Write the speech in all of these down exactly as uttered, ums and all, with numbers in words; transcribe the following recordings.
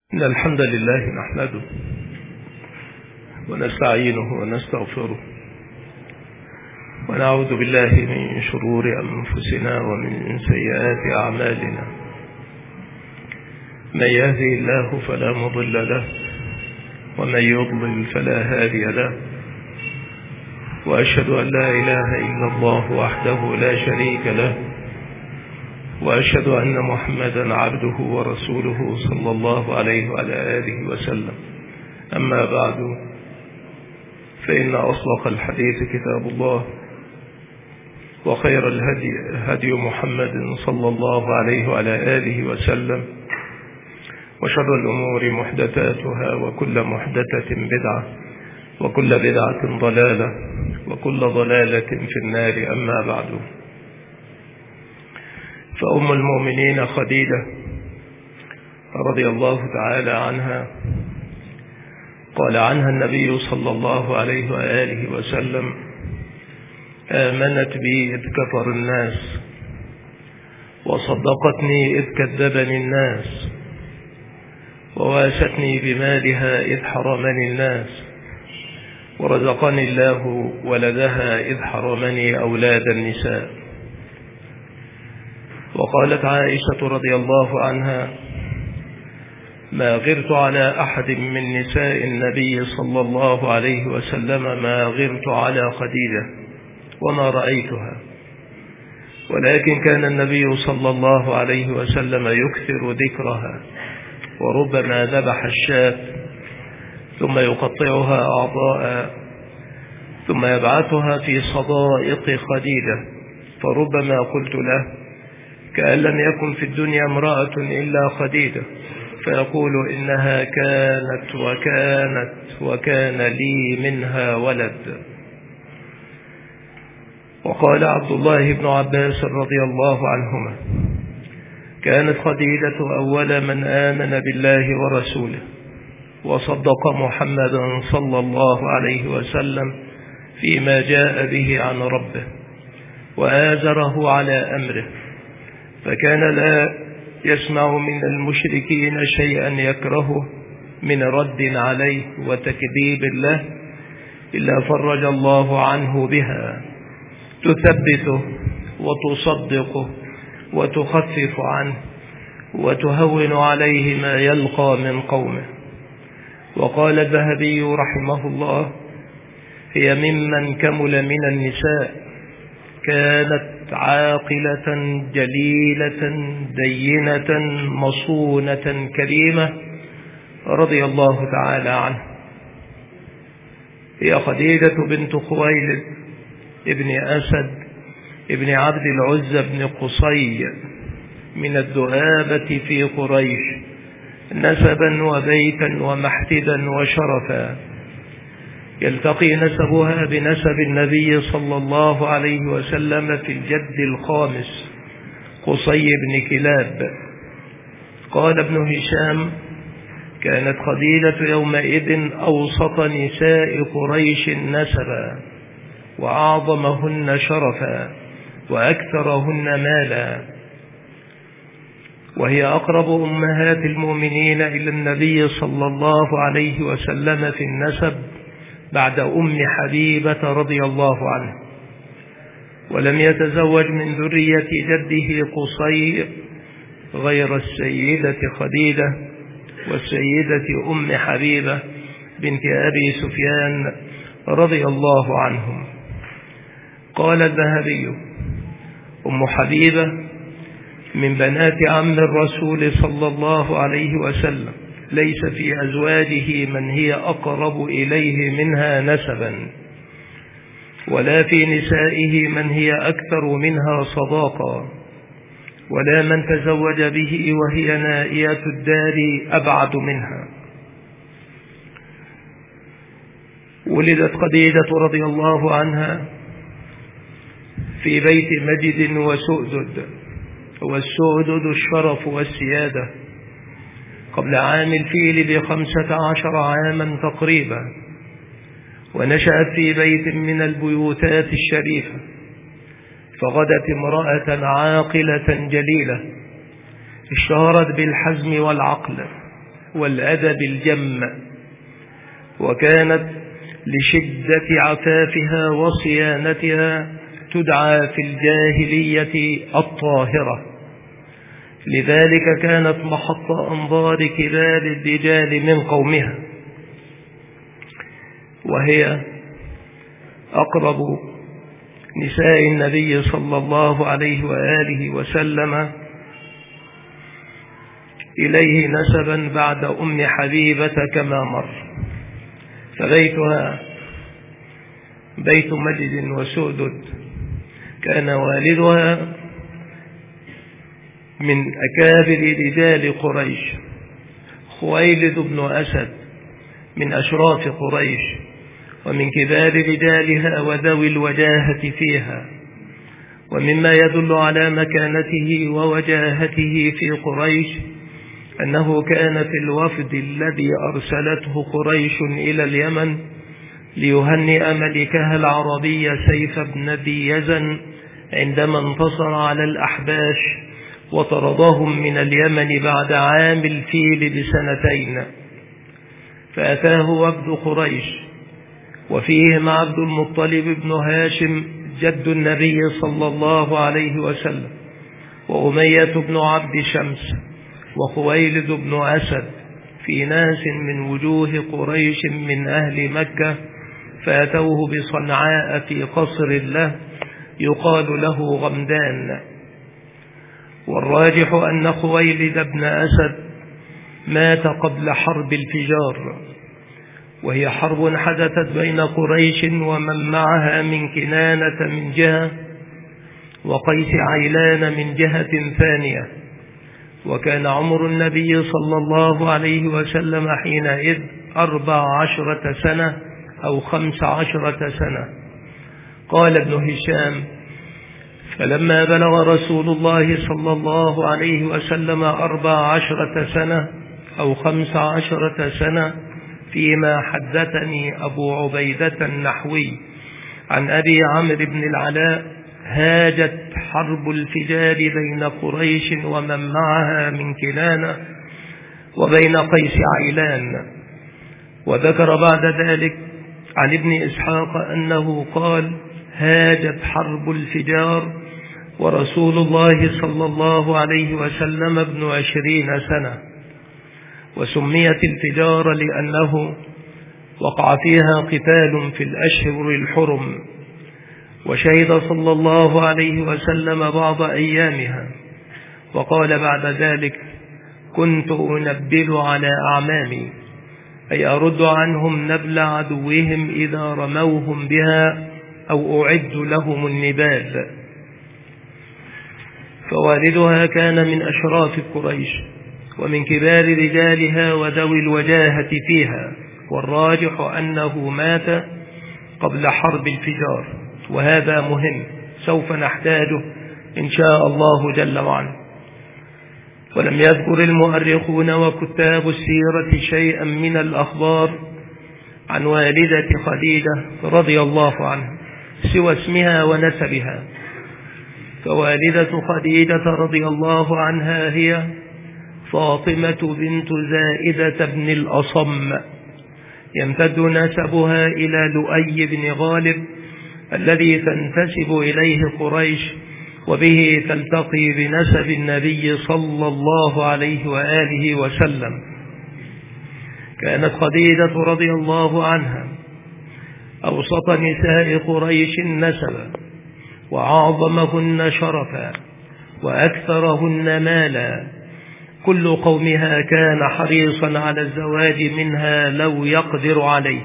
إن الحمد لله نحمده ونستعينه ونستغفره ونعوذ بالله من شرور أنفسنا ومن سيئات أعمالنا. من يهدي الله فلا مضل له ومن يضلل فلا هادي له، وأشهد أن لا إله إلا الله وحده لا شريك له، وأشهد أن محمدا عبده ورسوله صلى الله عليه وعلى آله وسلم. أما بعد، فإن أصدق الحديث كتاب الله، وخير الهدي هدي محمد صلى الله عليه وعلى آله وسلم، وشر الأمور محدثاتها، وكل محدثة بدعة، وكل بدعة ضلالة، وكل ضلالة في النار. أما بعد، فأم المؤمنين خديجة رضي الله تعالى عنها قال عنها النبي صلى الله عليه وآله وسلم: آمنت بي إذ كفر الناس، وصدقتني إذ كذبني الناس، وواستني بمالها إذ حرمني الناس، ورزقني الله ولدها إذ حرمني أولاد النساء. وقالت عائشة رضي الله عنها: ما غرت على أحد من نساء النبي صلى الله عليه وسلم ما غرت على خديجة وما رأيتها، ولكن كان النبي صلى الله عليه وسلم يكثر ذكرها، وربما ذبح الشاة ثم يقطعها أعضاء ثم يبعثها في صدائق خديجة، فربما قلت له: كأن لم يكن في الدنيا امرأة إلا خديجة، فيقول: إنها كانت وكانت وكان لي منها ولد. وقال عبد الله بن عباس رضي الله عنهما: كانت خديجة أول من آمن بالله ورسوله، وصدق محمدا صلى الله عليه وسلم فيما جاء به عن ربه، وآزره على أمره، فكان لا يسمع من المشركين شيئا يكرهه من رد عليه وتكذيب له إلا فرج الله عنه بها، تثبته وتصدقه وتخفف عنه وتهون عليه ما يلقى من قومه. وقال الذهبي رحمه الله: هي ممن كمل من النساء، كانت عاقلة جليلة دينة مصونة كريمة رضي الله تعالى عنه. هي خديجة بنت خويلد ابن أسد ابن عبد العزى بن قصي من الذؤابة في قريش، نسبا وبيتا ومحتدا وشرفا، يلتقي نسبها بنسب النبي صلى الله عليه وسلم في الجد الخامس قصي بن كلاب. قال ابن هشام: كانت خديجة يومئذ أوسط نساء قريش نسبا، وأعظمهن شرفا، وأكثرهن مالا، وهي أقرب أمهات المؤمنين إلى النبي صلى الله عليه وسلم في النسب بعد أم حبيبة رضي الله عنه، ولم يتزوج من ذرية جده قصي غير السيدة خديجة والسيدة أم حبيبة بنت أبي سفيان رضي الله عنهم. قال الذهبي: أم حبيبة من بنات عم الرسول صلى الله عليه وسلم، ليس في أزواجه من هي أقرب إليه منها نسبا، ولا في نسائه من هي أكثر منها صداقا، ولا من تزوج به وهي نائية الدار أبعد منها. ولدت خديجة رضي الله عنها في بيت مجد وسؤدد، والسؤدد الشرف والسيادة، قبل عام الفيل بخمسة عشر عاما تقريبا، ونشأت في بيت من البيوتات الشريفة، فغدت امرأة عاقلة جليلة اشتهرت بالحزم والعقل، والأدب الجم، وكانت لشدة عفافها وصيانتها تدعى في الجاهلية الطاهرة، لذلك كانت محط أنظار كبار الرجال من قومها، وهي أقرب نساء النبي صلى الله عليه وآله وسلم إليه نسبا بعد أم حبيبة كما مر. فبيتها بيت مجد وسؤدد، كان والدها من أكابر رجال قريش، خويلد بن أسد من أشراف قريش ومن كبار رجالها وذوي الوجاهة فيها. ومما يدل على مكانته ووجاهته في قريش أنه كان في الوفد الذي أرسلته قريش إلى اليمن ليهنئ ملكها العربي سيف بن ذي يزن عندما انتصر على الأحباش وطردهم من اليمن بعد عام الفيل بسنتين. فأتاه وفد قريش وفيهم عبد المطلب بن هاشم جد النبي صلى الله عليه وسلم، وأمية بن عبد شمس، وخويلد بن أسد، في ناس من وجوه قريش من أهل مكة، فأتوه بصنعاء في قصر له يقال له غمدان. والراجح أن خويلد بن أسد مات قبل حرب الفجار، وهي حرب حدثت بين قريش ومن معها من كنانة من جهة وقيس عيلان من جهة ثانية. وكان عمر النبي صلى الله عليه وسلم حينئذ أربع عشرة سنة أو خمس عشرة سنة. قال ابن هشام: فلما بلغ رسول الله صلى الله عليه وسلم أربع عشرة سنة أو خمس عشرة سنة، فيما حدثني أبو عبيدة النحوي عن أبي عمرو بن العلاء، هاجت حرب الفجار بين قريش ومن معها من كنانة وبين قيس عيلان. وذكر بعد ذلك عن ابن إسحاق أنه قال: هاجت حرب الفجار ورسول الله صلى الله عليه وسلم ابن عشرين سنة. وسميت الفجار لأنه وقع فيها قتال في الأشهر الحرم، وشهد صلى الله عليه وسلم بعض أيامها. وقال بعد ذلك: كنت أنبل على أعمامي، أي أرد عنهم نبل عدوهم إذا رموهم بها أو أعد لهم النبال. فوالدها كان من أشراف قريش ومن كبار رجالها وذوي الوجاهة فيها، والراجح أنه مات قبل حرب الفجار، وهذا مهم سوف نحتاجه إن شاء الله جل وعلا. ولم يذكر المؤرخون وكتاب السيرة شيئا من الأخبار عن والدة خديجة رضي الله عنها سوى اسمها ونسبها. فوالدة خديجة رضي الله عنها هي فاطمة بنت زائدة بن الأصم، يمتد نسبها إلى لؤي بن غالب الذي تنتسب إليه قريش، وبه تلتقي بنسب النبي صلى الله عليه وآله وسلم. كانت خديجة رضي الله عنها أوسط نساء قريش نسبا، وأعظمهن شرفا، وأكثرهن مالا. كل قومها كان حريصا على الزواج منها لو يقدر عليه.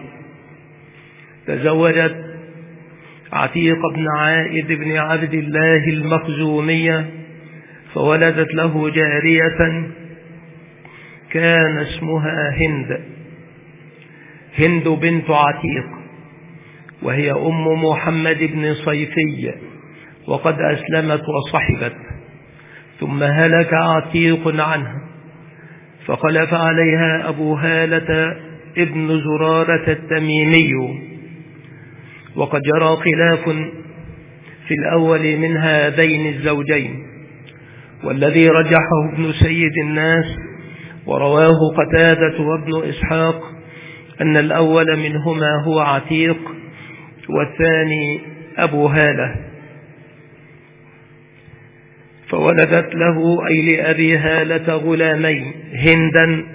تزوجت عتيق بن عائد بن عبد الله المخزومية، فولدت له جارية كان اسمها هند هند بنت عتيق، وهي أم محمد بن صيفي، وقد أسلمت وصحبت. ثم هلك عتيق عنها، فخلف عليها أبو هالة ابن زرارة التميمي. وقد جرى خلاف في الأول من هذين الزوجين، والذي رجحه ابن سيد الناس ورواه قتادة وابن إسحاق أن الأول منهما هو عتيق والثاني أبو هالة، فولدت له أي لأبي هالة غلامين، هندا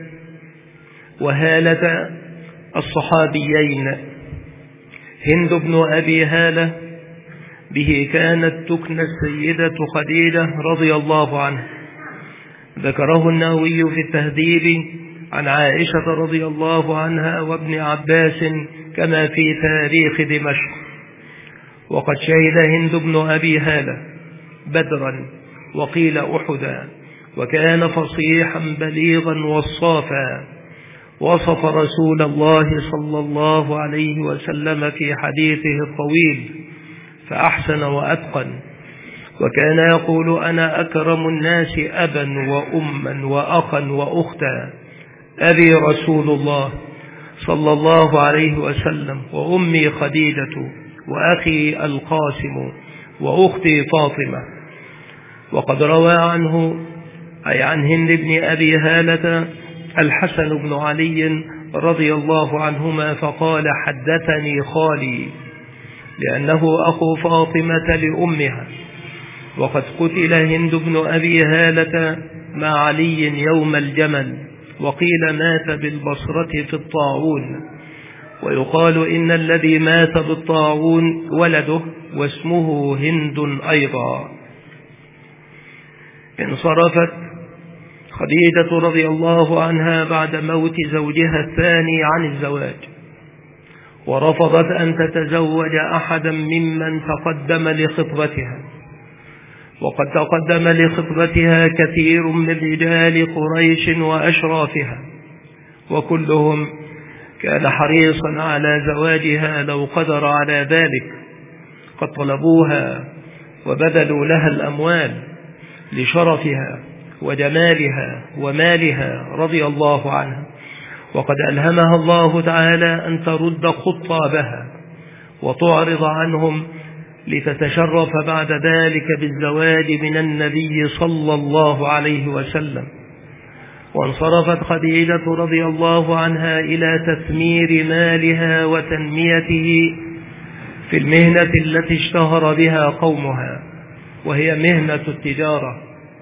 وهالة الصحابيين. هند بن أبي هالة به كانت تكنى السيدة خديجة رضي الله عنها، ذكره النووي في التهذيب عن عائشة رضي الله عنها وابن عباس كما في تاريخ دمشق. وقد شهد هند بن أبي هالة بدرا وقيل أحدا، وكان فصيحا بليغا وصافا، وصف رسول الله صلى الله عليه وسلم في حديثه الطويل فأحسن وأتقن، وكان يقول: أنا أكرم الناس أبا وأما وأخا وأختا، أبي رسول الله صلى الله عليه وسلم، وأمي خديجة، وأخي القاسم، وأختي فاطمة. وقد روى عنه أي عن هند بن أبي هالة الحسن بن علي رضي الله عنهما فقال: حدثني خالي، لأنه أخو فاطمة لأمها، وقد قتل هند بن أبي هالة مع علي يوم الجمل، وقيل مات بالبصرة في الطاعون، ويقال إن الذي مات بالطاعون ولده واسمه هند أيضا. انصرفت خديجة رضي الله عنها بعد موت زوجها الثاني عن الزواج، ورفضت أن تتزوج أحدا ممن تقدم لخطبتها، وقد تقدم لخطبتها كثير من رجال قريش وأشرافها، وكلهم كان حريصا على زواجها لو قدر على ذلك، قد طلبوها وبذلوا لها الأموال لشرفها وجمالها ومالها رضي الله عنها، وقد ألهمها الله تعالى أن ترد خطابها وتعرض عنهم لتتشرف بعد ذلك بالزواج من النبي صلى الله عليه وسلم. وانصرفت خديجة رضي الله عنها إلى تثمير مالها وتنميته في المهنة التي اشتهر بها قومها، وهي مهنة التجارة،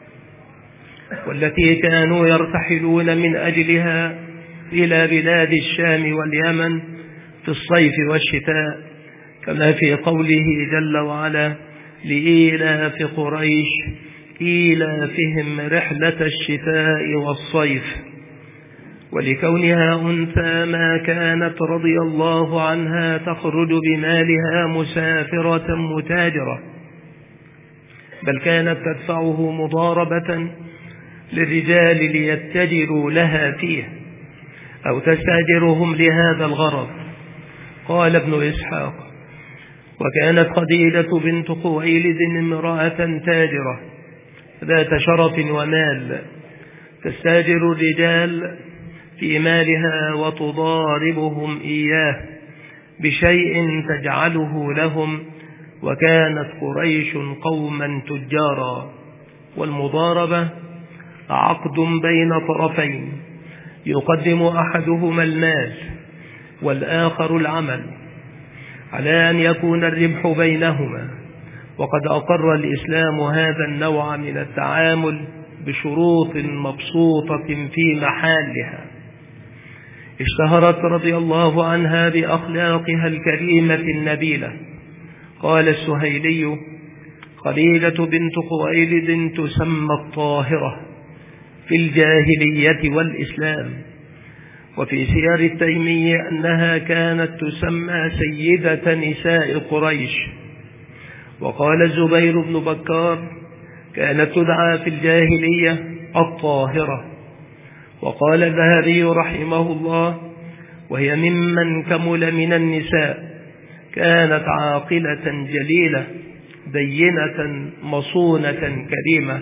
والتي كانوا يرتحلون من أجلها إلى بلاد الشام واليمن في الصيف والشتاء، كما في قوله جل وعلا: لإيلاف قريش إيلافهم رحلة الشتاء والصيف. ولكونها أنثى ما كانت رضي الله عنها تخرج بمالها مسافرة متاجرة، بل كانت تدفعه مضاربة للرجال ليتجروا لها فيه أو تستأجرهم لهذا الغرض. قال ابن إسحاق: وكانت خديجة بنت خويلد امرأة تاجرة ذات شرف ومال، تستاجر الرجال في مالها وتضاربهم إياه بشيء تجعله لهم، وكانت قريش قوما تجارا. والمضاربة عقد بين طرفين يقدم أحدهما المال والآخر العمل على أن يكون الربح بينهما، وقد أقر الإسلام هذا النوع من التعامل بشروط مبسوطة في محلها. اشتهرت رضي الله عنها بأخلاقها الكريمة النبيلة. قال السهيلي: خديجة بنت خويلد تسمى الطاهرة في الجاهلية والإسلام، وفي سير التيمي أنها كانت تسمى سيدة نساء قريش. وقال الزبير بن بكار: كانت تدعى في الجاهلية الطاهرة. وقال الذهبي رحمه الله: وهي ممن كمل من النساء، كانت عاقلة جليلة دينة مصونة كريمة.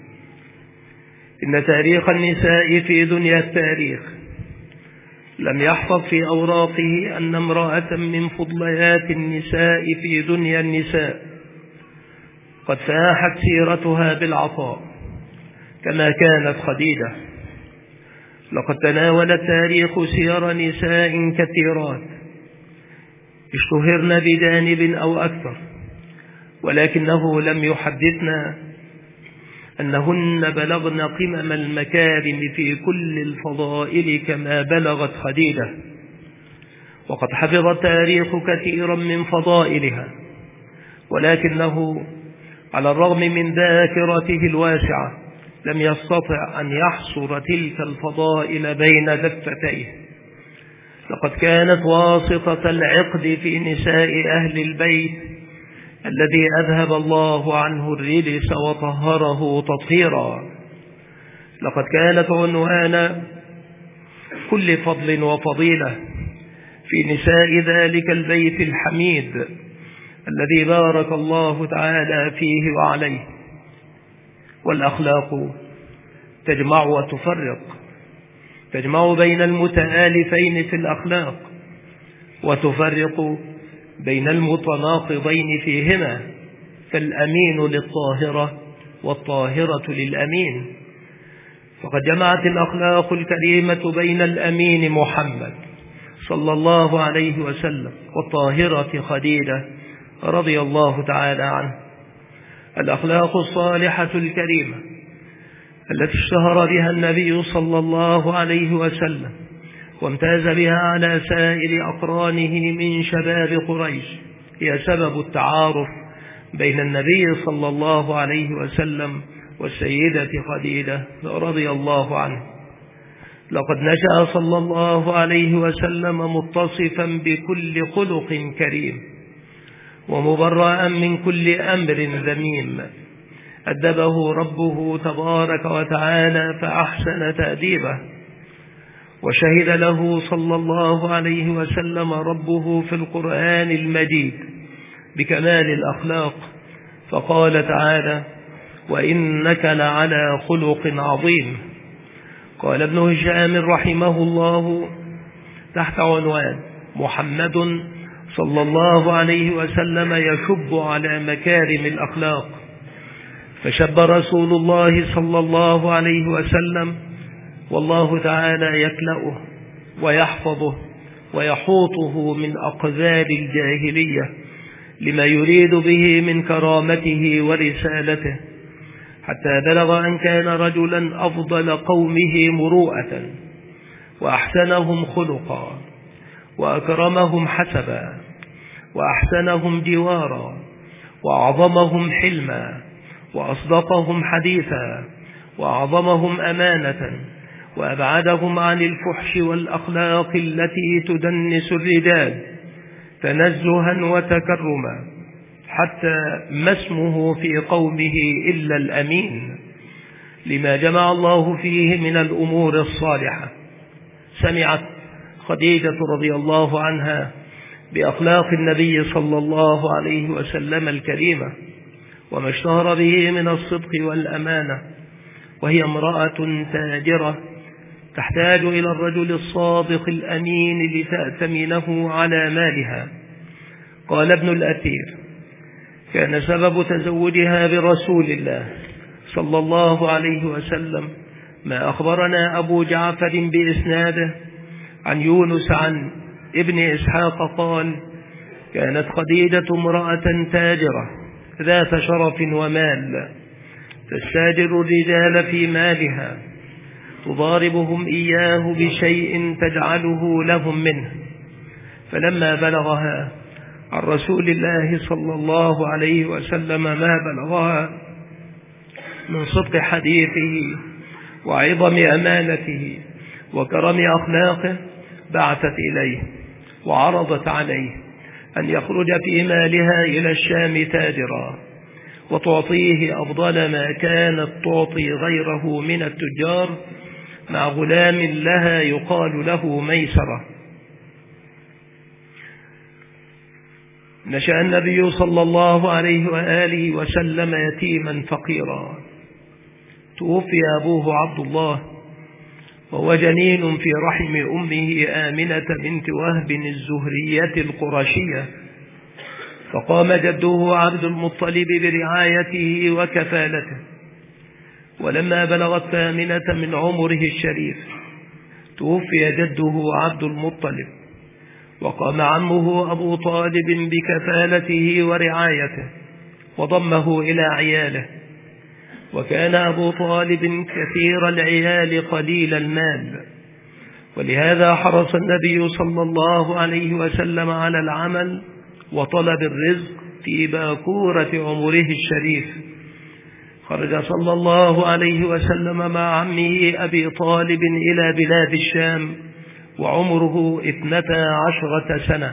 إن تاريخ النساء في دنيا التاريخ لم يحفظ في أوراقه أن امرأة من فضليات النساء في دنيا النساء قد فاحت سيرتها بالعطاء كما كانت خديجة، لقد تناول التاريخ سير نساء كثيرات اشتهرن بجانب أو أكثر، ولكنه لم يحدثنا أنهن بلغن قمم المكارم في كل الفضائل كما بلغت خديجة. وقد حفظ التاريخ كثيرا من فضائلها، ولكنه على الرغم من ذاكرته الواسعة لم يستطع أن يحصر تلك الفضائل بين دفتيه. لقد كانت واسطة العقد في نساء أهل البيت الذي أذهب الله عنه الرجس وطهره تطهيرا. لقد كانت عنوان كل فضل وفضيلة في نساء ذلك البيت الحميد الذي بارك الله تعالى فيه وعليه. والأخلاق تجمع وتفرق، تجمع بين المتآلفين في الأخلاق وتفرق بين المتناقضين فيهما، فالأمين للطاهرة والطاهرة للأمين. فقد جمعت الأخلاق الكريمة بين الأمين محمد صلى الله عليه وسلم والطاهرة خديجة رضي الله تعالى عنه. الأخلاق الصالحة الكريمة التي اشتهر بها النبي صلى الله عليه وسلم وامتاز بها على سائر أقرانه من شباب قريش هي سبب التعارف بين النبي صلى الله عليه وسلم والسيدة خديجة رضي الله عنه. لقد نشأ صلى الله عليه وسلم متصفا بكل خلق كريم ومبرأ من كل أمر ذميم، أدبه ربه تبارك وتعالى فأحسن تأديبه. وشهد له صلى الله عليه وسلم ربه في القرآن المجيد بكمال الأخلاق، فقال تعالى: وإنك لعلى خلق عظيم. قال ابن هشام رحمه الله تحت عنوان: محمد صلى الله عليه وسلم يشب على مكارم الأخلاق، فشب رسول الله صلى الله عليه وسلم والله تعالى يكلأه ويحفظه ويحوطه من أقذار الجاهلية لما يريد به من كرامته ورسالته، حتى بلغ أن كان رجلا أفضل قومه مروءة وأحسنهم خلقا وأكرمهم حسبا وأحسنهم جوارا وأعظمهم حلما وأصدقهم حديثا وأعظمهم أمانة وأبعدهم عن الفحش والأخلاق التي تدنس الرجال تنزها وتكرما، حتى ما اسمه في قومه إلا الأمين، لما جمع الله فيه من الأمور الصالحة. سمعت خديجة رضي الله عنها بأخلاق النبي صلى الله عليه وسلم الكريمة وما اشتهر به من الصدق والأمانة، وهي امرأة تاجرة تحتاج إلى الرجل الصادق الأمين لتأتمنه على مالها. قال ابن الأثير: كان سبب تزوجها برسول الله صلى الله عليه وسلم ما أخبرنا أبو جعفر بإسناده عن يونس عن ابن إسحاق قال: كانت خديجة امرأة تاجرة ذات شرف ومال، تستاجر الرجال في مالها، تضاربهم إياه بشيء تجعله لهم منه. فلما بلغها عن رسول الله صلى الله عليه وسلم ما بلغها من صدق حديثه وعظم أمانته وكرم أخلاقه بعثت إليه وعرضت عليه أن يخرج في مالها إلى الشام تاجرا وتعطيه أفضل ما كانت تعطي غيره من التجار مع غلام لها يقال له ميسرة. نشأ النبي صلى الله عليه وآله وسلم يتيما فقيرا، توفي أبوه عبد الله وهو جنين في رحم أمه آمنة بنت وهب الزهرية القرشية، فقام جده عبد المطلب برعايته وكفالته. ولما بلغت آمنة من عمره الشريف توفي جده عبد المطلب، وقام عمه أبو طالب بكفالته ورعايته وضمه إلى عياله. وكان أبو طالب كثير العيال قليل المال، ولهذا حرص النبي صلى الله عليه وسلم على العمل وطلب الرزق في باكورة عمره الشريف. خرج صلى الله عليه وسلم مع عمه أبي طالب إلى بلاد الشام وعمره اثنتا عشرة سنة،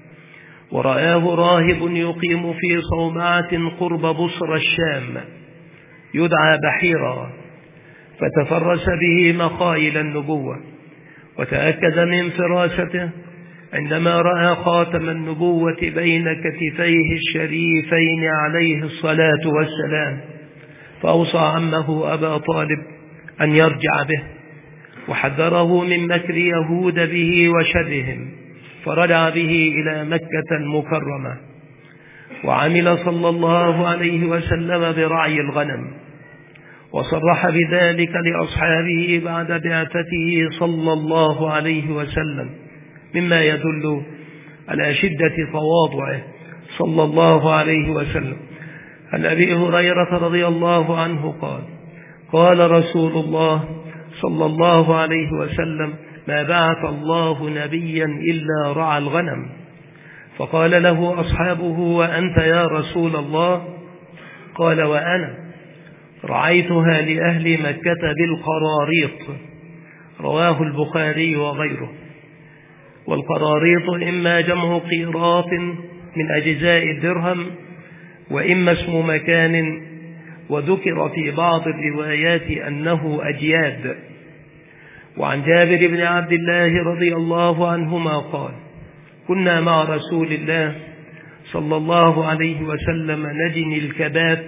ورآه راهب يقيم في صومعة قرب بصر الشام يدعى بحيرا، فتفرس به مخايل النبوة، وتأكد من فراسته عندما رأى خاتم النبوة بين كتفيه الشريفين عليه الصلاة والسلام، فأوصى عمه أبا طالب أن يرجع به، وحذره من مكر يهود به وشرهم، فرجع به إلى مكة المكرمة. وعمل صلى الله عليه وسلم برعي الغنم، وصرح بذلك لأصحابه بعد بعثته صلى الله عليه وسلم، مما يدل على شدة تواضعه صلى الله عليه وسلم. عن أبي هريرة رضي الله عنه قال: قال رسول الله صلى الله عليه وسلم: ما بعث الله نبيا إلا رعى الغنم. فقال له أصحابه: وأنت يا رسول الله؟ قال: وأنا رعيتها لأهل مكة بالقراريط. رواه البخاري وغيره. والقراريط إما جمع قيراط من أجزاء الدرهم، وإما اسم مكان، وذكر في بعض الروايات أنه أجياد. وعن جابر بن عبد الله رضي الله عنهما قال: كنا مع رسول الله صلى الله عليه وسلم نجني الكباث،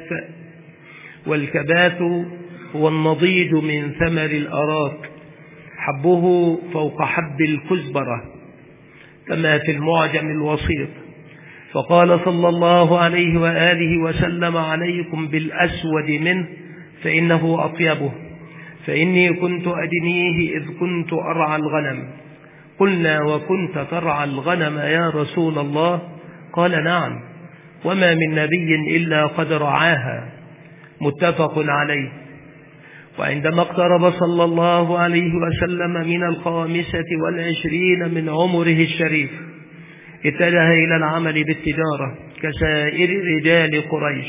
والكباث هو النضيج من ثمر الأراك، حبه فوق حب الكزبرة كما في المعجم الوسيط. فقال صلى الله عليه وآله وسلم: عليكم بالأسود منه فإنه أطيبه، فإني كنت أدنيه إذ كنت أرعى الغنم. قلنا: وكنت ترعى الغنم يا رسول الله؟ قال: نعم، وما من نبي إلا قد رعاها. متفق عليه. وعندما اقترب صلى الله عليه وسلم من الخامسة والعشرين من عمره الشريف اتجه إلى العمل بالتجارة كسائر رجال قريش.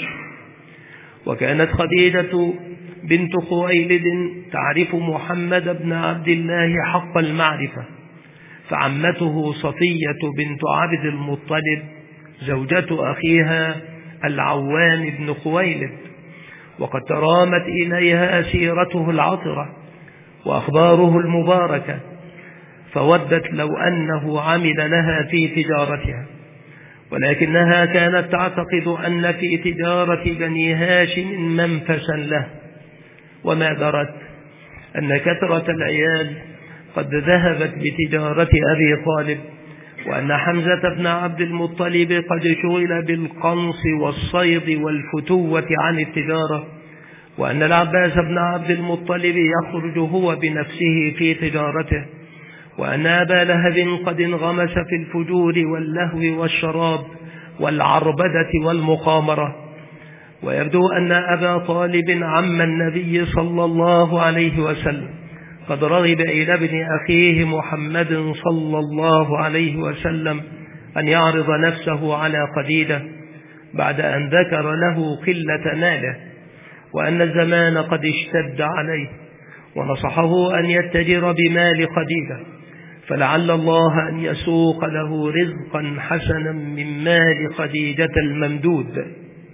وكانت خديجة بنت خويلد تعرف محمد بن عبد الله حق المعرفة، فعمته صفية بنت عبد المطلب زوجة أخيها العوام بن خويلد، وقد ترامت إليها سيرته العطرة وأخباره المباركة، فودت لو أنه عمل لها في تجارتها، ولكنها كانت تعتقد أن في تجارة بني هاشم منفسا له، وما درت أن كثرة العيال قد ذهبت بتجارة أبي طالب، وأن حمزة بن عبد المطلب قد شغل بالقنص والصيد والفتوة عن التجارة، وأن العباس بن عبد المطلب يخرج هو بنفسه في تجارته، وأن أبا لهب قد انغمس في الفجور واللهو والشراب والعربدة والمخامرة. ويبدو أن أبا طالب عم النبي صلى الله عليه وسلم قد رغب إلى ابن أخيه محمد صلى الله عليه وسلم أن يعرض نفسه على خديجة بعد أن ذكر له قلة ماله، وأن الزمان قد اشتد عليه، ونصحه أن يتجر بمال خديجة، فلعل الله أن يسوق له رزقا حسنا من مال خديجة الممدود.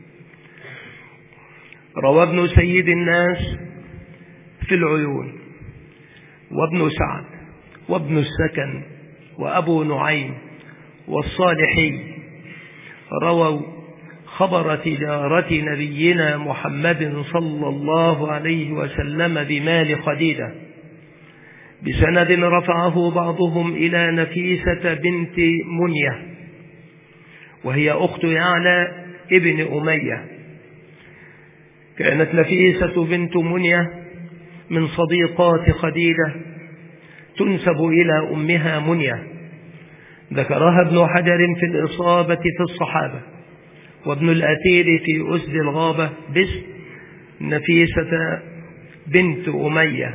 روى ابن سيد الناس في العيون، وابن سعد، وابن السكن، وأبو نعيم، والصالحي رووا خبر تجارة نبينا محمد صلى الله عليه وسلم بمال خديجة بسند رفعه بعضهم إلى نفيسة بنت منية، وهي أخت يعلى ابن أمية. كانت نفيسة بنت منية من صديقات خديجة، تنسب إلى أمها منية، ذكرها ابن حجر في الإصابة في الصحابة، وابن الأثير في أسد الغابة باسم نفيسة بنت أمية.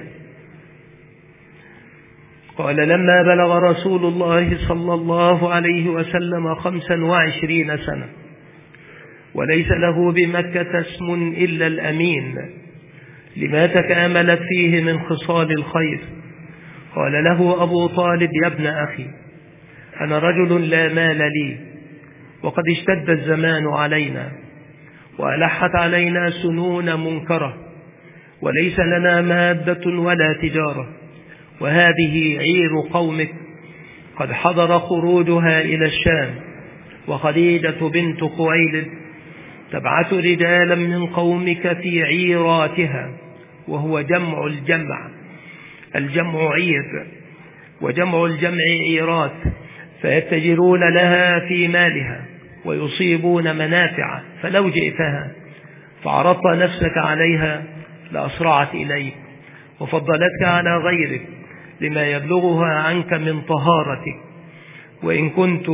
قال: لما بلغ رسول الله صلى الله عليه وسلم خمسا وعشرين سنة وليس له بمكة اسم إلا الأمين، لما تكاملت فيه من خصال الخير، قال له أبو طالب: يا ابن أخي، أنا رجل لا مال لي، وقد اشتد الزمان علينا، وألحت علينا سنون منكرة، وليس لنا مادة ولا تجارة، وهذه عير قومك قد حضر خروجها إلى الشام، وخديجة بنت خويلد تبعث رجالا من قومك في عيراتها، وهو جمع الجمع، الجمع عير، وجمع الجمع عيرات، فيتجرون لها في مالها ويصيبون منافع، فلو جئتها فعرضت نفسك عليها لأسرعت إليك وفضلتك على غيرك لما يبلغها عنك من طهارتك، وإن كنت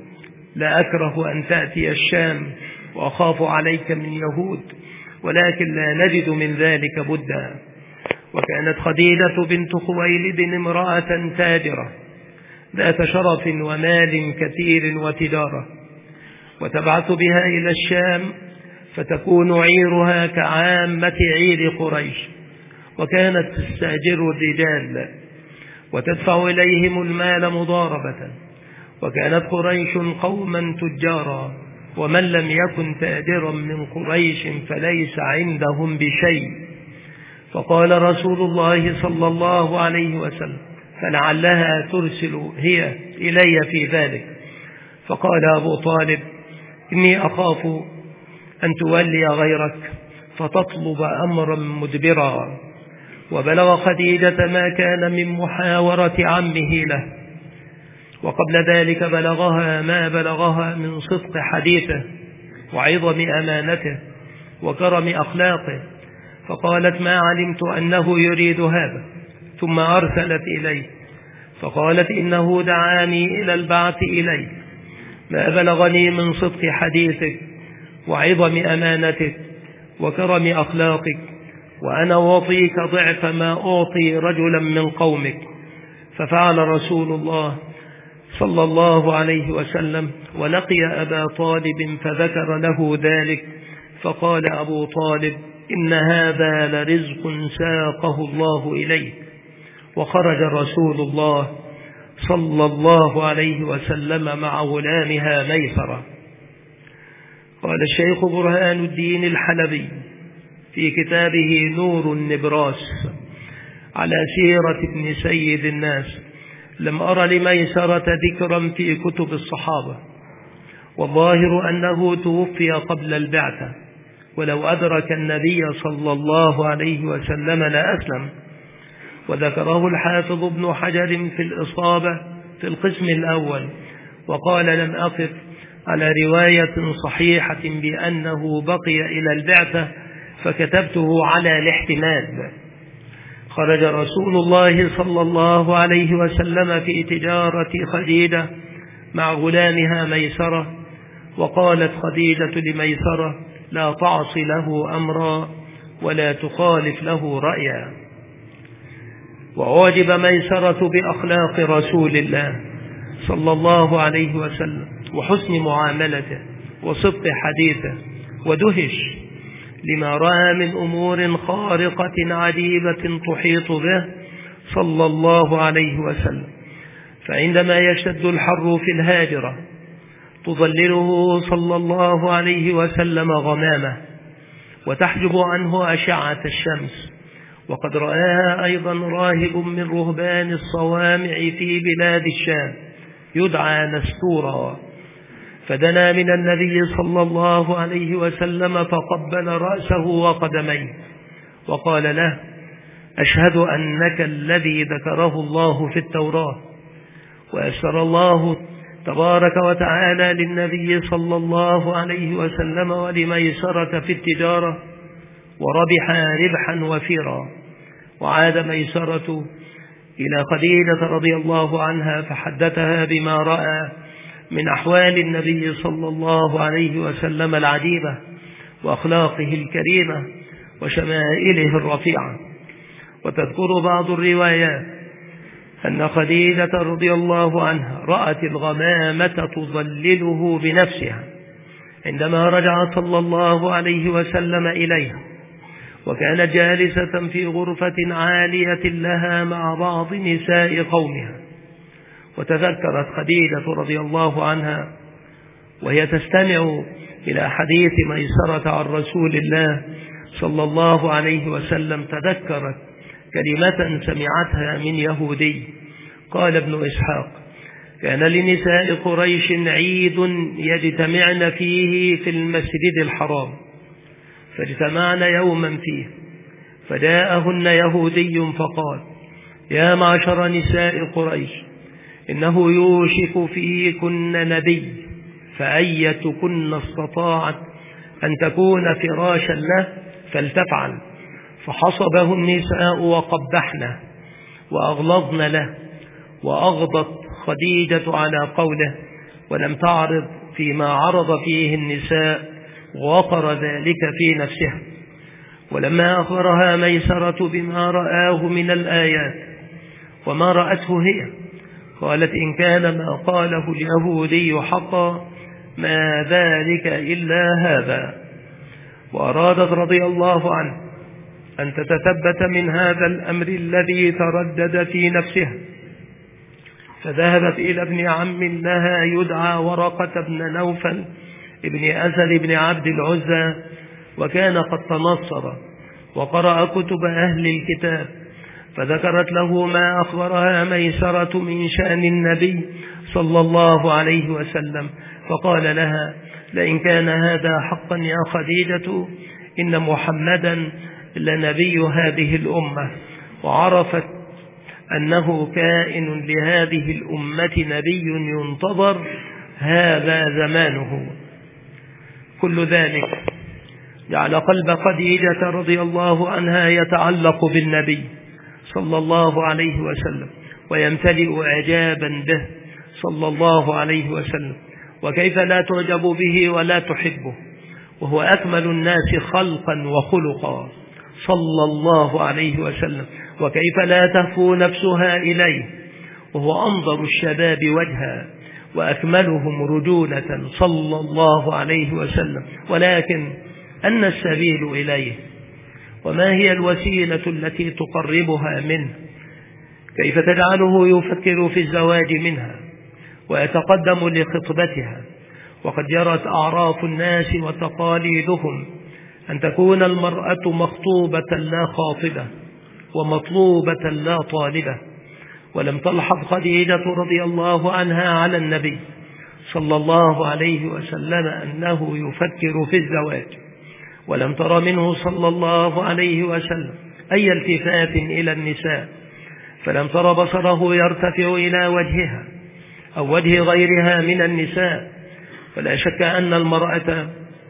لأكره أن تأتي الشام وأخاف عليك من يهود، ولكن لا نجد من ذلك بدا. وكانت خديجة بنت خويلد امرأة تاجرة ذات شرف ومال كثير وتجارة، وتبعث بها إلى الشام، فتكون عيرها كعامة عير قريش، وكانت تستأجر الرجال وتدفع إليهم المال مضاربة، وكانت قريش قوما تجارا، ومن لم يكن تاجرا من قريش فليس عندهم بشيء. فقال رسول الله صلى الله عليه وسلم: فلعلها ترسل هي إلي في ذلك. فقال أبو طالب: إني أخاف أن تولي غيرك فتطلب أمرا مدبرا. وبلغ خديجة ما كان من محاورة عمه له، وقبل ذلك بلغها ما بلغها من صدق حديثه وعظم أمانته وكرم أخلاقه، فقالت: ما علمت أنه يريد هذا. ثم أرسلت إليه فقالت: إنه دعاني إلى البعث إليك، ما بلغني من صدق حديثك وعظم أمانتك وكرم أخلاقك، وأنا أعطيك ضعف ما أعطي رجلا من قومك. ففعل رسول الله صلى الله عليه وسلم ولقي أبا طالب فذكر له ذلك، فقال أبو طالب: إن هذا لرزق ساقه الله إليه. وخرج رسول الله صلى الله عليه وسلم مع غلامها ميسرة. قال الشيخ برهان الدين الحلبي في كتابه نور النبراس على سيرة ابن سيد الناس: لم أر لميسرة ذكرا في كتب الصحابة، والظاهر أنه توفي قبل البعثة، ولو أدرك النبي صلى الله عليه وسلم لأسلم. وذكره الحافظ ابن حجر في الإصابة في القسم الأول، وقال: لم أقف على رواية صحيحة بأنه بقي إلى البعثة، فكتبته على الاحتمال. خرج رسول الله صلى الله عليه وسلم في تجارة خديجة مع غلامها ميسرة، وقالت خديجة لميسرة: لا تعص له أمرا ولا تخالف له رأيا. وعجب ميسرة بأخلاق رسول الله صلى الله عليه وسلم وحسن معاملته وصدق حديثه، ودهش لما رأى من أمور خارقة عجيبة تحيط به صلى الله عليه وسلم. فعندما يشتد الحر في الهاجرة تظلله صلى الله عليه وسلم غمامه وتحجب عنه أشعة الشمس. وقد رآها أيضا راهب من رهبان الصوامع في بلاد الشام يدعى نستورا، فدنا من النبي صلى الله عليه وسلم فقبل رأسه وقدميه وقال له: أشهد أنك الذي ذكره الله في التوراة. وأسر الله تبارك وتعالى للنبي صلى الله عليه وسلم ولميسرة في التجارة، وربحا ربحا وفيرا. وعاد ميسرة إلى خديجة رضي الله عنها فحدثها بما رأى من أحوال النبي صلى الله عليه وسلم العجيبة وأخلاقه الكريمة وشمائله الرفيعة. وتذكر بعض الروايات أن خديجة رضي الله عنها رأت الغمامة تظلله بنفسها عندما رجع صلى الله عليه وسلم إليها، وكانت جالسة في غرفة عالية لها مع بعض نساء قومها. وتذكرت خديجة رضي الله عنها وهي تستمع إلى حديث ميسرة عن رسول الله صلى الله عليه وسلم، تذكرت كلمة سمعتها من يهودي. قال ابن إسحاق: كان لنساء قريش عيد يجتمعن فيه في المسجد الحرام، فاجتمعن يوما فيه، فجاءهن يهودي فقال: يا معشر نساء قريش، إنه يوشك فيكن نبي، فأيتكن استطاعت أن تكون فراشا له فلتفعل. فحصبه النساء وقبحنه وأغلظن له، وأغضت خديجة على قوله ولم تعرض فيما عرض فيه النساء، ووقر ذلك في نفسها. ولما أخبرها ميسرة بما رآه من الآيات وما رأته هي، قالت: إن كان ما قاله اليهودي حقا ما ذلك إلا هذا. وأرادت رضي الله عنه أن تتثبت من هذا الأمر الذي تردد في نفسها، فذهبت إلى ابن عم لها يدعى ورقة بن نوفل ابن أسد بن عبد العزى، وكان قد تنصر وقرأ كتب أهل الكتاب، فذكرت له ما أخبرها ميسرة من شأن النبي صلى الله عليه وسلم، فقال لها: لئن كان هذا حقا يا خديجة إن محمدا لنبي هذه الأمة، وعرفت أنه كائن لهذه الأمة نبي ينتظر هذا زمانه. كل ذلك جعل قلب خديجة رضي الله عنها يتعلق بالنبي صلى الله عليه وسلم ويمتلئ إعجابا به صلى الله عليه وسلم. وكيف لا تعجب به ولا تحبه وهو أكمل الناس خلقا وخلقا صلى الله عليه وسلم. وكيف لا تهفو نفسها إليه وهو أنظر الشباب وجها وأكملهم رجولة صلى الله عليه وسلم. ولكن أن السبيل إليه، وما هي الوسيلة التي تقربها منه؟ كيف تجعله يفكر في الزواج منها ويتقدم لخطبتها؟ وقد جرت أعراف الناس وتقاليدهم أن تكون المرأة مخطوبة لا خاطبة ومطلوبة لا طالبة. ولم تلحظ خديجة رضي الله عنها على النبي صلى الله عليه وسلم أنه يفكر في الزواج، ولم تر منه صلى الله عليه وسلم أي التفات إلى النساء، فلم تر بصره يرتفع إلى وجهها أو وجه غيرها من النساء. فلا شك أن المرأة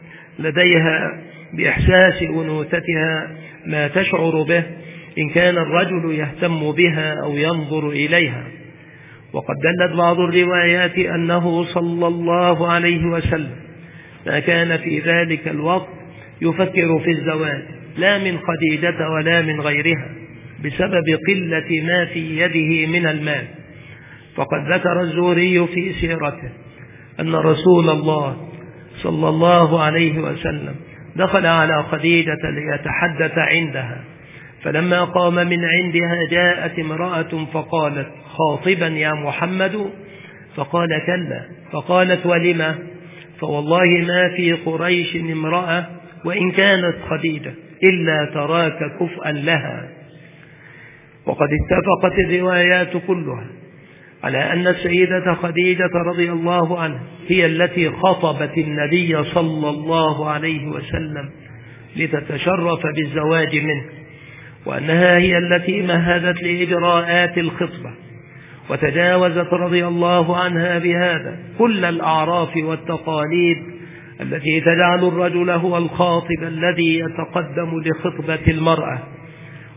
لديها بإحساس أنوثتها ما تشعر به إن كان الرجل يهتم بها أو ينظر إليها. وقد دلت بعض الروايات أنه صلى الله عليه وسلم ما كان في ذلك الوقت يفكر في الزواج لا من خديجة ولا من غيرها بسبب قلة ما في يده من المال. فقد ذكر الزهري في سيرته أن رسول الله صلى الله عليه وسلم دخل على خديجة ليتحدث عندها، فلما قام من عندها جاءت امرأة فقالت: خاطبا يا محمد؟ فقال: كلا. فقالت: ولما؟ فوالله ما في قريش امرأة وإن كانت خديجة إلا تراك كفءا لها. وقد اتفقت الروايات كلها على أن السيدة خديجة رضي الله عنها هي التي خطبت النبي صلى الله عليه وسلم لتتشرف بالزواج منه، وأنها هي التي مهدت لإجراءات الخطبة، وتجاوزت رضي الله عنها بهذا كل الأعراف والتقاليد التي تجعل الرجل هو الخاطب الذي يتقدم لخطبة المرأة،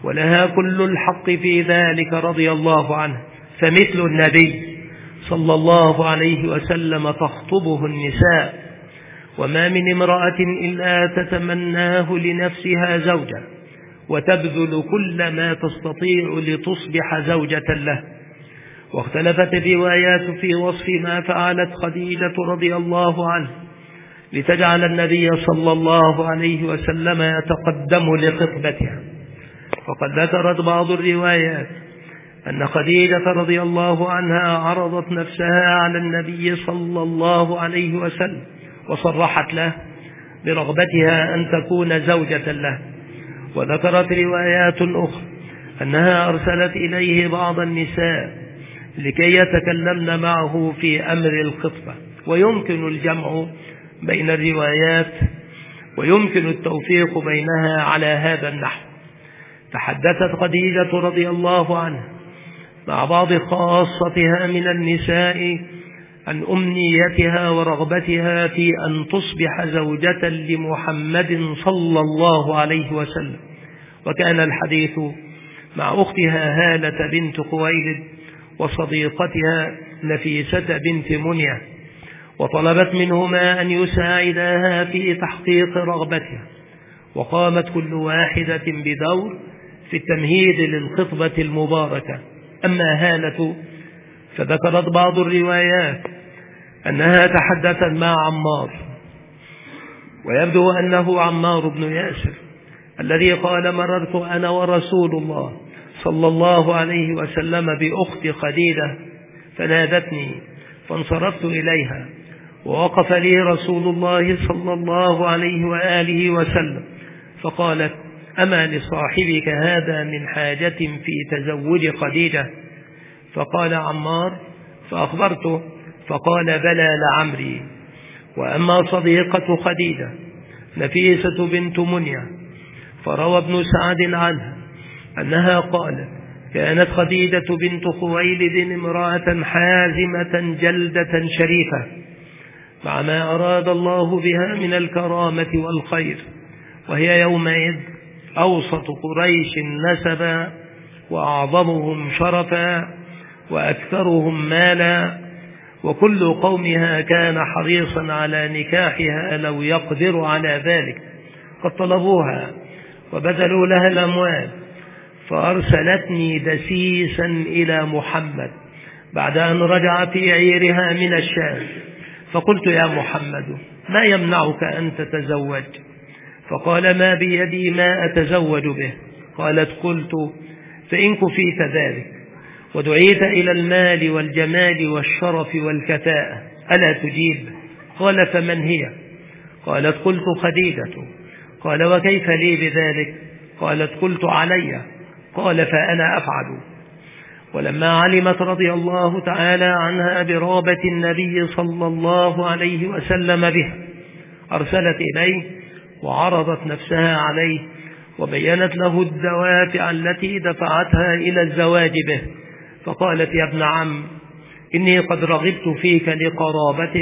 ولها كل الحق في ذلك رضي الله عنه، فمثل النبي صلى الله عليه وسلم تخطبه النساء، وما من امرأة إلا تتمناه لنفسها زوجا وتبذل كل ما تستطيع لتصبح زوجة له. واختلفت الروايات في وصف ما فعلت خديجة رضي الله عنه لتجعل النبي صلى الله عليه وسلم يتقدم لخطبتها. فقد ذكرت بعض الروايات أن خديجة رضي الله عنها عرضت نفسها على النبي صلى الله عليه وسلم وصرحت له برغبتها أن تكون زوجة له. وذكرت روايات أخرى أنها أرسلت إليه بعض النساء لكي يتكلمن معه في أمر الخطبة. ويمكن الجمع بين الروايات ويمكن التوفيق بينها على هذا النحو. تحدثت خديجة رضي الله عنها مع بعض خاصتها من النساء عن أمنيتها ورغبتها في أن تصبح زوجة لمحمد صلى الله عليه وسلم. وكان الحديث مع أختها هالة بنت خويلد وصديقتها نفيسة بنت منية، وطلبت منهما أن يساعداها في تحقيق رغبتها، وقامت كل واحدة بدور في التمهيد للخطبة المباركة. أما هالة فذكرت بعض الروايات أنها تحدثت مع عمار، ويبدو أنه عمار بن ياسر الذي قال: مررت أنا ورسول الله صلى الله عليه وسلم بأخت خديجة فنادتني فانصرفت إليها، ووقف لي رسول الله صلى الله عليه وآله وسلم فقالت: أما لصاحبك هذا من حاجة في تزوج خديجة؟ فقال عمار فأخبرته فقال: بلى لعمري. وأما صديقة خديجة نفيسة بنت منية فروى ابن سعد عنها أنها قالت: كانت خديجة بنت خويلد امرأة حازمة جلدة شريفة، مع ما أراد الله بها من الكرامة والخير، وهي يومئذ أوسط قريش نسبا وأعظمهم شرفا وأكثرهم مالا، وكل قومها كان حريصا على نكاحها لو يقدر على ذلك، قد طلبوها وبذلوا لها الأموال، فأرسلتني دسيسا إلى محمد بعد أن رجع في عيرها من الشام، فقلت: يا محمد ما يمنعك أن تتزوج؟ فقال: ما بيدي ما أتزوج به. قالت: قلت: فإن كفيت ذلك ودعيت إلى المال والجمال والشرف والكفاءة ألا تجيب؟ قال: فمن هي؟ قالت: قلت: خديجة. قال: وكيف لي بذلك؟ قالت: قلت: علي. قال: فأنا أفعل. ولما علمت رضي الله تعالى عنها برغبة النبي صلى الله عليه وسلم به أرسلت إليه وعرضت نفسها عليه، وبينت له الدوافع التي دفعتها إلى الزواج به، فقالت: يا ابن عم، إني قد رغبت فيك لقرابتك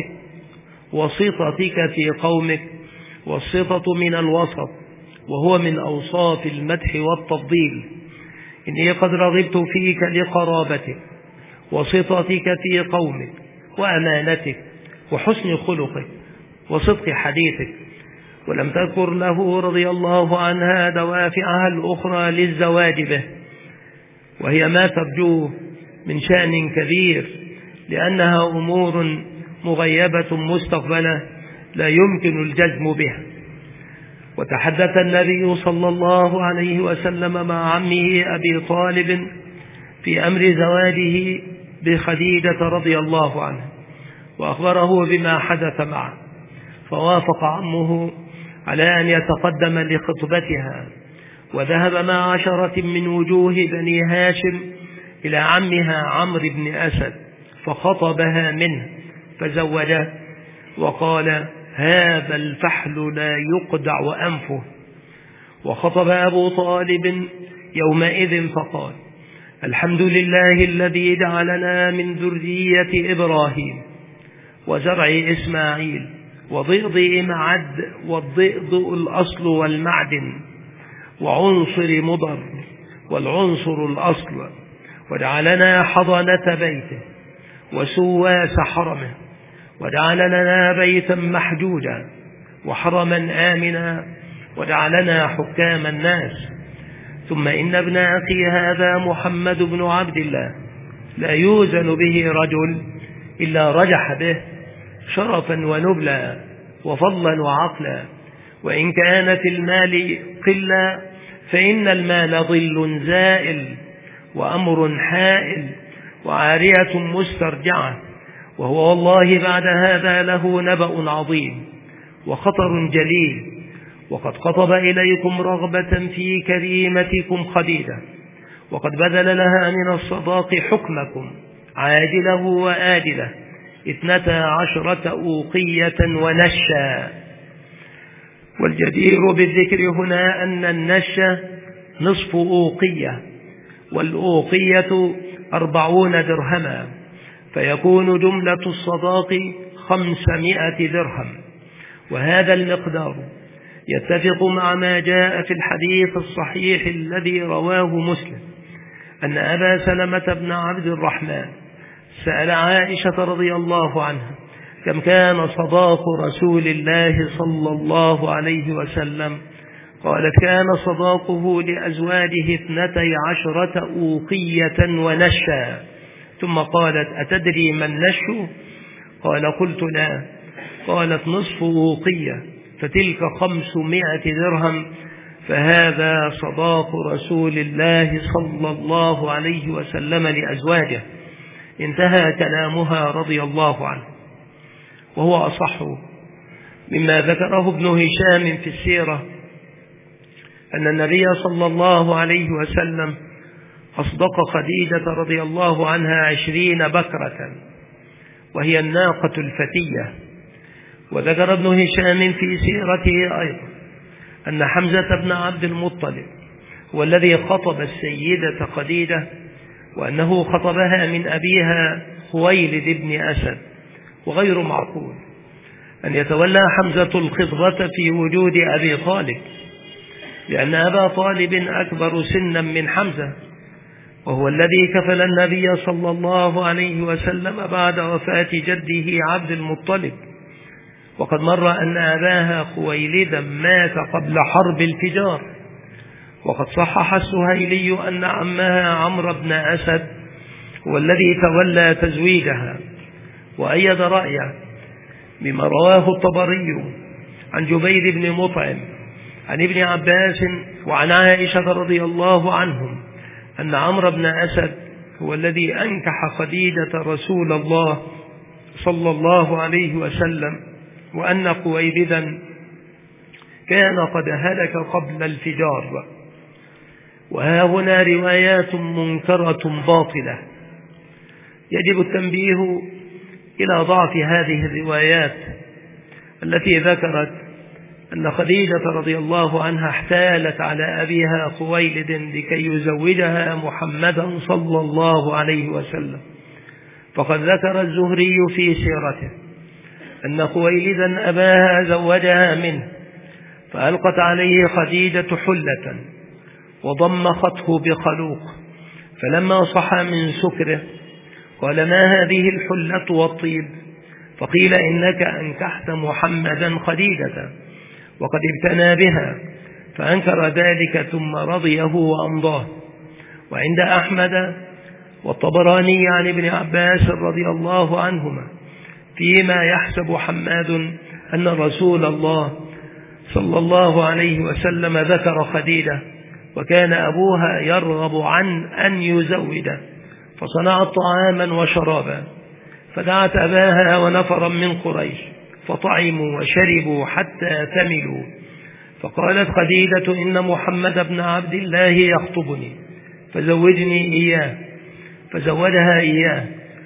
وسطتك في قومك، والسطة من الوسط وهو من أوصاف المدح والتفضيل. إني قد رغبت فيك لقرابتك وسطتك في قومك وأمانتك وحسن خلقك وصدق حديثك. ولم تذكر له رضي الله عنها دوافعها الأخرى للزواج به، وهي ما ترجوه من شأن كبير، لأنها أمور مغيبة مستقبلة لا يمكن الجزم بها. وتحدث النبي صلى الله عليه وسلم مع عمه أبي طالب في أمر زواجه بخديجة رضي الله عنها، وأخبره بما حدث معه، فوافق عمه على أن يتقدم لخطبتها، وذهب مع عشرة من وجوه بني هاشم إلى عمها عمرو بن أسد فخطبها منه فزوجه، وقال: هذا الفحل لا يقدع أنفه. وخطب أبو طالب يومئذ فقال: الحمد لله الذي جعلنا من ذرية إبراهيم وزرع إسماعيل وضئضئ معد والضئضئ الأصل والمعدن وعنصر مضر والعنصر الأصل، وجعلنا حضنة بيته وسواس حرمه، وجعل لنا بيتا محجوجا وحرما آمنا، وجعلنا حكام الناس. ثم إن ابن أخي هذا محمد بن عبد الله لا يوزن به رجل إلا رجح به شرفا ونبلا وفضلا وعقلا، وإن كان في المال قلا فإن المال ظل زائل وأمر حائل وعارية مسترجعة، وهو والله بعد هذا له نبأ عظيم وخطر جليل. وقد خطب إليكم رغبة في كريمتكم خديجة، وقد بذل لها من الصداق حكمكم عاجله وآجله اثنتا عشرة أوقية ونشا. والجدير بالذكر هنا أن النش نصف أوقية، والأوقية أربعون درهما، فيكون جملة الصداق خمسمائة درهم. وهذا المقدار يتفق مع ما جاء في الحديث الصحيح الذي رواه مسلم أن أبا سلمة بن عبد الرحمن سأل عائشة رضي الله عنها كم كان صداق رسول الله صلى الله عليه وسلم، قالت كان صداقه لأزواجه اثنتي عشرة أوقية ونشا. ثم قالت أتدري ما النش؟ قال قلت لا. قالت نصف أوقية، فتلك خمسمائة درهم، فهذا صداق رسول الله صلى الله عليه وسلم لأزواجه. انتهى كلامها رضي الله عنه. وهو أصح مما ذكره ابن هشام في السيرة أن النبي صلى الله عليه وسلم أصدق خديجة رضي الله عنها عشرين بكرة، وهي الناقة الفتية. وذكر ابن هشام في سيرته أيضا أن حمزة بن عبد المطلب هو الذي خطب السيدة خديجة، وأنه خطبها من أبيها خويلد بن أسد. وغير معقول أن يتولى حمزة الخطبة في وجود أبي طالب، لأن أبا طالب أكبر سنا من حمزة، وهو الذي كفل النبي صلى الله عليه وسلم بعد وفاة جده عبد المطلب. وقد مر أن أباها خويلدا مات قبل حرب الفجار. وقد صحح السهيلي أن عمها عمرو بن أسد هو الذي تولى تزويجها، وأيد رأيه بما رواه الطبري عن جبير بن مطعم عن ابن عباس وعن عائشة رضي الله عنهم أن عمرو بن أسد هو الذي أنكح خديجة رسول الله صلى الله عليه وسلم، وأن خويلدا كان قد هلك قبل الفجار. وها هنا روايات منكرة باطلة يجب التنبيه إلى ضعف هذه الروايات التي ذكرت أن خديجة رضي الله عنها احتالت على أبيها خويلد لكي يزوجها محمدا صلى الله عليه وسلم. فقد ذكر الزهري في سيرته أن خويلدا أباها زوجها منه، فألقت عليه خديجة حلة وضمخته بخلوق، فلما صحى من سكره قال ما هذه الحلة والطيب؟ فقيل إنك أنكحت محمدا خديجة وقد ابتنى بها، فأنكر ذلك ثم رضيه وأمضاه. وعند أحمد والطبراني عن ابن عباس رضي الله عنهما فيما يحسب حماد أن رسول الله صلى الله عليه وسلم ذكر خديجة وكان أبوها يرغب عن أن يزوجه، فصنعت طعاما وشرابا، فدعت أباها ونفرا من قريش فطعموا وشربوا حتى ثملوا. فقالت خديجة إن محمد بن عبد الله يخطبني فزوجني إياه، فزوجها إياه،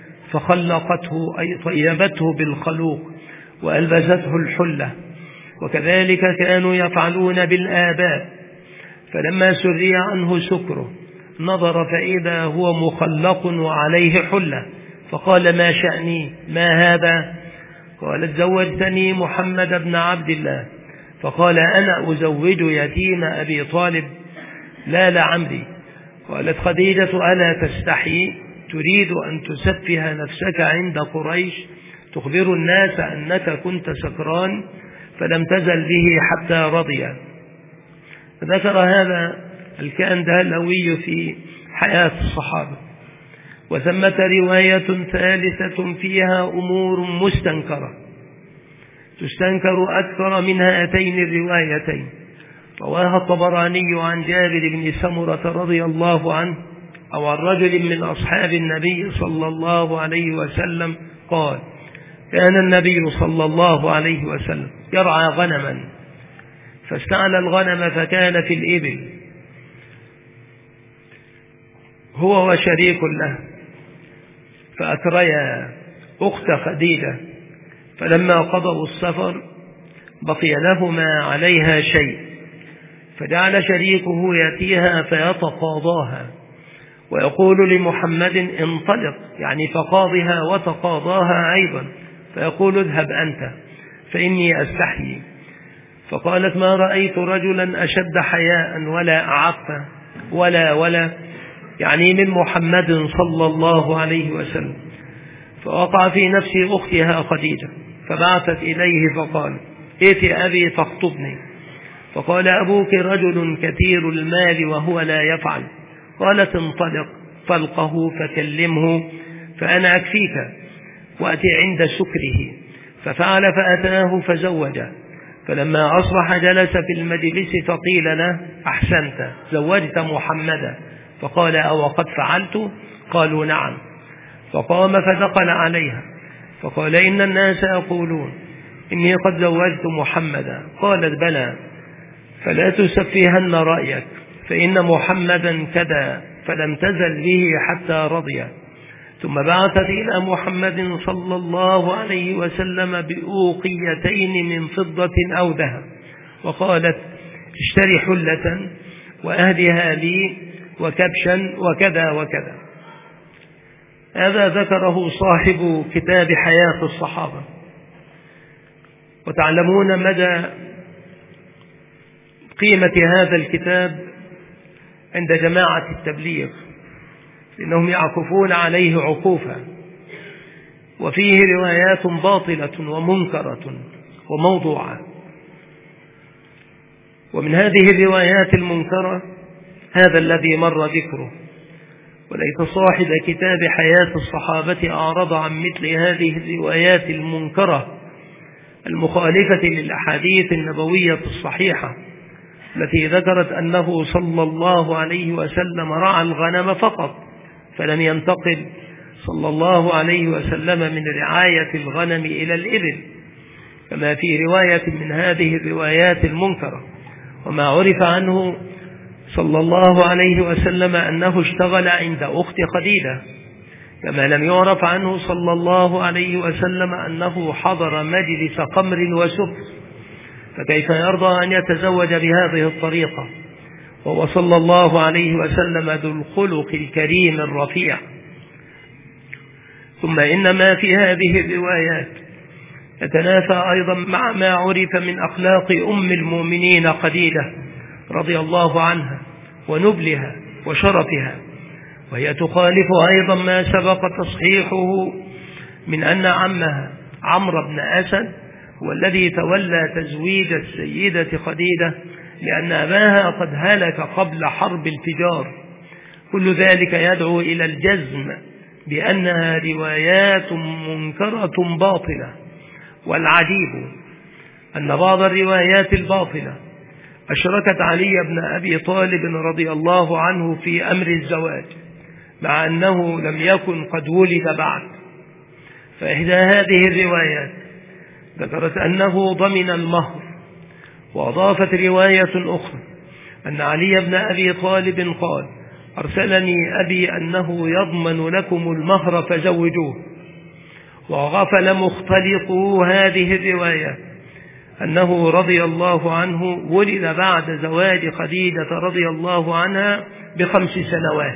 فخلقته أي طيبته بالخلوق وألبسته الحلة. وكذلك كانوا يفعلون بالآباء. فلما سري عنه سكره نظر فإذا هو مخلق وعليه حلة، فقال ما شأني؟ ما هذا؟ قالت زوجتني محمد بن عبد الله. فقال أنا أزوج يتيم أبي طالب؟ لا لعمري. قالت خديجة ألا تستحي تريد أن تسفه نفسك عند قريش تخبر الناس أنك كنت سكران فلم تزل به حتى رضي. ذكر هذا الكندهلوي في حياة الصحابة. وثمة رواية ثالثة فيها أمور مستنكرة تستنكر أكثر من هاتين الروايتين، رواها الطبراني عن جابر بن سمرة رضي الله عنه أو عن رجل من أصحاب النبي صلى الله عليه وسلم قال: كان النبي صلى الله عليه وسلم يرعى غنما فاستعلى الغنم فكان في الإبل هو وشريك له فأتريا أخت خديجة، فلما قضوا السفر بقي لهما عليها شيء فجعل شريكه يأتيها فيتقاضاها ويقول لمحمد انطلق، يعني فقاضها وتقاضاها أيضا، فيقول اذهب أنت فإني أستحيي. فقالت ما رأيت رجلا أشد حياء ولا أعف ولا ولا يعني من محمد صلى الله عليه وسلم. فوقع في نفس أختها خديجة فبعثت إليه فقال: ائت أبي فاخطبني. فقال: أبوك رجل كثير المال وهو لا يفعل. قالت: انطلق فالقه فكلمه فأنا أكفيك وأتي عند سكره. ففعل فأتاه فزوجه. فلما أصبح جلس في المجلس فقيل له: أحسنت زوجت محمدا. فقال: أو قد فعلت؟ قالوا: نعم. فقام فدخل عليها فقال: إن الناس يقولون إني قد زوجت محمدا. قالت: بلى، فلا تسفهن رأيك، فإن محمدا كذا. فلم تزل به حتى رضي. ثم بعثت إلى محمد صلى الله عليه وسلم بأوقيتين من فضة أو ذهب وقالت: اشتري حلة وأهدها لي وكبشا وكذا وكذا. هذا ذكره صاحب كتاب حياة الصحابة. وتعلمون مدى قيمة هذا الكتاب عند جماعة التبليغ، إنهم يعكفون عليه عكوفا، وفيه روايات باطلة ومنكرة وموضوعة. ومن هذه الروايات المنكرة هذا الذي مر ذكره. وليت صاحب كتاب حياة الصحابة أعرض عن مثل هذه الروايات المنكرة المخالفة للأحاديث النبوية الصحيحة التي ذكرت أنه صلى الله عليه وسلم رعى الغنم فقط، فلم ينتقل صلى الله عليه وسلم من رعاية الغنم إلى الإبل كما في رواية من هذه الروايات المنكرة. وما عرف عنه صلى الله عليه وسلم أنه اشتغل عند أخت خديجة، كما لم يعرف عنه صلى الله عليه وسلم أنه حضر مجلس خمر وسكر، فكيف يرضى أن يتزوج بهذه الطريقة وهو صلى الله عليه وسلم ذو الخلق الكريم الرفيع. ثم إن ما في هذه الروايات يتنافى أيضا مع ما عرف من أخلاق أم المؤمنين خديجة رضي الله عنها ونبلها وشرفها، وهي تخالف أيضا ما سبق تصحيحه من أن عمها عمرو بن أسد هو الذي تولى تزويج السيدة خديجة لأن أباها قد هلك قبل حرب الفجار. كل ذلك يدعو إلى الجزم بأنها روايات منكرة باطلة. والعجيب أن بعض الروايات الباطلة أشركت علي بن أبي طالب رضي الله عنه في أمر الزواج مع أنه لم يكن قد ولد بعد. فإحدى هذه الروايات ذكرت أنه ضمن المهر، وأضافت رواية أخرى أن علي بن أبي طالب قال: أرسلني أبي أنه يضمن لكم المهر فزوجوه. وغفل مختلطو هذه الروايات أنه رضي الله عنه ولد بعد زواج خديجة رضي الله عنها بخمس سنوات.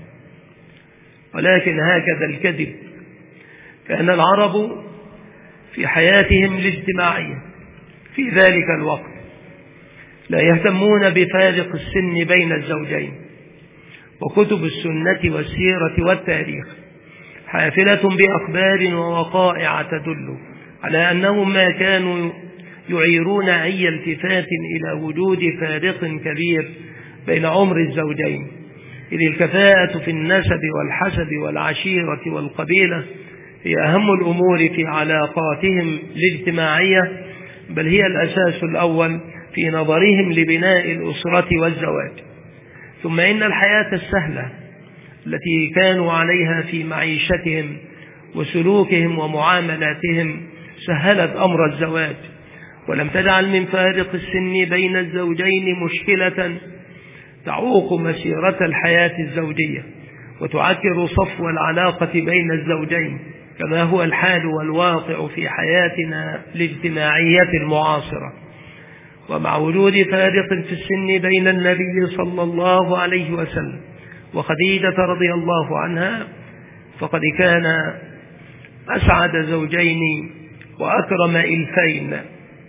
ولكن هكذا الكذب. كان العرب في حياتهم الاجتماعية في ذلك الوقت لا يهتمون بفارق السن بين الزوجين، وكتب السنة والسيرة والتاريخ حافلة بأخبار ووقائع تدل على أنهم ما كانوا يعيرون أي التفات إلى وجود فارق كبير بين عمر الزوجين، إذ الكفاءة في النسب والحسب والعشيرة والقبيلة هي أهم الأمور في علاقاتهم الاجتماعية، بل هي الأساس الأول في نظرهم لبناء الأسرة والزواج. ثم إن الحياة السهلة التي كانوا عليها في معيشتهم وسلوكهم ومعاملاتهم سهلت أمر الزواج، ولم تجعل من فارق السن بين الزوجين مشكلة تعوق مسيرة الحياة الزوجية وتعكر صفو العلاقة بين الزوجين، كما هو الحال والواقع في حياتنا الاجتماعية المعاصرة. ومع وجود فارق في السن بين النبي صلى الله عليه وسلم وخديجة رضي الله عنها، فقد كان أسعد زوجين وأكرم إلفين،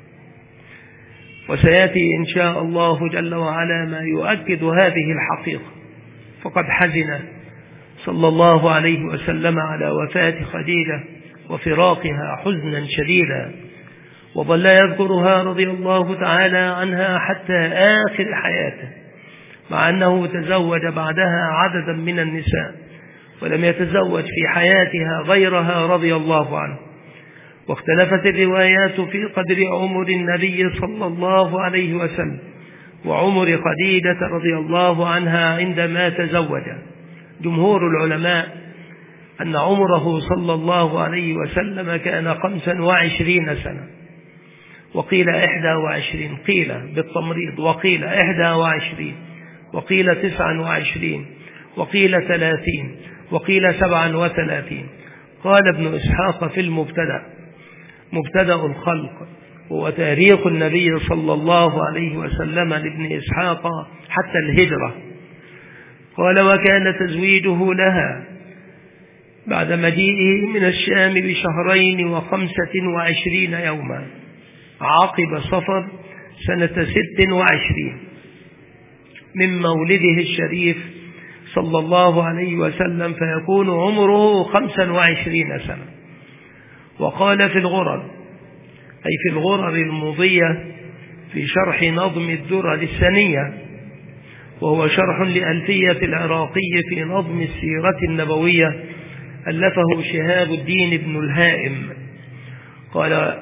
وسيأتي إن شاء الله جل وعلا ما يؤكد هذه الحقيقة. فقد حزن صلى الله عليه وسلم على وفاة خديجة وفراقها حزنا شديدا، وظل يذكرها رضي الله تعالى عنها حتى آخر حياته، مع أنه تزوج بعدها عددا من النساء ولم يتزوج في حياتها غيرها رضي الله عنه. واختلفت الروايات في قدر عمر النبي صلى الله عليه وسلم وعمر خديجة رضي الله عنها عندما تزوج. جمهور العلماء أن عمره صلى الله عليه وسلم كان خمسا وعشرين سنة، وقيل إحدى وعشرين، قيل بالتمريض، وقيل إحدى وعشرين، وقيل تسعا وعشرين، وقيل ثلاثين، وقيل سبعا وثلاثين. قال ابن إسحاق في المبتدأ، مبتدأ الخلق هو تاريخ النبي صلى الله عليه وسلم لابن إسحاق حتى الهجرة. قال: وكان تزويجه لها بعد مجيئه من الشام بشهرين وخمسة وعشرين يوما عقب صفر سنة ست وعشرين من مولده الشريف صلى الله عليه وسلم، فيكون عمره خمسا وعشرين سنة. وقال في الغرر، أي في الغرر المضية في شرح نظم الدرر السنية، وهو شرح لألفية العراقي في نظم السيرة النبوية ألفه شهاب الدين بن الهائم، قال: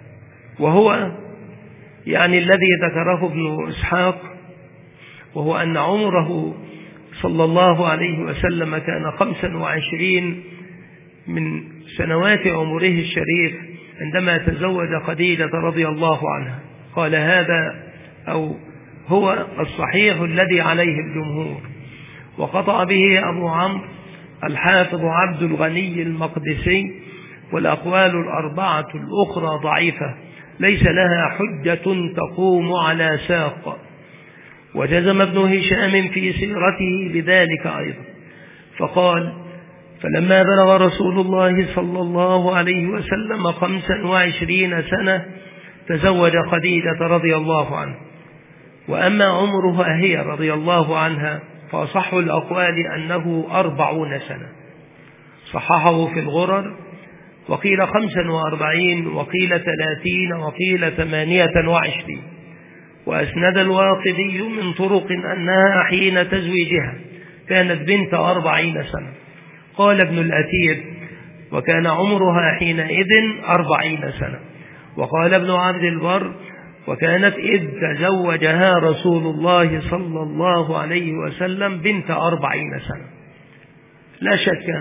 وهو يعني الذي ذكره ابن إسحاق، وهو أن عمره صلى الله عليه وسلم كان خمسا وعشرين من سنوات عمره الشريف عندما تزوج خديجة رضي الله عنها. قال: هذا أو هو الصحيح الذي عليه الجمهور، وقطع به أبو عمرو الحافظ عبد الغني المقدسي، والأقوال الأربعة الأخرى ضعيفة ليس لها حجة تقوم على ساق. وجزم ابن هشام في سيرته بذلك أيضا، فقال: فلما بلغ رسول الله صلى الله عليه وسلم خمسا وعشرين سنة تزوج خديجة رضي الله عنه. وأما عمرها هي رضي الله عنها فأصح الأقوال أنه أربعون سنة، صححه في الغرر، وقيل خمسا وأربعين، وقيل ثلاثين، وقيل ثمانية وعشرين. وأسند الواقدي من طرق أنها حين تزويجها كانت بنت أربعين سنة. قال ابن الأثير: وكان عمرها حينئذ أربعين سنة. وقال ابن عبد البر: وكانت إذ تزوجها رسول الله صلى الله عليه وسلم بنت أربعين سنة. لا شك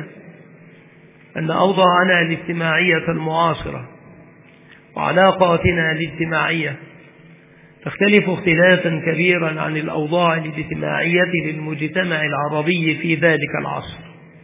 أن أوضاعنا الاجتماعية المعاصرة وعلاقاتنا الاجتماعية تختلف اختلافا كبيرا عن الأوضاع الاجتماعية للمجتمع العربي في ذلك العصر.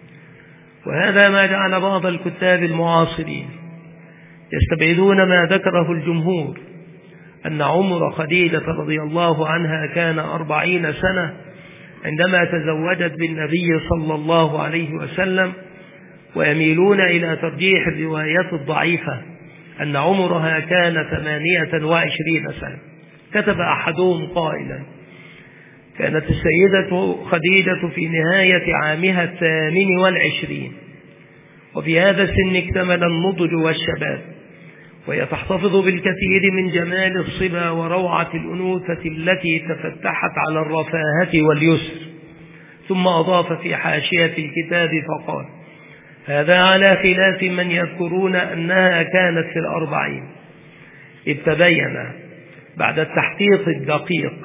وهذا ما جعل بعض الكتاب المعاصرين يستبعدون ما ذكره الجمهور أن عمر خديجة رضي الله عنها كان أربعين سنة عندما تزوجت بالنبي صلى الله عليه وسلم، ويميلون إلى ترجيح الروايات الضعيفة أن عمرها كان ثمانية وعشرين سنة. كتب أحدهم قائلا: كانت السيدة خديجة في نهاية عامها الثامن والعشرين، وفي هذا السن اكتمل النضج والشباب، وهي تحتفظ بالكثير من جمال الصبا وروعة الأنوثة التي تفتحت على الرفاهة واليسر. ثم أضاف في حاشية الكتاب فقال: هذا على خلاف من يذكرون أنها كانت في الأربعين، إذ تبين بعد التحقيق الدقيق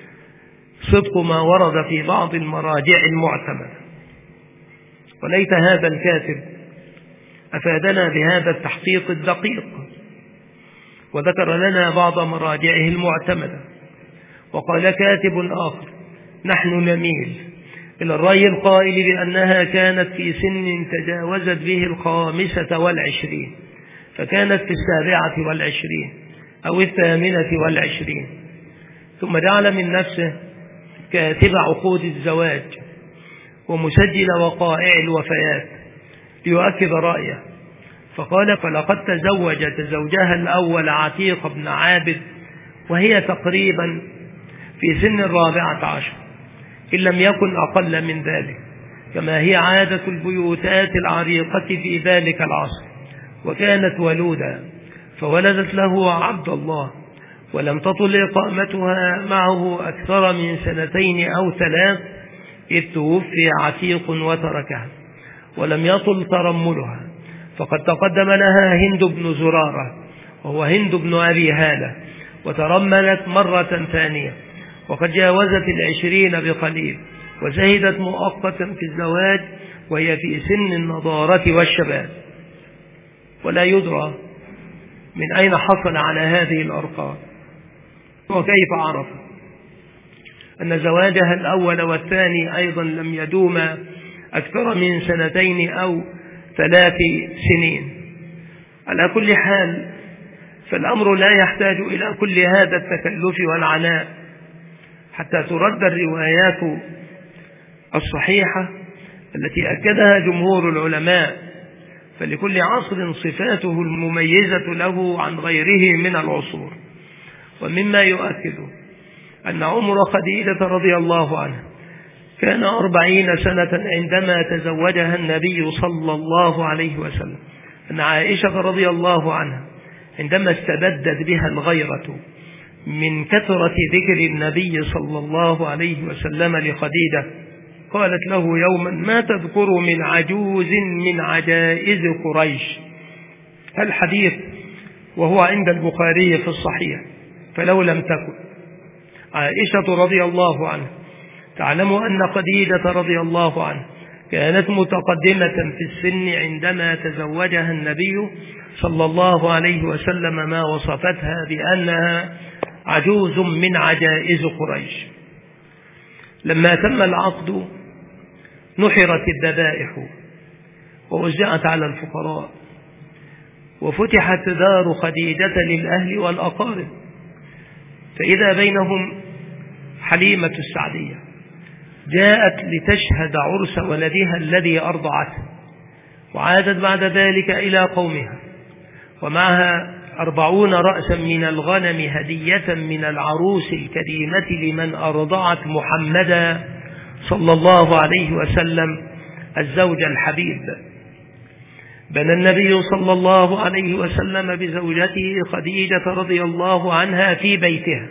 صدق ما ورد في بعض المراجع المعتمدة. وليت هذا الكاتب أفادنا بهذا التحقيق الدقيق وذكر لنا بعض مراجعه المعتمدة. وقال كاتب آخر: نحن نميل إلى الرأي القائل بأنها كانت في سن تجاوزت به الخامسة والعشرين، فكانت في السابعة والعشرين أو الثامنة والعشرين. ثم جعل من نفسه كاتب عقود الزواج ومسجل وقائع الوفيات ليؤكد رأيه، فقال: فلقد تزوجت زوجها الأول عتيق بن عابد وهي تقريبا في سن الرابعة عشر، إن لم يكن أقل من ذلك، كما هي عادة البيوتات العريقة في ذلك العصر. وكانت ولودا، فولدت له عبد الله، ولم تطل إقامتها معه أكثر من سنتين أو ثلاث، إذ توفي عتيق وتركها، ولم يطل ترملها، فقد تقدم لها هند بن زرارة وهو هند بن أبي هالة، وترملت مرة ثانية، وقد جاوزت العشرين بقليل، وزهدت مؤقتا في الزواج وهي في سن النضارة والشباب. ولا يدرى من أين حصل على هذه الأرقام، وكيف عرف أن زواجها الأول والثاني أيضا لم يدوما أكثر من سنتين أو ثلاث سنين. على كل حال فالأمر لا يحتاج إلى كل هذا التكلف والعناء حتى ترد الروايات الصحيحة التي أكدها جمهور العلماء، فلكل عصر صفاته المميزة له عن غيره من العصور. ومما يؤكد أن عمر خديجة رضي الله عنها كان أربعين سنة عندما تزوجها النبي صلى الله عليه وسلم، أن عائشة رضي الله عنها عندما استبدت بها الغيرة من كثرة ذكر النبي صلى الله عليه وسلم لخديجة قالت له يوما: ما تذكر من عجوز من عجائز قريش؟ الحديث وهو عند البخاري في الصحيح. فلو لم تكن عائشة رضي الله عنها تعلم أن خديجة رضي الله عنها كانت متقدمة في السن عندما تزوجها النبي صلى الله عليه وسلم ما وصفتها بأنها عجوز من عجائز قريش. لما تم العقد نحرت الذبائح ووزعت على الفقراء، وفتحت دار خديجة للأهل والأقارب، فإذا بينهم حليمة السعدية جاءت لتشهد عرس ولدها الذي أرضعته، وعادت بعد ذلك إلى قومها ومعها أربعون رأسا من الغنم هدية من العروس الكريمة لمن أرضعت محمدا صلى الله عليه وسلم الزوج الحبيب. بنى النبي صلى الله عليه وسلم بزوجته خديجة رضي الله عنها في بيتها،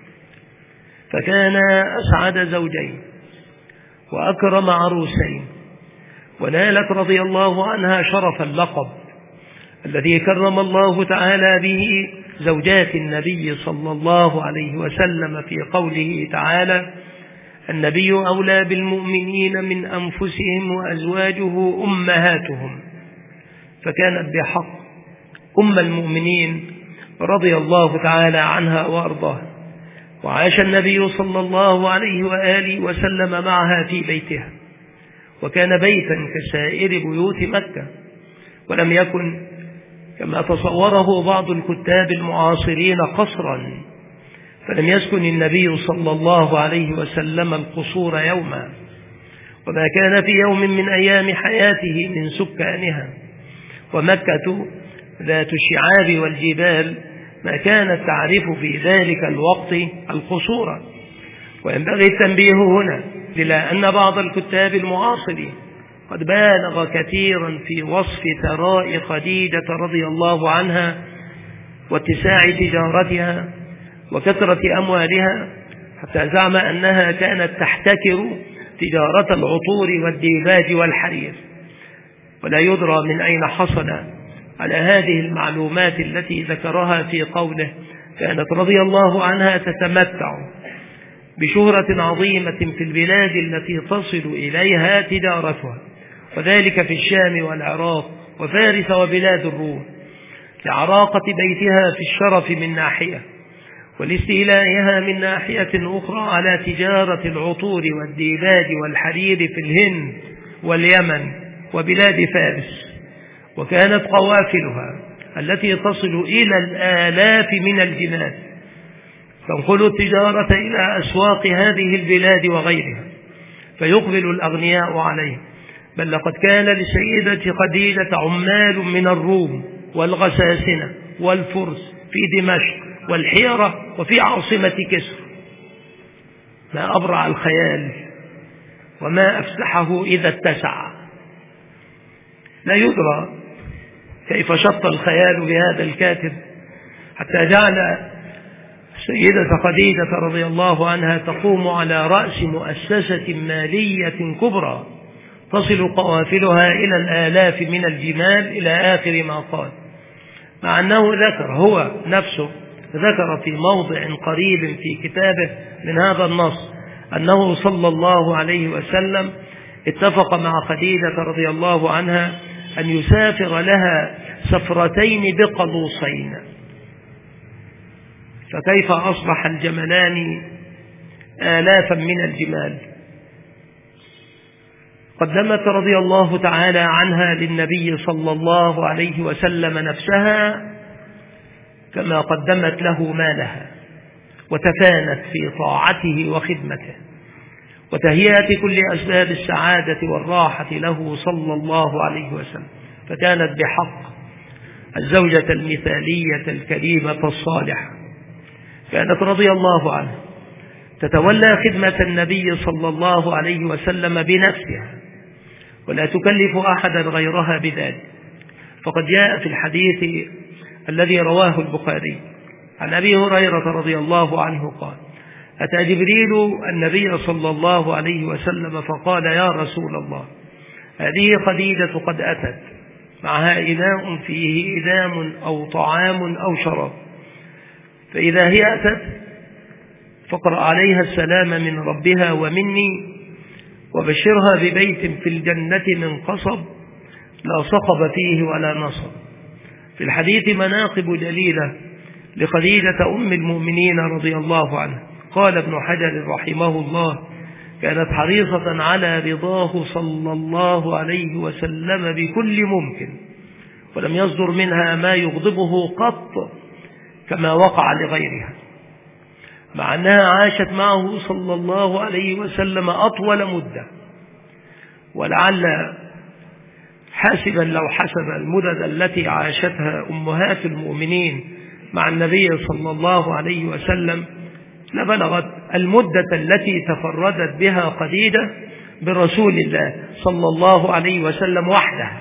فكان أسعد زوجين وأكرم عروسين، ونالت رضي الله عنها شرف اللقب الذي كرم الله تعالى به زوجات النبي صلى الله عليه وسلم في قوله تعالى: النبي أولى بالمؤمنين من أنفسهم وأزواجه أمهاتهم، فكانت بحق أم المؤمنين رضي الله تعالى عنها وأرضاها. وعاش النبي صلى الله عليه وآله وسلم معها في بيتها، وكان بيتا كسائر بيوت مكة، ولم يكن كما تصوره بعض الكتاب المعاصرين قصرا، فلم يسكن النبي صلى الله عليه وسلم القصور يوما، وما كان في يوم من أيام حياته من سكانها. ومكة ذات الشعاب والجبال ما كانت تعرف في ذلك الوقت القصور، وينبغي التنبيه هنا إلى أن بعض الكتاب المعاصرين قد بالغ كثيرا في وصف ثراء خديجة رضي الله عنها واتساع تجارتها وكثرة أموالها، حتى زعم أنها كانت تحتكر تجارة العطور والديباج والحرير، ولا يدرى من أين حصل على هذه المعلومات التي ذكرها في قوله كانت رضي الله عنها تتمتع بشهرة عظيمة في البلاد التي تصل إليها تجارتها، وذلك في الشام والعراق وفارس وبلاد الروم، لعراقة بيتها في الشرف من ناحية، ولاستيلائها من ناحية أخرى على تجارة العطور والديباج والحرير في الهند واليمن وبلاد فارس. وكانت قوافلها التي تصل إلى الآلاف من الجمال تنقل التجارة إلى أسواق هذه البلاد وغيرها، فيقبل الأغنياء عليه. بل لقد كان لسيدة خديجة عمال من الروم والغساسنة والفرس في دمشق والحيرة وفي عاصمة كسر. ما أبرع الخيال وما أفسحه إذا اتسع. لا يدرى كيف شط الخيال بهذا الكاتب حتى جعل السيدة خديجة رضي الله عنها تقوم على رأس مؤسسة مالية كبرى تصل قوافلها إلى الآلاف من الجمال إلى آخر ما قال، مع أنه ذكر هو نفسه ذكر في موضع قريب في كتابه من هذا النص أنه صلى الله عليه وسلم اتفق مع خديجة رضي الله عنها أن يسافر لها سفرتين بقلوصين، فكيف أصبح الجملان آلافا من الجمال. قدمت رضي الله تعالى عنها للنبي صلى الله عليه وسلم نفسها كما قدمت له مالها، وتفانت في طاعته وخدمته وتهيئة كل أسباب السعادة والراحة له صلى الله عليه وسلم، فكانت بحق الزوجة المثالية الكريمة الصالحة. كانت رضي الله عنها تتولى خدمة النبي صلى الله عليه وسلم بنفسها ولا تكلف أحدا غيرها بذلك. فقد جاء في الحديث الذي رواه البخاري عن أبي هريرة رضي الله عنه قال: أتى جبريل النبي صلى الله عليه وسلم فقال: يا رسول الله، هذه خديجة قد أتت معها إناء فيه إدام أو طعام أو شراب، فإذا هي أتت فاقرأ عليها السلام من ربها ومني، وبشرها ببيت في الجنة من قصب لا صخب فيه ولا نصب. في الحديث مناقب جليلة لخديجة أم المؤمنين رضي الله عنها. قال ابن حجر رحمه الله: كانت حريصة على رضاه صلى الله عليه وسلم بكل ممكن، ولم يصدر منها ما يغضبه قط كما وقع لغيرها، مع أنها عاشت معه صلى الله عليه وسلم أطول مدة. ولعل حاسبا لو حسب المدد التي عاشتها أمهات المؤمنين مع النبي صلى الله عليه وسلم لبلغت المدة التي تفردت بها خديجة برسول الله صلى الله عليه وسلم وحدها.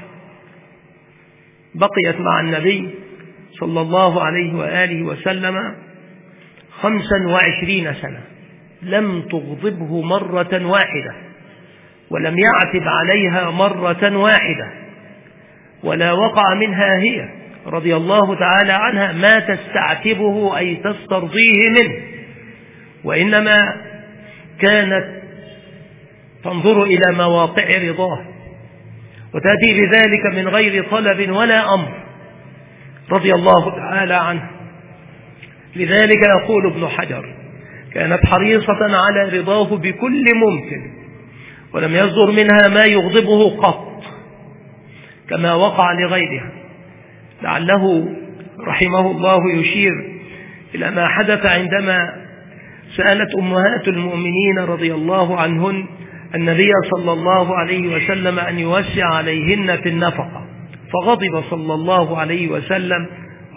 بقيت مع النبي صلى الله عليه وآله وسلم خمسا وعشرين سنة، لم تغضبه مرة واحدة، ولم يعتب عليها مرة واحدة، ولا وقع منها هي رضي الله تعالى عنها ما تستعتبه أي تسترضيه منه، وإنما كانت تنظر إلى مواقع رضاه وتأتي بذلك من غير طلب ولا أمر رضي الله تعالى عنه. لذلك يقول ابن حجر: كانت حريصة على رضاه بكل ممكن، ولم يصدر منها ما يغضبه قط كما وقع لغيرها. لعله رحمه الله يشير إلى ما حدث عندما سألت أمهات المؤمنين رضي الله عنهن النبي صلى الله عليه وسلم أن يوسع عليهن في النفقة، فغضب صلى الله عليه وسلم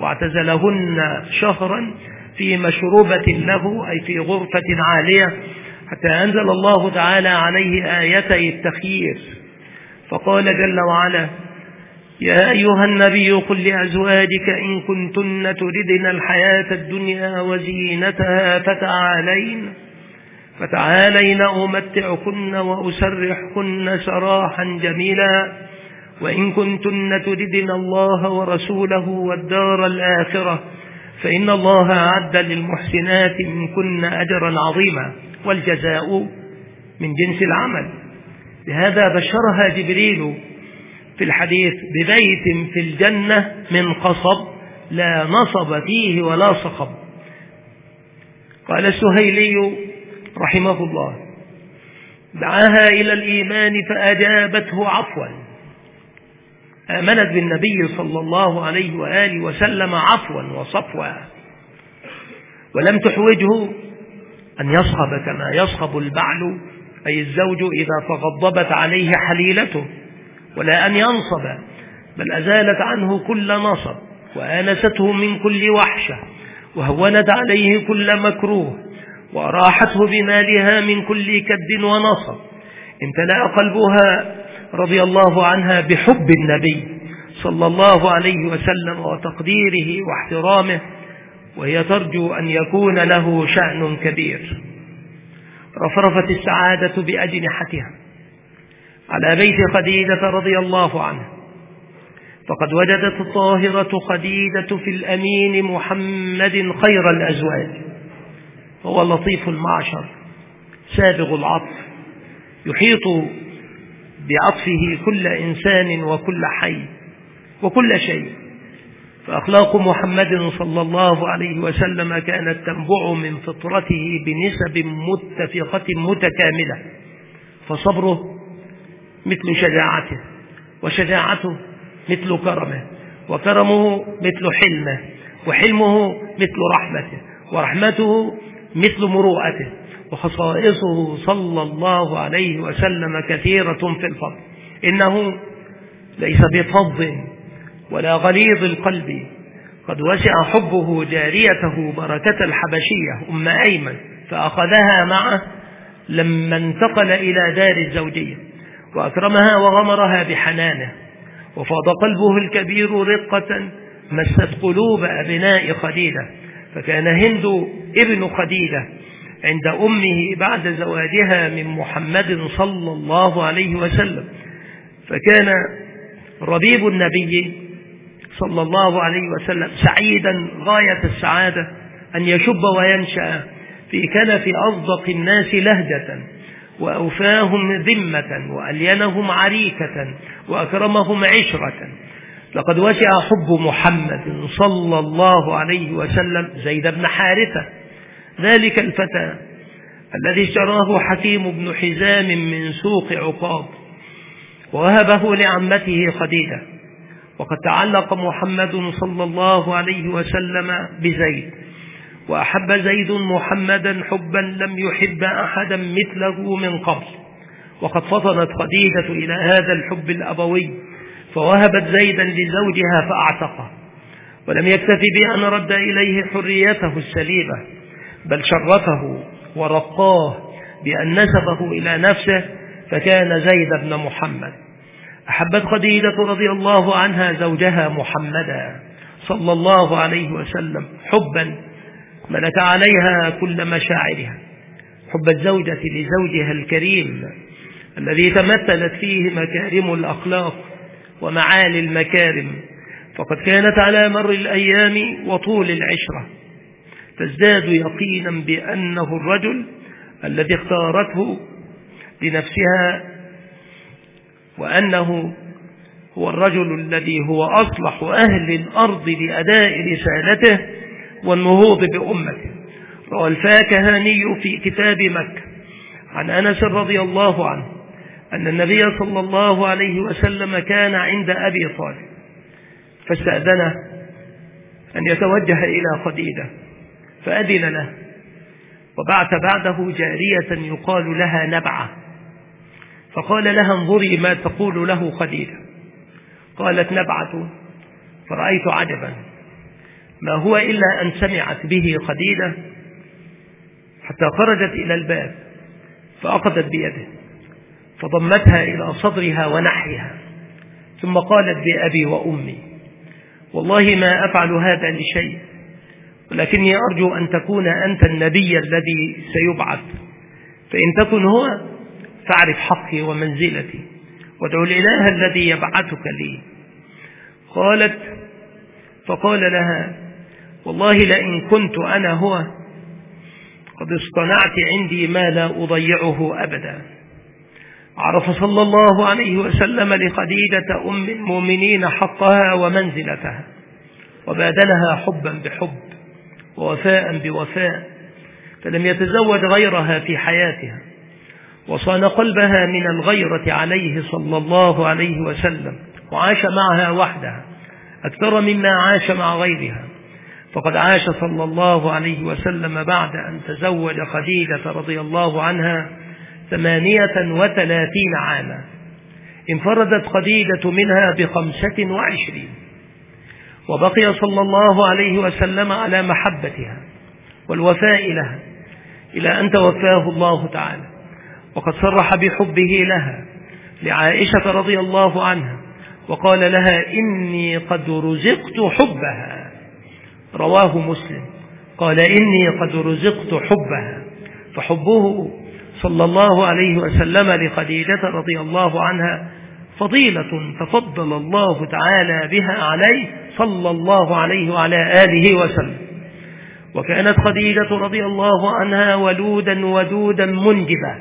واعتزلهن شهرا في مشروبة له أي في غرفة عالية حتى أنزل الله تعالى عليه آيتي التخيير، فقال جل وعلا: يا أيها النبي قل لأزواجك إن كنتن تردن الحياة الدنيا وزينتها فتعالين فتعالين أمتعكن وأسرحكن سراحا جميلا، وإن كنتن تردن الله ورسوله والدار الآخرة فإن الله أعد للمحسنات منكن أجرا عظيما، والجزاء من جنس العمل. لهذا بشرها جبريل في الحديث ببيت في الجنة من قصب لا نصب فيه ولا صخب. قال السهيلي رحمه الله: دعاها إلى الإيمان فأجابته عفوا، آمنت بالنبي صلى الله عليه وآله وسلم عفوا وصفوا، ولم تحوجه أن يصخب كما يصخب البعل أي الزوج إذا تغضبت عليه حليلته، ولا أن ينصب، بل أزالت عنه كل نصب وآنسته من كل وحشة وهونت عليه كل مكروه وأراحته بمالها من كل كد ونصب. امتلأ قلبها رضي الله عنها بحب النبي صلى الله عليه وسلم وتقديره واحترامه، وهي ترجو أن يكون له شأن كبير. رفرفت السعادة بأجنحتها على بيت خديجة رضي الله عنها، فقد وجدت الطاهرة خديجة في الأمين محمد خير الأزواج، هو لطيف المعشر سابغ العطف، يحيط بعطفه كل إنسان وكل حي وكل شيء. فأخلاق محمد صلى الله عليه وسلم كانت تنبع من فطرته بنسب متفقة متكاملة، فصبره مثل شجاعته، وشجاعته مثل كرمه، وكرمه مثل حلمه، وحلمه مثل رحمته، ورحمته مثل مروءته. وخصائصه صلى الله عليه وسلم كثيرة في الفضل، إنه ليس بفظ ولا غليظ القلب، قد وسع حبه جاريته بركة الحبشية أم أيمن فأخذها معه لما انتقل إلى دار الزوجية، وأكرمها وغمرها بحنانه، وفاض قلبه الكبير رقة مست قلوب أبناء خديجة. فكان هند ابن خديجة عند أمه بعد زواجها من محمد صلى الله عليه وسلم، فكان ربيب النبي صلى الله عليه وسلم سعيدا غاية السعادة أن يشب وينشأ في كنف أصدق الناس لهجة، وأوفاهم ذمة، وألينهم عريكة، وأكرمهم عشرة. لقد وسع حب محمد صلى الله عليه وسلم زيد بن حارثة، ذلك الفتى الذي اشتراه حكيم بن حزام من سوق عقاب ووهبه لعمته خديجة. وقد تعلق محمد صلى الله عليه وسلم بزيد، وأحب زيد محمدا حبا لم يحب أحدا مثله من قبل. وقد فطنت خديجة إلى هذا الحب الأبوي، فوهبت زيدا لزوجها فأعتقه، ولم يكتف بأن رد إليه حريته السليمة، بل شرفه ورقاه بأن نسبه إلى نفسه، فكان زيد بن محمد. أحبت خديجة رضي الله عنها زوجها محمدا صلى الله عليه وسلم حبا ملك عليها كل مشاعرها، حب الزوجة لزوجها الكريم الذي تمثلت فيه مكارم الأخلاق ومعالي المكارم. فقد كانت على مر الأيام وطول العشرة تزداد يقينا بأنه الرجل الذي اختارته لنفسها، وأنه هو الرجل الذي هو أصلح أهل الأرض لأداء رسالته والنهوض بأمته. روى الفاكهاني في كتاب مكة عن أنس رضي الله عنه أن النبي صلى الله عليه وسلم كان عند أبي طالب فاستأذنه أن يتوجه إلى خديجة، فأذن له، وبعث بعده جارية يقال لها نبعة، فقال لها: انظري ما تقول له خديجة. قالت نبعة: فرأيت عجبا، ما هو إلا أن سمعت به خديجة، حتى خرجت إلى الباب فأخذت بيده فضمتها إلى صدرها ونحرها، ثم قالت بأبي وأمي والله ما أفعل هذا لشيء، ولكني أرجو أن تكون أنت النبي الذي سيبعث، فإن تكن هو فاعرف حقي ومنزلتي وادعو الإله الذي يبعثك لي. قالت فقال لها والله لئن كنت أنا هو قد اصطنعت عندي ما لا أضيعه أبدا. عرف صلى الله عليه وسلم لخديجة أم المؤمنين حقها ومنزلتها، وبادلها حبا بحب ووفاء بوفاء، فلم يتزوج غيرها في حياتها، وصان قلبها من الغيرة عليه صلى الله عليه وسلم، وعاش معها وحدها أكثر مما عاش مع غيرها، فقد عاش صلى الله عليه وسلم بعد أن تزوج خديجة رضي الله عنها ثمانية وثلاثين عاما، انفردت خديجة منها بخمسة وعشرين، وبقي صلى الله عليه وسلم على محبتها والوفاء لها إلى أن توفاه الله تعالى، وقد صرح بحبه لها لعائشة رضي الله عنها وقال لها إني قد رزقت حبها، رواه مسلم، قال إني قد رزقت حبها، فحبه صلى الله عليه وسلم لخديجة رضي الله عنها فضيلة تفضل الله تعالى بها عليه صلى الله عليه وعلى آله وسلم. وكانت خديجة رضي الله عنها ولودا ودودا منجبا،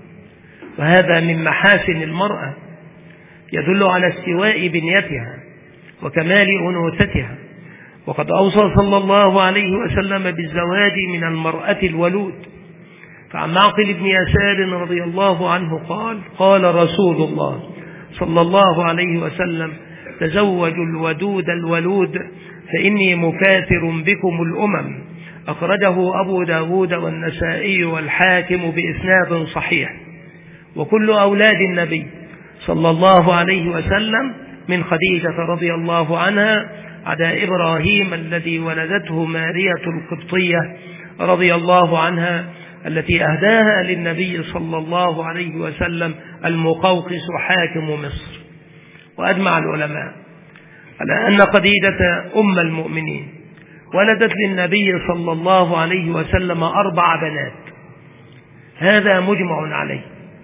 وهذا من محاسن المرأة يدل على استواء بنيتها وكمال أنوثتها، وقد أوصى صلى الله عليه وسلم بالزواج من المرأة الولود، فعن معقل بن يسار رضي الله عنه قال قال رسول الله صلى الله عليه وسلم تزوجوا الودود الولود فإني مكاثر بكم الأمم، أخرجه أبو داود والنسائي والحاكم بإسناد صحيح. وكل أولاد النبي صلى الله عليه وسلم من خديجة رضي الله عنها عدا إبراهيم الذي ولدته مارية القبطية رضي الله عنها التي أهداها للنبي صلى الله عليه وسلم المقوقس حاكم مصر. وأجمع العلماء على أن خديجة أم المؤمنين ولدت للنبي صلى الله عليه وسلم أربع بنات، هذا مجمع عليه،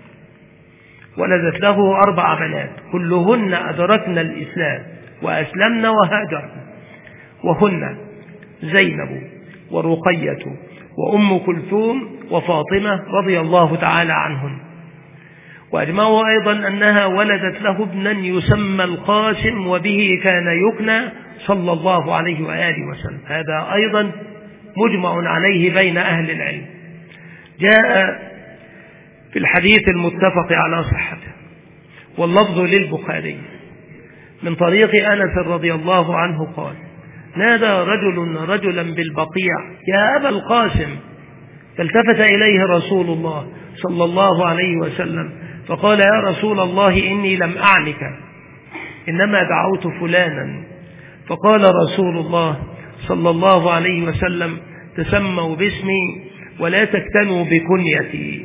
ولدت له أربع بنات كلهن أدركن الإسلام وأسلمن وهاجرن، وهن زينب ورقية وأم كلثوم وفاطمة رضي الله تعالى عنهن. وأجمعوا أيضا أنها ولدت له ابنا يسمى القاسم وبه كان يكنى صلى الله عليه وآله وسلم، هذا أيضا مجمع عليه بين أهل العلم. جاء في الحديث المتفق على صحته واللفظ للبخاري من طريق أنس رضي الله عنه قال نادى رجل رجلا بالبقيع يا أبا القاسم، فالتفت إليه رسول الله صلى الله عليه وسلم فقال يا رسول الله إني لم أعنك إنما دعوت فلانا، فقال رسول الله صلى الله عليه وسلم تسموا باسمي ولا تكتنوا بكنيتي.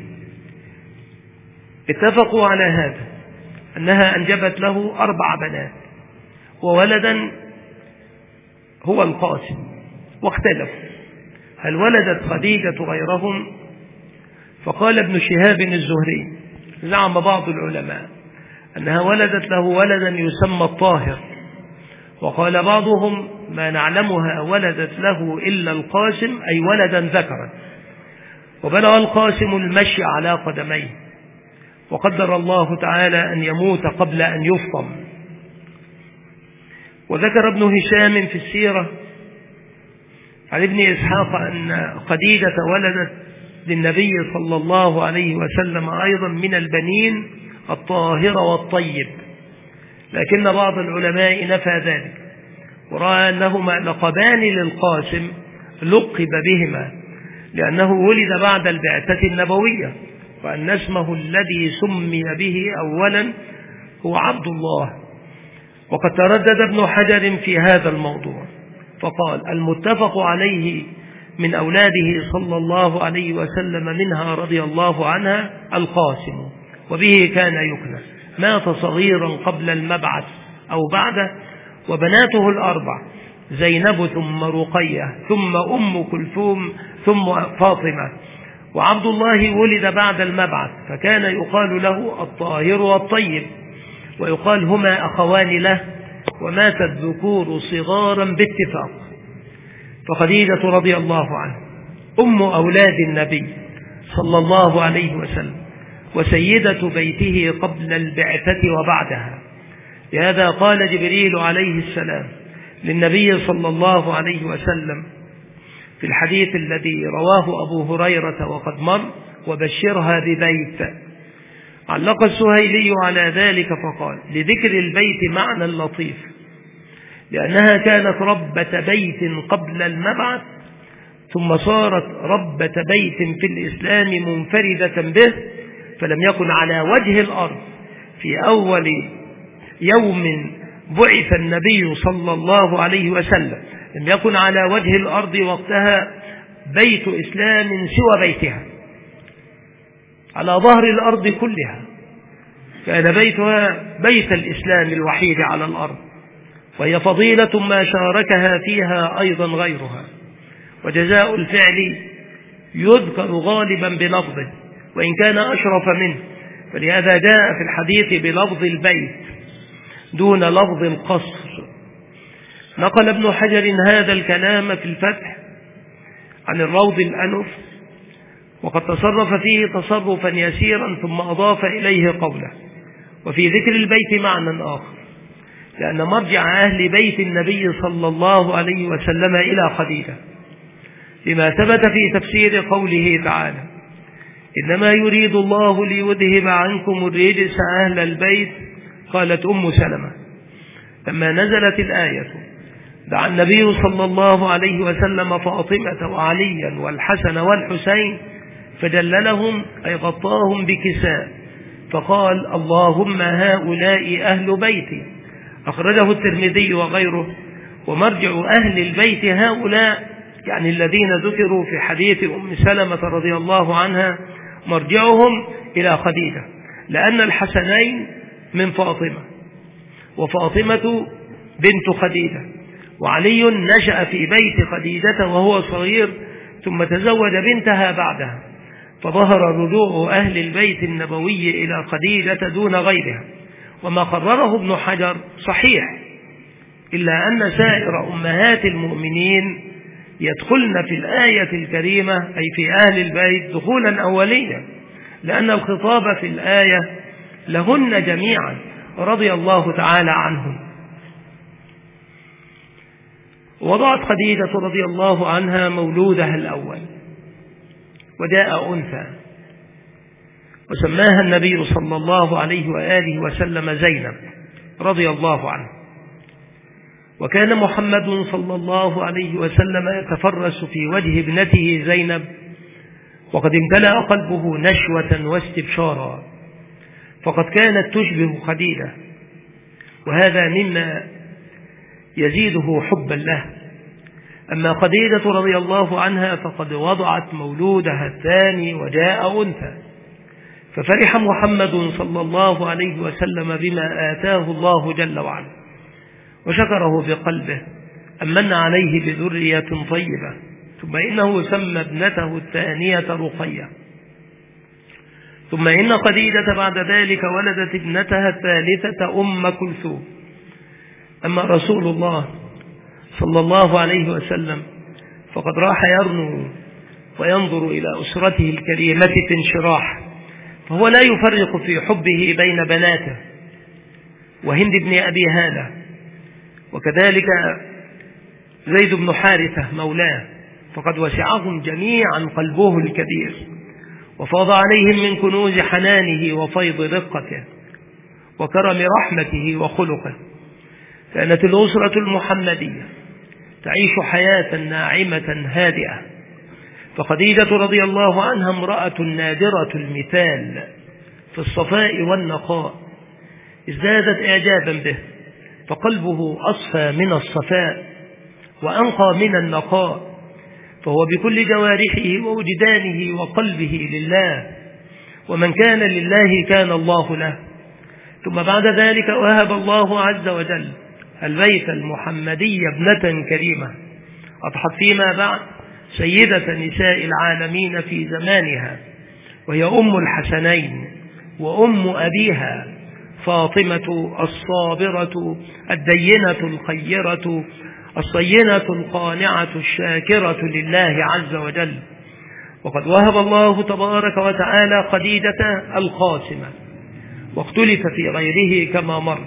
اتفقوا على هذا أنها أنجبت له أربع بنات وولدا هو القاسم، واختلفوا هل ولدت خديجة غيرهم، فقال ابن شهاب الزهري زعم بعض العلماء أنها ولدت له ولدا يسمى الطاهر، وقال بعضهم ما نعلمها ولدت له إلا القاسم أي ولدا ذكرا، وبلغ القاسم المشي على قدميه، وقدر الله تعالى أن يموت قبل أن يفطم. وذكر ابن هشام في السيرة عن ابن إسحاق أن خديجة ولدت للنبي صلى الله عليه وسلم أيضا من البنين الطاهر والطيب، لكن بعض العلماء نفى ذلك ورأى أنهما لقبان للقاسم لقب بهما لأنه ولد بعد البعثة النبوية، وأن اسمه الذي سمي به أولا هو عبد الله. وقد تردد ابن حجر في هذا الموضوع فقال المتفق عليه من أولاده صلى الله عليه وسلم منها رضي الله عنها القاسم، وبه كان يكنى، مات صغيرا قبل المبعث أو بعده، وبناته الأربع زينب ثم رقية ثم أم كلثوم ثم فاطمة. وعبد الله ولد بعد المبعث فكان يقال له الطاهر والطيب، ويقال هما أخوان له، ومات الذكور صغارا باتفاق. فخديجة رضي الله عنها أم أولاد النبي صلى الله عليه وسلم، وسيدة بيته قبل البعثة وبعدها. لهذا قال جبريل عليه السلام للنبي صلى الله عليه وسلم في الحديث الذي رواه أبو هريرة وقد مر: وبشرها ببيت. علق السهيلي على ذلك فقال: لذكر البيت معنى لطيف، لأنها كانت ربة بيت قبل المبعث، ثم صارت ربة بيت في الإسلام منفردة به، فلم يكن على وجه الأرض في أول يوم بعث النبي صلى الله عليه وسلم، لم يكن على وجه الأرض وقتها بيت إسلام سوى بيتها على ظهر الأرض كلها، كان بيتها بيت الإسلام الوحيد على الأرض، وهي فضيلة ما شاركها فيها أيضا غيرها. وجزاء الفعل يذكر غالبا بلفظه وإن كان أشرف منه، فلهذا جاء في الحديث بلفظ البيت دون لفظ القصر. نقل ابن حجر هذا الكلام في الفتح عن الروض الأنف، وقد تصرف فيه تصرفا يسيرا ثم أضاف إليه قوله: وفي ذكر البيت معنى آخر، لأن مرجع أهل بيت النبي صلى الله عليه وسلم إلى خديجة، لما ثبت في تفسير قوله تعالى: إنما يريد الله ليذهب عنكم الرجس أهل البيت. قالت أم سلمة لما نزلت الآية: دعا النبي صلى الله عليه وسلم فاطمة وعليا والحسن والحسين فدللهم أي غطاهم بكساء، فقال: اللهم هؤلاء أهل بيتي. أخرجه الترمذي وغيره. ومرجع أهل البيت هؤلاء يعني الذين ذكروا في حديث أم سلمة رضي الله عنها مرجعهم إلى خديجة، لأن الحسنين من فاطمة، وفاطمة بنت خديجة، وعلي نشأ في بيت خديجة وهو صغير ثم تزوج بنتها بعدها، فظهر رجوع أهل البيت النبوي إلى خديجة دون غيرها. وما قرره ابن حجر صحيح، إلا أن سائر أمهات المؤمنين يدخلن في الآية الكريمة أي في أهل البيت دخولا أوليا، لأن الخطاب في الآية لهن جميعا رضي الله تعالى عنهم. وضعت خديجة رضي الله عنها مولودها الأول، وجاء أنثى، وسماها النبي صلى الله عليه وآله وسلم زينب رضي الله عنه. وكان محمد صلى الله عليه وسلم يتفرس في وجه ابنته زينب، وقد امتلأ قلبه نشوة واستبشارا، فقد كانت تشبه خديجة، وهذا مما يزيده حبا له. أما خديجة رضي الله عنها فقد وضعت مولودها الثاني وجاء أنثى، ففرح محمد صلى الله عليه وسلم بما آتاه الله جل وعلا، وشكره بقلبه أمن عليه بذرية طيبة. ثم إنه سمى ابنته الثانية رقية. ثم إن خديجة بعد ذلك ولدت ابنتها الثالثة أم كلثوم. أما رسول الله صلى الله عليه وسلم فقد راح يرنو وينظر إلى أسرته الكريمة في انشراح، فهو لا يفرق في حبه بين بناته وهند بن أبي هالة، وكذلك زيد بن حارثة مولاه، فقد وسعهم جميعا قلبه الكبير، وفاض عليهم من كنوز حنانه وفيض رقته وكرم رحمته وخلقه. كانت الأسرة المحمدية تعيش حياة ناعمة هادئة، فخديجة رضي الله عنها امرأة نادرة المثال في الصفاء والنقاء، ازدادت إعجابا به، فقلبه أصفى من الصفاء وأنقى من النقاء، فهو بكل جوارحه ووجدانه وقلبه لله، ومن كان لله كان الله له. ثم بعد ذلك وهب الله عز وجل البيت المحمدي ابنة كريمة أضحت فيما بعد سيدة نساء العالمين في زمانها، وهي أم الحسنين وأم أبيها فاطمة الصابرة الدينة الخيرة الصينة القانعة الشاكرة لله عز وجل. وقد وهب الله تبارك وتعالى خديجة القاسمة، واختلف في غيره كما مر.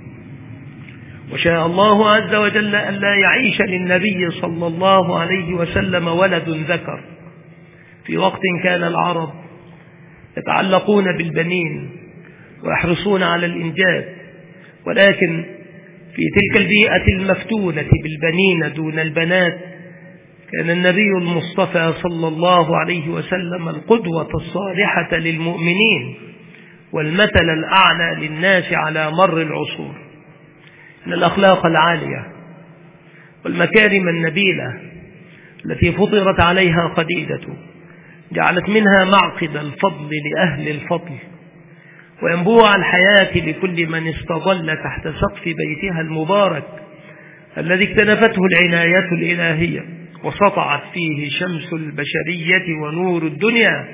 وشاء الله عز وجل أن لا يعيش للنبي صلى الله عليه وسلم ولد ذكر في وقت كان العرب يتعلقون بالبنين ويحرصون على الإنجاب، ولكن في تلك البيئة المفتونة بالبنين دون البنات كان النبي المصطفى صلى الله عليه وسلم القدوة الصالحة للمؤمنين والمثل الأعلى للناس على مر العصور. إن الأخلاق العالية والمكارم النبيلة التي فطرت عليها خديجة جعلت منها معقد الفضل لأهل الفضل وينبوع الحياة لكل من استظل تحت سقف بيتها المبارك الذي اكتنفته العناية الإلهية وسطعت فيه شمس البشرية ونور الدنيا،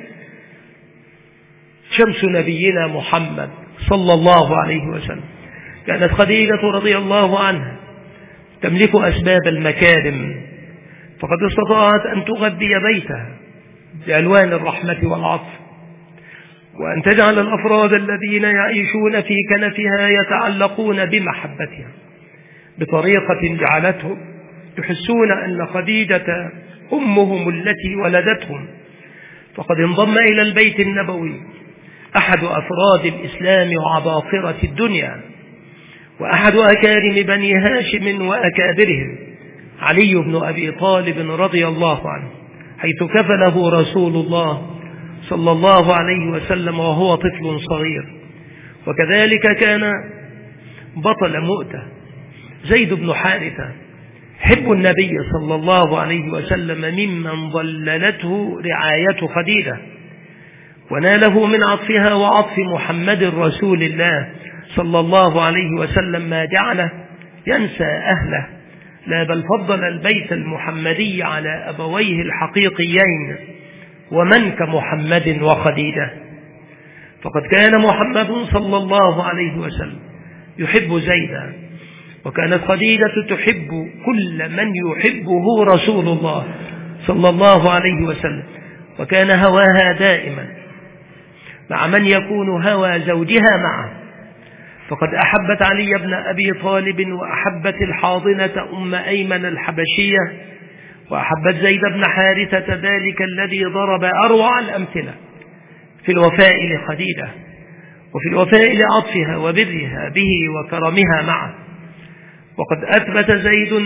شمس نبينا محمد صلى الله عليه وسلم. كانت خديجة رضي الله عنها تملك أسباب المكارم، فقد استطاعت أن تغذي بيتها بألوان الرحمة والعطف، وأن تجعل الأفراد الذين يعيشون في كنفها يتعلقون بمحبتها بطريقة جعلتهم يحسون أن خديجة أمهم التي ولدتهم. فقد انضم إلى البيت النبوي أحد أفراد الإسلام وعباقرة الدنيا، وأحد أكارم بني هاشم وأكابرهم، علي بن أبي طالب رضي الله عنه، حيث كفله رسول الله صلى الله عليه وسلم وهو طفل صغير. وكذلك كان بطل مؤتة زيد بن حارثة حب النبي صلى الله عليه وسلم ممن ظللته رعاية خديجة، وناله من عطفها وعطف محمد رسول الله صلى الله عليه وسلم ما جعله ينسى أهله، لا بل فضل البيت المحمدي على أبويه الحقيقيين ومن كمحمد وخديجة. فقد كان محمد صلى الله عليه وسلم يحب زيدا، وكانت خديجة تحب كل من يحبه رسول الله صلى الله عليه وسلم، وكان هواها دائما مع من يكون هوى زوجها معه. فقد أحبت علي بن أبي طالب، وأحبت الحاضنة أم أيمن الحبشية، وأحبت زيد بن حارثة ذلك الذي ضرب أروع الأمثلة في الوفاء لخديجة وفي الوفاء لعطفها وبرها به وكرمها معه. وقد أثبت زيد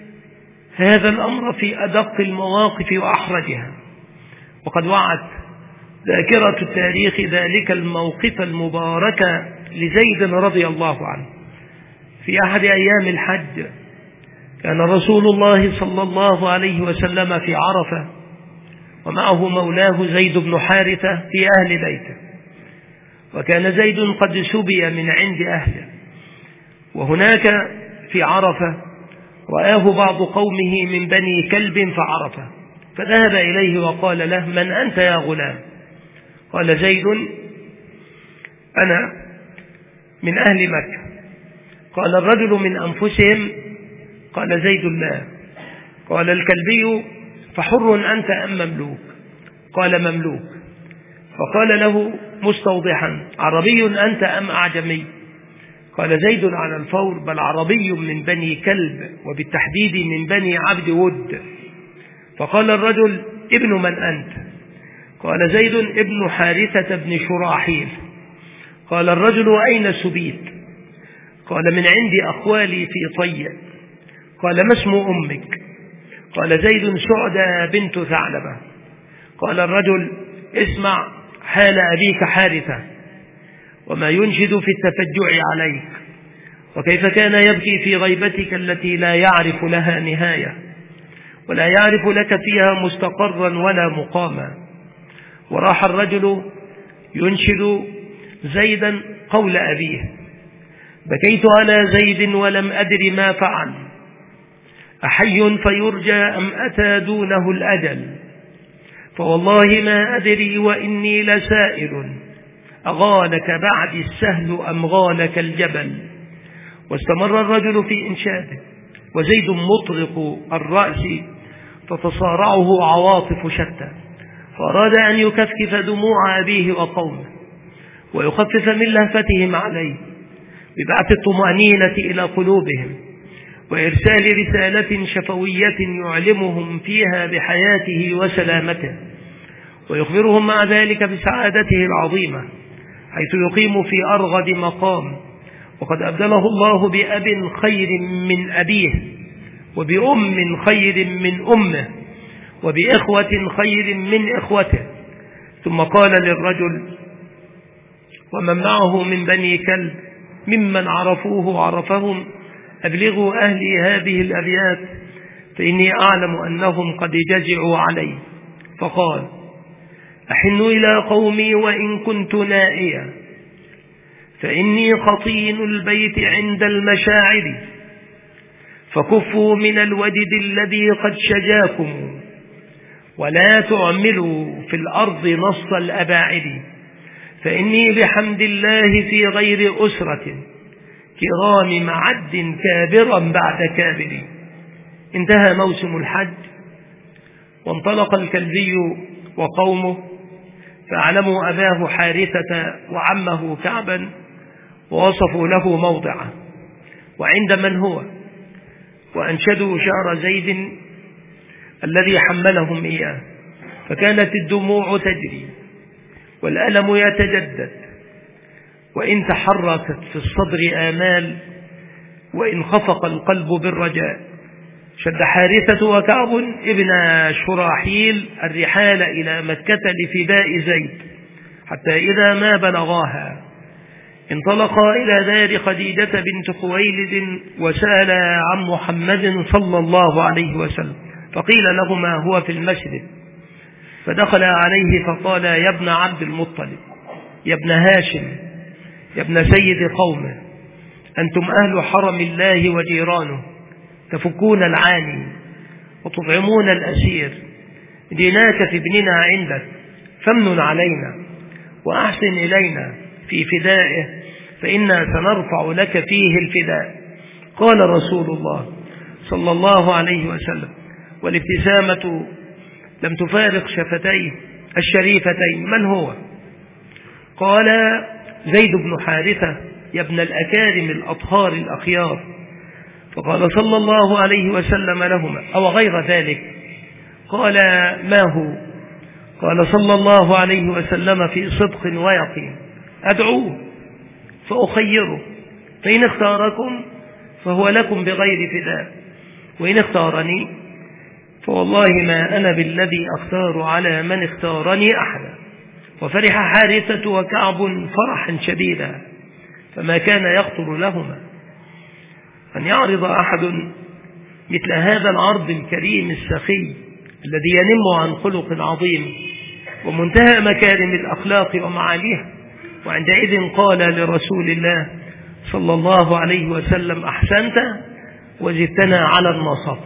هذا الأمر في أدق المواقف وأحرجها، وقد وعت ذاكرة التاريخ ذلك الموقف المبارك لزيد رضي الله عنه. في أحد أيام الحج كان رسول الله صلى الله عليه وسلم في عرفة، ومعه مولاه زيد بن حارثة في أهل بيته، وكان زيد قد سبي من عند أهله، وهناك في عرفة رآه بعض قومه من بني كلب فعرفه، فذهب إليه وقال له: من أنت يا غلام؟ قال زيد: أنا من أهل مكة. قال الرجل: من أنفسهم؟ قال زيد: لا. قال الكلبي: فحر أنت أم مملوك؟ قال مملوك. فقال له مستوضحا: عربي أنت أم أعجمي؟ قال زيد على الفور: بل عربي من بني كلب، وبالتحديد من بني عبد ود. فقال الرجل: ابن من أنت؟ قال زيد: ابن حارثة بن شراحيل. قال الرجل: أين سبيت؟ قال: من عند أخوالي في طي. قال: ما اسم أمك؟ قال زيد: سعدى بنت ثعلبة. قال الرجل: اسمع حال أبيك حارثة وما ينشد في التفجع عليك، وكيف كان يبكي في غيبتك التي لا يعرف لها نهاية، ولا يعرف لك فيها مستقرا ولا مقاما. وراح الرجل ينشد زيدا قول أبيه: بكيت على زيد ولم أدر ما فعل، أحي فيرجى أم أتى دونه الأجل، فوالله ما أدري وإني لسائل، أغالك بعد السهل أم غالك الجبل. واستمر الرجل في إنشاده وزيد مطرق الرأس تتصارعه عواطف شتى، فأراد أن يكفكف دموع أبيه وقومه ويخفف من لهفتهم عليه ببعث الطمأنينة إلى قلوبهم وإرسال رسالة شفوية يعلمهم فيها بحياته وسلامته، ويخبرهم مع ذلك بسعادته العظيمة حيث يقيم في أرغد مقام، وقد أبدله الله بأب خير من أبيه، وبأم خير من أمه، وبإخوة خير من إخوته. ثم قال للرجل ومن معه من بني كلب ممن عرفوه عرفهم: أبلغوا أهلي هذه الأبيات فإني أعلم أنهم قد جزعوا علي. فقال: أحن إلى قومي وإن كنت نائيا، فإني خطين البيت عند المشاعر، فكفوا من الودد الذي قد شجاكم، ولا تعملوا في الأرض نص الأباعد، فإني بحمد الله في غير أسرة كرام معد كابرا بعد كابر. انتهى موسم الحج، وانطلق الكلبي وقومه، فأعلموا أباه حارثة وعمه كعبا، ووصفوا له موضعه وعند من هو، وأنشدوا شعر زيد الذي حملهم إياه، فكانت الدموع تجري والألم يتجدد، وإن تحركت في الصدر آمال، وإن خفق القلب بالرجاء. شد حارثة وكعب ابن شراحيل الرحال إلى مكة لفداء زيد، حتى إذا ما بلغاها انطلقا إلى دار خديجة بنت خويلد وسألا عن محمد صلى الله عليه وسلم، فقيل لهما هو في المسجد، فدخل عليه فقال: يا ابن عبد المطلب، يا ابن هاشم، يا ابن سيد قومه، أنتم أهل حرم الله وجيرانه، تفكون العاني وتطعمون الأسير، ديناك في ابننا عندك، فامنن علينا وأحسن إلينا في فدائه، فإنا سنرفع لك فيه الفداء. قال رسول الله صلى الله عليه وسلم والابتسامة لم تفارق شفتيه الشريفتين: من هو؟ قال: زيد بن حارثة يا ابن الأكارم الأطهار الأخيار. فقال صلى الله عليه وسلم لهما: أو غير ذلك؟ قال: ما هو؟ قال صلى الله عليه وسلم في صدق ويقين: أدعوه فأخيره، فإن اختاركم فهو لكم بغير فداء، وإن اختارني فوالله ما أنا بالذي أختار على من اختارني أحدا. وفرح حارثة وكعب فرحا شديدا، فما كان يخطر لهما أن يعرض أحد مثل هذا العرض الكريم السخي الذي ينم عن خلق عظيم ومنتهى مكارم الأخلاق ومعاليها. وعندئذ قال لرسول الله صلى الله عليه وسلم: أحسنت وزدتنا على النصف.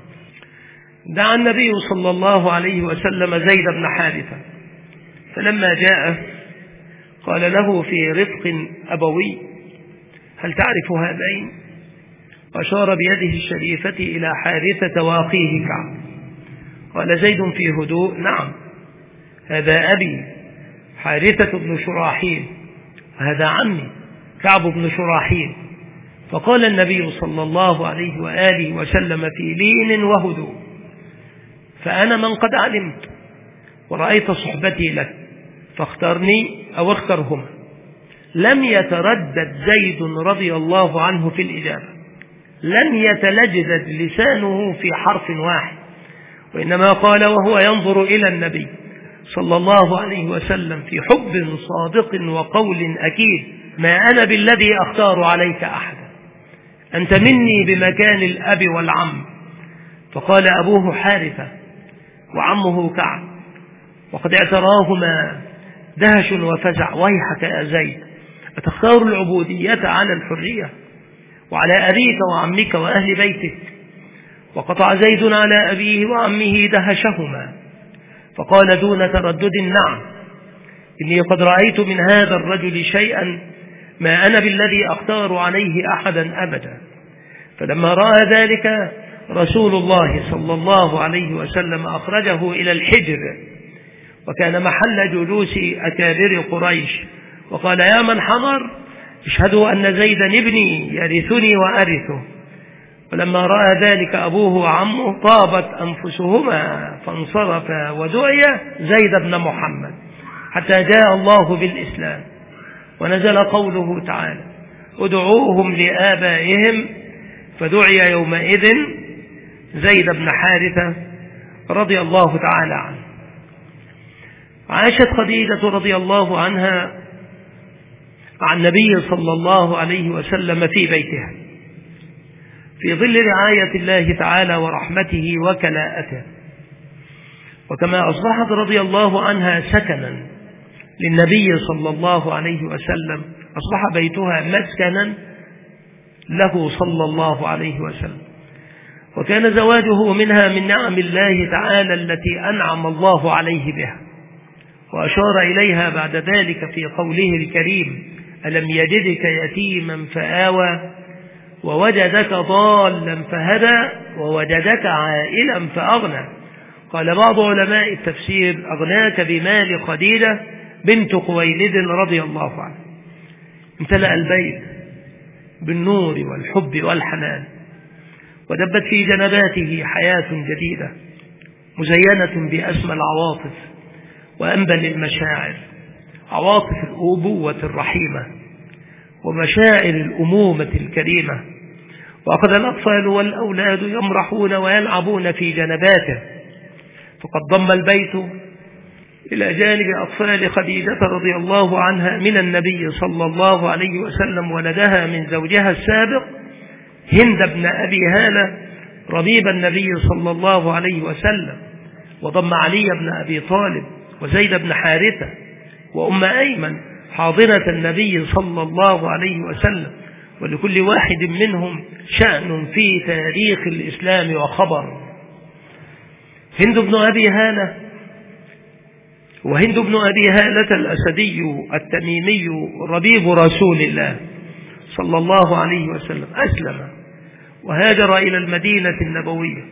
دعا النبي صلى الله عليه وسلم زيد بن حارثة، فلما جاء قال له في رفق أبوي: هل تعرف هذين؟ أشار بيده الشريفة إلى حارثة وأخيه كعب. قال زيد في هدوء: نعم، هذا أبي حارثة بن شراحيل، وهذا عمي كعب بن شراحيل. فقال النبي صلى الله عليه وآله وسلم في لين وهدوء: فأنا من قد علمت ورأيت صحبتي لك، فاخترني أو اخترهما. لم يتردد زيد رضي الله عنه في الإجابة، لم يتلجدد لسانه في حرف واحد، وإنما قال وهو ينظر إلى النبي صلى الله عليه وسلم في حب صادق وقول أكيد: ما أنا بالذي أختار عليك أحدا، أنت مني بمكان الأب والعم، فقال أبوه حارثة وعمه كعب وقد اعتراهما دهش وفزع: ويحك يا زيد، أتختار العبودية على الحرية وعلى أبيك وعمك وأهل بيتك؟ وقطع زيد على أبيه وعمه دهشهما فقال دون تردد: نعم، إني قد رأيت من هذا الرجل شيئا ما أنا بالذي أختار عليه أحدا أبدا. فلما رأى ذلك رسول الله صلى الله عليه وسلم أخرجه إلى الحجر، وكان محل جلوس أكابر قريش، وقال: يا من حضر، اشهدوا أن زيدا ابني يرثني وأرثه. ولما رأى ذلك أبوه وعمه طابت أنفسهما فانصرفا، ودعي زيد بن محمد حتى جاء الله بالإسلام، ونزل قوله تعالى: ادعوهم لآبائهم، فدعي يومئذ زيد بن حارثة رضي الله تعالى عنه. عاشت خديجة رضي الله عنها مع النبي صلى الله عليه وسلم في بيتها في ظل رعاية الله تعالى ورحمته وكلاءته، وكما أصبحت رضي الله عنها سكنا للنبي صلى الله عليه وسلم، أصبح بيتها مسكنا له صلى الله عليه وسلم. وكان زواجه منها من نعم الله تعالى التي أنعم الله عليه بها، وأشار إليها بعد ذلك في قوله الكريم: ألم يجدك يتيما فآوى ووجدك ضالا فهدى ووجدك عائلا فأغنى. قال بعض علماء التفسير: أغناك بمال خديجة بنت خويلد رضي الله عنها. امتلأ البيت بالنور والحب والحنان، ودبت في جنباته حياة جديدة مزينة بأسمى العواطف وأنبل المشاعر، عواطف الأبوة الرحيمة ومشاعر الأمومة الكريمة. وأخذ الأطفال والأولاد يمرحون ويلعبون في جنباته، فقد ضم البيت إلى جانب أطفال خديجة رضي الله عنها من النبي صلى الله عليه وسلم ولدها من زوجها السابق هند بن أبي هالة ربيب النبي صلى الله عليه وسلم، وضم علي بن أبي طالب وزيد بن حارثة وأم أيمن حاضنة النبي صلى الله عليه وسلم، ولكل واحد منهم شأن في تاريخ الإسلام وخبر. هند بن أبي هالة وهند بن أبي هالة الأسدي التميمي ربيب رسول الله صلى الله عليه وسلم أسلم وهاجر إلى المدينة النبوية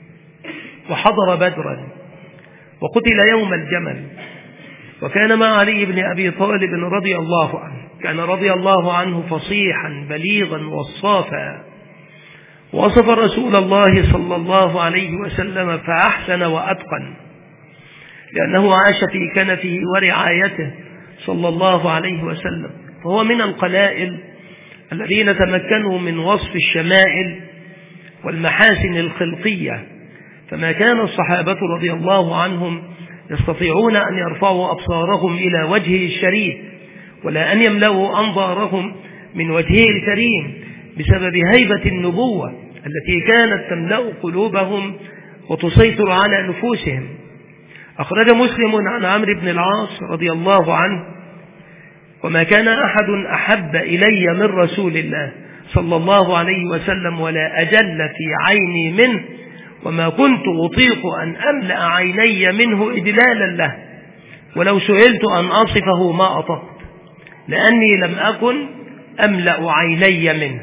وحضر بدرا وقتل يوم الجمل، وكان مع علي بن أبي طالب رضي الله عنه. كان رضي الله عنه فصيحا بليغا وصافا، وصف رسول الله صلى الله عليه وسلم فأحسن وأتقن، لأنه عاش في كنفه ورعايته صلى الله عليه وسلم، فهو من القلائل الذين تمكنوا من وصف الشمائل والمحاسن الخلقية، فما كان الصحابة رضي الله عنهم يستطيعون أن يرفعوا أبصارهم إلى وجهه الشريف، ولا أن يملأوا أنظارهم من وجهه الكريم بسبب هيبة النبوة التي كانت تملأ قلوبهم وتسيطر على نفوسهم. أخرج مسلم عن عمرو بن العاص رضي الله عنه: وما كان أحد أحب إلي من رسول الله صلى الله عليه وسلم ولا أجل في عيني منه، وما كنت أطيق أن أملأ عيني منه إدلالا له، ولو سئلت أن أصفه ما أطقت، لأني لم أكن أملأ عيني منه.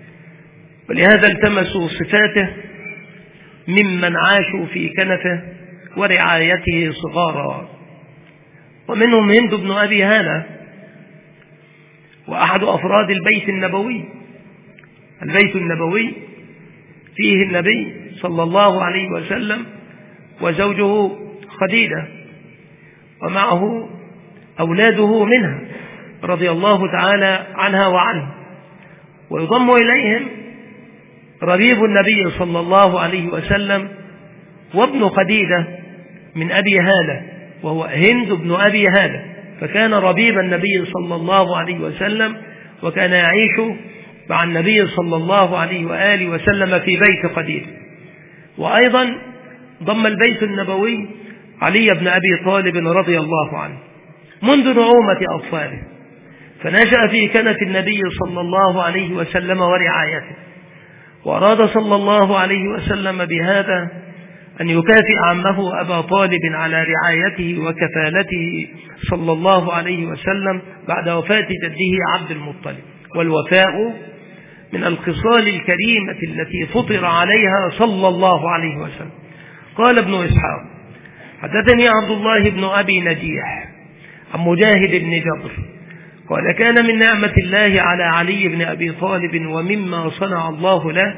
ولهذا التمسوا صفاته ممن عاشوا في كنفه ورعايته صغارا، ومنهم هند بن أبي هالة وأحد أفراد البيت النبوي. البيت النبوي فيه النبي صلى الله عليه وسلم وزوجه خديجة ومعه أولاده منها رضي الله تعالى عنها وعنه، ويضم إليهم ربيب النبي صلى الله عليه وسلم وابن خديجة من أبي هالة وهو هند بن أبي هالة، فكان ربيب النبي صلى الله عليه وسلم، وكان يعيش مع النبي صلى الله عليه وآله وسلم في بيت خديجة. وأيضا ضم البيت النبوي علي بن أبي طالب رضي الله عنه منذ نعومة أطفاله، فنشأ في كنف النبي صلى الله عليه وسلم ورعايته، وأراد صلى الله عليه وسلم بهذا أن يكافئ عمه أبا طالب على رعايته وكفالته صلى الله عليه وسلم بعد وفاة جده عبد المطلب. والوفاء من الخصال الكريمة التي فطر عليها صلى الله عليه وسلم. قال ابن إسحاق: حدثني عبد الله بن أبي نجيح عن مجاهد بن جبر قال: كان من نعمة الله على علي بن أبي طالب ومما صنع الله له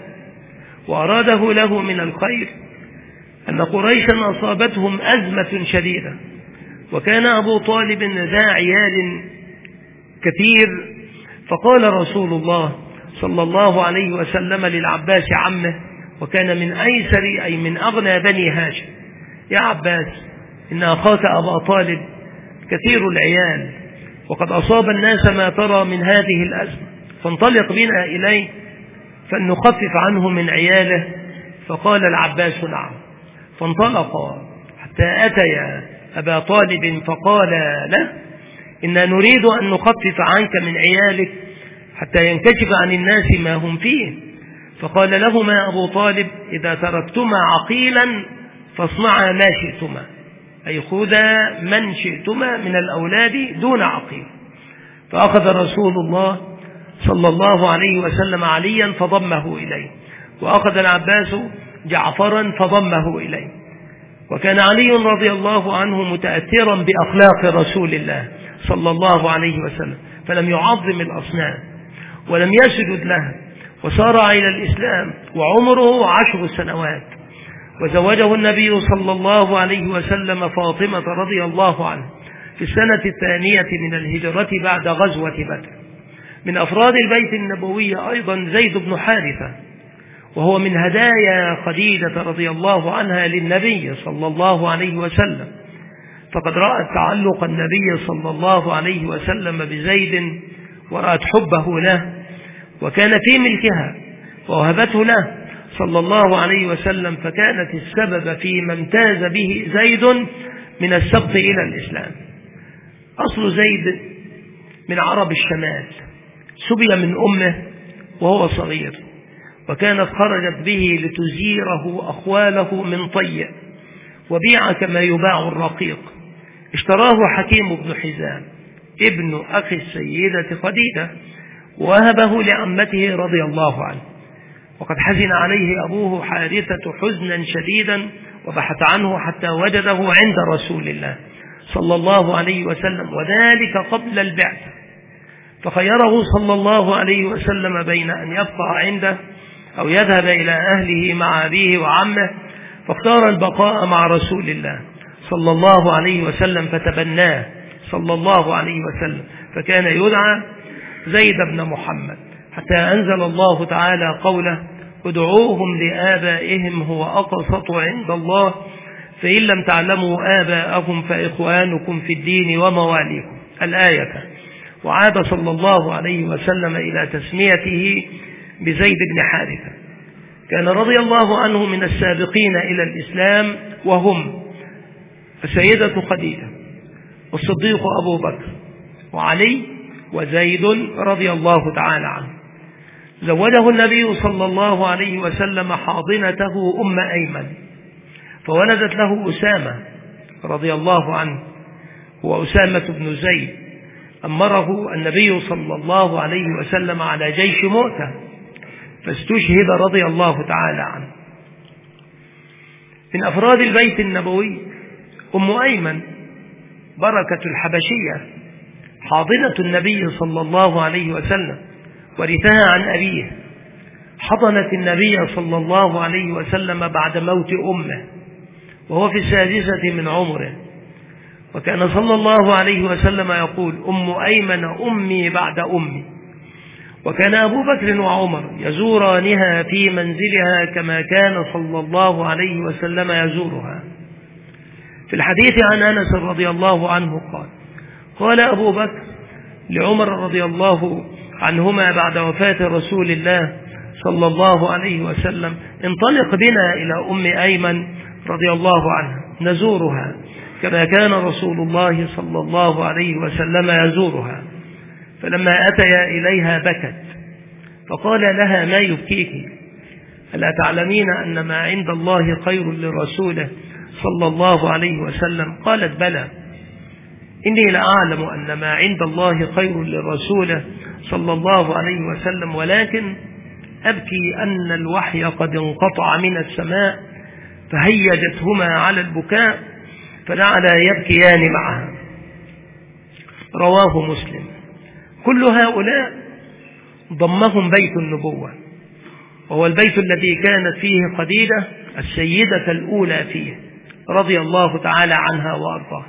وأراده له من الخير أن قريشا أصابتهم أزمة شديدة، وكان أبو طالب ذا عيال كثير، فقال رسول الله صلى الله عليه وسلم للعباس عمه، وكان من أيسر أي من أغنى بني هاشم: يا عباس، إن أخاك أبا طالب كثير العيال، وقد أصاب الناس ما ترى من هذه الأزمة، فانطلق بنا إليه فلنخفف عنه من عياله. فقال العباس: نعم. فانطلقا حتى أتيا أبا طالب فقال له: إنا نريد أن نخفف عنك من عيالك حتى ينكشف عن الناس ما هم فيه. فقال لهما أبو طالب: إذا تركتما عقيلا فاصنعا ما شئتما، أي خذا من شئتما من الأولاد دون عقيل. فأخذ رسول الله صلى الله عليه وسلم عليا فضمه إليه، وأخذ العباس جعفرا فضمه إليه. وكان علي رضي الله عنه متأثرا بأخلاق رسول الله صلى الله عليه وسلم، فلم يعظم الأصنام ولم يسجد لها، وسارع إلى الإسلام وعمره عشر سنوات. وزوجه النبي صلى الله عليه وسلم فاطمة رضي الله عنه في السنة الثانية من الهجرة بعد غزوة بدر. من أفراد البيت النبوي أيضا زيد بن حارثة، وهو من هدايا خديجة رضي الله عنها للنبي صلى الله عليه وسلم، فقد رأت تعلق النبي صلى الله عليه وسلم بزيد ورأت حبه له، وكان في ملكها فوهبته له صلى الله عليه وسلم، فكانت السبب فيما امتاز به زيد من السبق إلى الإسلام. أصل زيد من عرب الشمال، سبي من أمه وهو صغير، وكانت خرجت به لتزيره أخواله من طي، وبيع كما يباع الرقيق. اشتراه حكيم بن حزام ابن أخي السيدة خديجة، ووهبه لعمته رضي الله عنه. وقد حزن عليه أبوه حارثة حزنا شديدا، وبحث عنه حتى وجده عند رسول الله صلى الله عليه وسلم، وذلك قبل البعثة، فخيره صلى الله عليه وسلم بين أن يبقى عنده أو يذهب إلى أهله مع أبيه وعمه، فاختار البقاء مع رسول الله صلى الله عليه وسلم، فتبناه صلى الله عليه وسلم، فكان يدعى زيد بن محمد، حتى أنزل الله تعالى قوله: ادعوهم لآبائهم هو أقسط عند الله، فإن لم تعلموا آباءهم فإخوانكم في الدين ومواليكم، الآية. وعاد صلى الله عليه وسلم إلى تسميته بزيد بن حارثة. كان رضي الله عنه من السابقين إلى الإسلام، وهم السيدة خديجة والصديق أبو بكر وعلي وزيد رضي الله تعالى عنه. زوجه النبي صلى الله عليه وسلم حاضنته أم أيمن، فولدت له أسامة رضي الله عنه، هو أسامة بن زيد، أمره النبي صلى الله عليه وسلم على جيش مؤتة، فاستشهد رضي الله تعالى عنه. من أفراد البيت النبوي أم أيمن بركة الحبشية، حاضنة النبي صلى الله عليه وسلم، ورثها عن أبيه. حضنت النبي صلى الله عليه وسلم بعد موت أمه وهو في السادسة من عمره، وكان صلى الله عليه وسلم يقول: أم أيمن أمي بعد أمي. وكان أبو بكر وعمر يزورانها في منزلها كما كان صلى الله عليه وسلم يزورها. في الحديث عن أنس رضي الله عنه قال: قال أبو بكر لعمر رضي الله عنهما بعد وفاة رسول الله صلى الله عليه وسلم: انطلق بنا إلى أم أيمن رضي الله عنها نزورها كما كان رسول الله صلى الله عليه وسلم يزورها. فلما أتيا إليها بكت، فقال لها: ما يبكيك؟ ألا تعلمين أن ما عند الله خير لرسوله صلى الله عليه وسلم؟ قالت: بلى، إني لأعلم أن ما عند الله خير لرسوله صلى الله عليه وسلم، ولكن أبكي أن الوحي قد انقطع من السماء فهيجتهما على البكاء فجعلا يبكيان معها. رواه مسلم. كل هؤلاء ضمهم بيت النبوة، وهو البيت الذي كانت فيه خديجة السيدة الأولى فيه رضي الله تعالى عنها وأرضاها.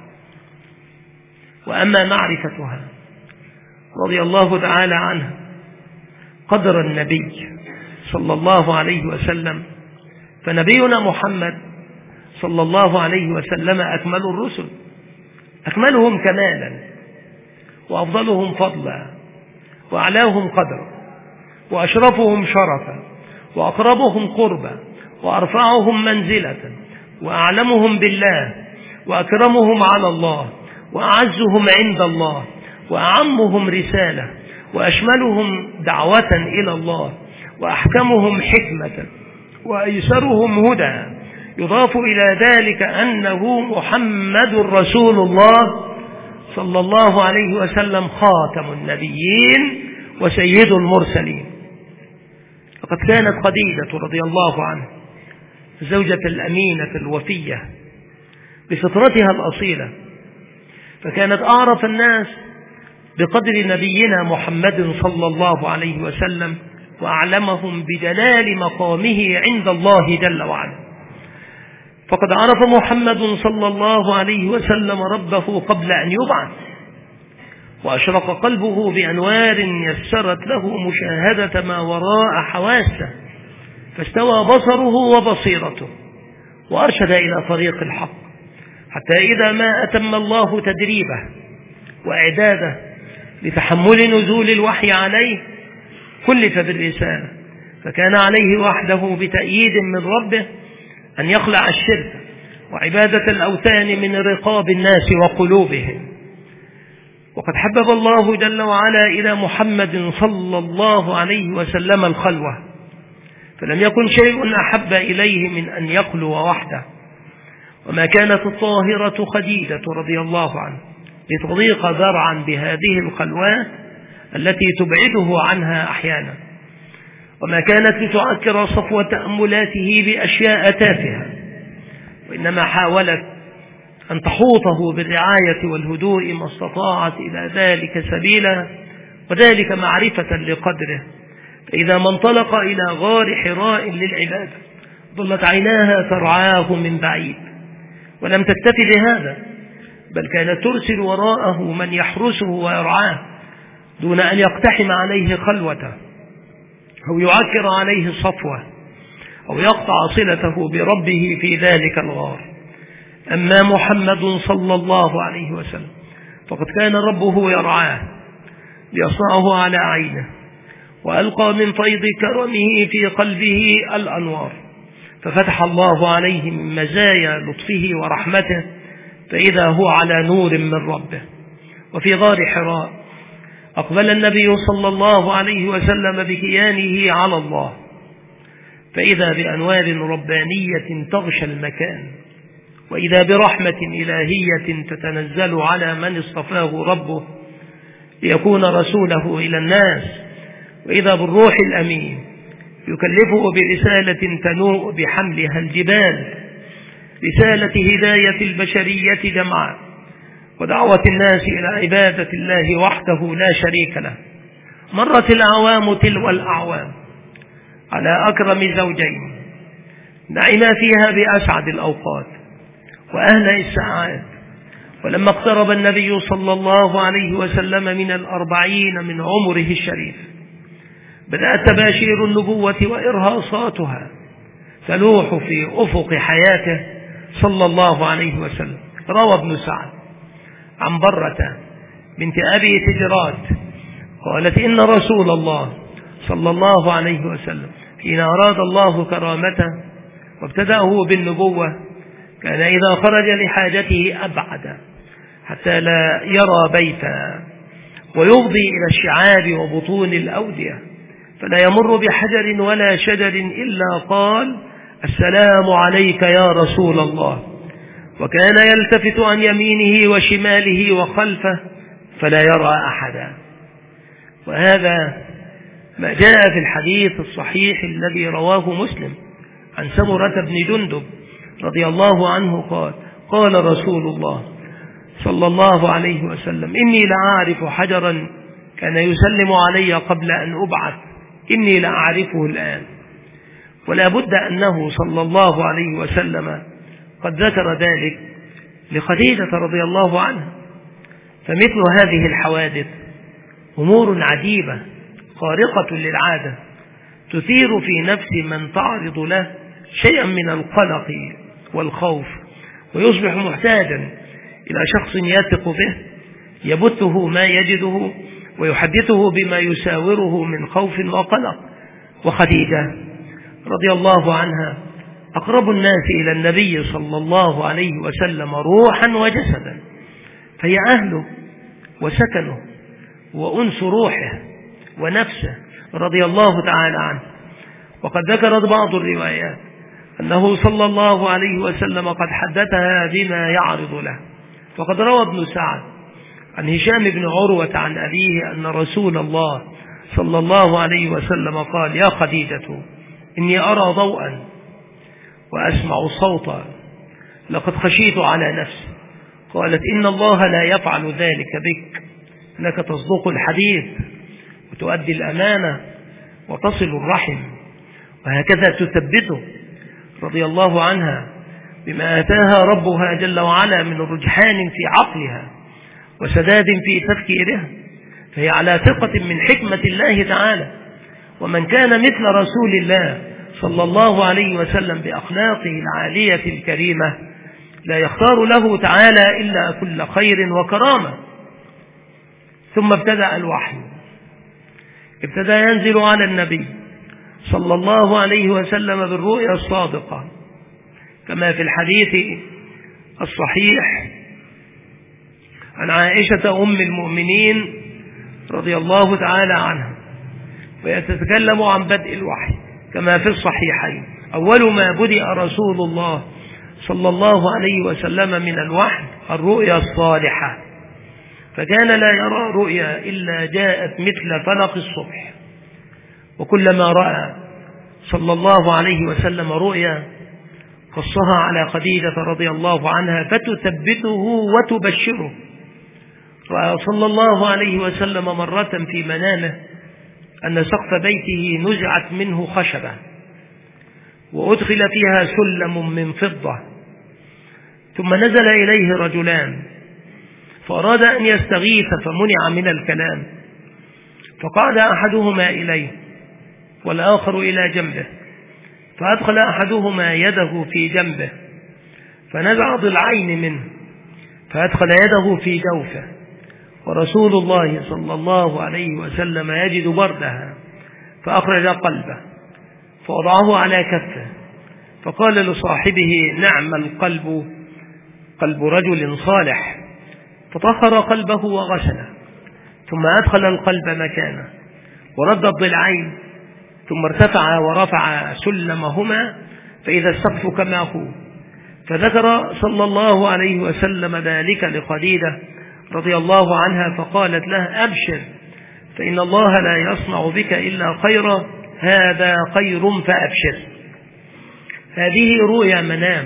وأما معرفتها رضي الله تعالى عنها قدر النبي صلى الله عليه وسلم، فنبينا محمد صلى الله عليه وسلم أكمل الرسل، أكملهم كمالا وأفضلهم فضلا وأعلاهم قدرا وأشرفهم شرفا وأقربهم قربا وأرفعهم منزلة وأعلمهم بالله وأكرمهم على الله وأعزهم عند الله وأعمهم رسالة وأشملهم دعوة إلى الله وأحكمهم حكمة وأيسرهم هدى. يضاف إلى ذلك أنه محمد رسول الله صلى الله عليه وسلم خاتم النبيين وسيد المرسلين. فقد كانت خديجة رضي الله عنها زوجة الأمينة الوفية بفطرتها الأصيلة، فكانت أعرف الناس بقدر نبينا محمد صلى الله عليه وسلم وأعلمهم بدلال مقامه عند الله جل وعلا. فقد عرف محمد صلى الله عليه وسلم ربه قبل أن يبعث، وأشرق قلبه بأنوار يسرت له مشاهدة ما وراء حواسه، فاستوى بصره وبصيرته وأرشد إلى طريق الحق، حتى إذا ما أتم الله تدريبه وإعداده لتحمل نزول الوحي عليه كلف بالرسالة، فكان عليه وحده بتأييد من ربه أن يخلع الشرك وعبادة الأوثان من رقاب الناس وقلوبهم. وقد حبب الله جل وعلا إلى محمد صلى الله عليه وسلم الخلوة، فلم يكن شيء أحب إليه من أن يخلو وحده. وما كانت الطاهرة خديجة رضي الله عنها لتضيق ذرعا بهذه الخلوات التي تبعده عنها أحيانا، وما كانت لتعكر صفو تأملاته بأشياء تافهة، وإنما حاولت أن تحوطه بالرعاية والهدوء ما استطاعت إلى ذلك سبيلا، وذلك معرفة لقدره. فإذا ما انطلق إلى غار حراء للعبادة ظلت عيناها ترعاه من بعيد، ولم تكتفي بهذا، بل كانت ترسل وراءه من يحرسه ويرعاه دون أن يقتحم عليه خلوته أو يعكر عليه صفوه أو يقطع صلته بربه في ذلك الغار. أما محمد صلى الله عليه وسلم فقد كان ربه يرعاه ليصنعه على عينه، وألقى من فيض كرمه في قلبه الأنوار، ففتح الله عليه من مزايا لطفه ورحمته، فإذا هو على نور من ربه. وفي غار حراء أقبل النبي صلى الله عليه وسلم بكيانه على الله، فإذا بأنوار ربانية تغشى المكان، وإذا برحمة إلهية تتنزل على من اصطفاه ربه ليكون رسوله إلى الناس، وإذا بالروح الأمين يكلفه برسالة تنوء بحملها الجبال، رسالة هداية البشرية جمعاء ودعوة الناس إلى عبادة الله وحده لا شريك له. مرت الأعوام تلو الأعوام على أكرم زوجين نعما فيها بأسعد الأوقات وأهنأ الساعات، ولما اقترب النبي صلى الله عليه وسلم من الأربعين من عمره الشريف بدأت تباشير النبوة وإرهاصاتها تلوح في أفق حياته صلى الله عليه وسلم. روى ابن سعد عن برة بنت أبي تجرات قالت: إن رسول الله صلى الله عليه وسلم حين أراد الله كرامته وابتدأه بالنبوة كان إذا خرج لحاجته أبعد حتى لا يرى بيتا، ويفضي إلى الشعاب وبطون الأودية، فلا يمر بحجر ولا شجر إلا قال: السلام عليك يا رسول الله. وكان يلتفت عن يمينه وشماله وخلفه فلا يرى أحدا. وهذا ما جاء في الحديث الصحيح الذي رواه مسلم عن سمرة بن جندب رضي الله عنه قال: قال رسول الله صلى الله عليه وسلم: إني لأعرف حجرا كان يسلم علي قبل أن أبعث، إني لأعرفه الآن. ولا بد أنه صلى الله عليه وسلم قد ذكر ذلك لخديجة رضي الله عنها. فمثل هذه الحوادث أمور عجيبة خارقة للعادة تثير في نفس من تعرض له شيئا من القلق والخوف، ويصبح محتاجا إلى شخص يثق به يبثه ما يجده ويحدثه بما يساوره من خوف وقلق. وخديجة رضي الله عنها أقرب الناس إلى النبي صلى الله عليه وسلم روحا وجسدا، فهي أهله وسكنه وأنس روحه ونفسه رضي الله تعالى عنه. وقد ذكرت بعض الروايات أنه صلى الله عليه وسلم قد حدثها بما يعرض له. فقد روى ابن سعد عن هشام بن عروة عن أبيه أن رسول الله صلى الله عليه وسلم قال: يا خديجة، إني أرى ضوءا وأسمع صوتا لقد خشيت على نفسي. قالت: إن الله لا يفعل ذلك بك، إنك تصدق الحديث وتؤدي الأمانة وتصل الرحم. وهكذا تثبته رضي الله عنها بما آتاها ربها جل وعلا من رجحان في عقلها وسداد في تفكيرها، فهي على ثقة من حكمة الله تعالى. ومن كان مثل رسول الله صلى الله عليه وسلم بأخلاقه العالية الكريمة لا يختار له تعالى إلا كل خير وكرامة. ثم ابتدأ الوحي، ابتدأ ينزل على النبي صلى الله عليه وسلم بالرؤيا الصادقة كما في الحديث الصحيح عن عائشة أم المؤمنين رضي الله تعالى عنها، ويتكلم عن بدء الوحي كما في الصحيحين: أول ما بدأ رسول الله صلى الله عليه وسلم من الوحي الرؤيا الصالحة، فكان لا يرى رؤيا إلا جاءت مثل فلق الصبح. وكلما رأى صلى الله عليه وسلم رؤيا قصها على خديجة رضي الله عنها فتثبته وتبشره. رأى صلى الله عليه وسلم مرة في منامه أن سقف بيته نزعت منه خشبة وأدخل فيها سلم من فضة، ثم نزل إليه رجلان فأراد أن يستغيث فمنع من الكلام، فقعد أحدهما إليه والآخر إلى جنبه، فأدخل أحدهما يده في جنبه فنزع ضلعين منه فأدخل يده في جوفه، ورسول الله صلى الله عليه وسلم يجد بردها، فأخرج قلبه فوضعه على كفه فقال لصاحبه: نعم القلب قلب رجل صالح. فطهر قلبه وغسله، ثم أدخل القلب مكانه ورد الضلعين، ثم ارتفع ورفع سلمهما فإذا السقف كما هو. فذكر صلى الله عليه وسلم ذلك لخديجة رضي الله عنها فقالت له: أبشر، فإن الله لا يصنع بك إلا خيرا، هذا خير فأبشر. هذه رؤيا منام.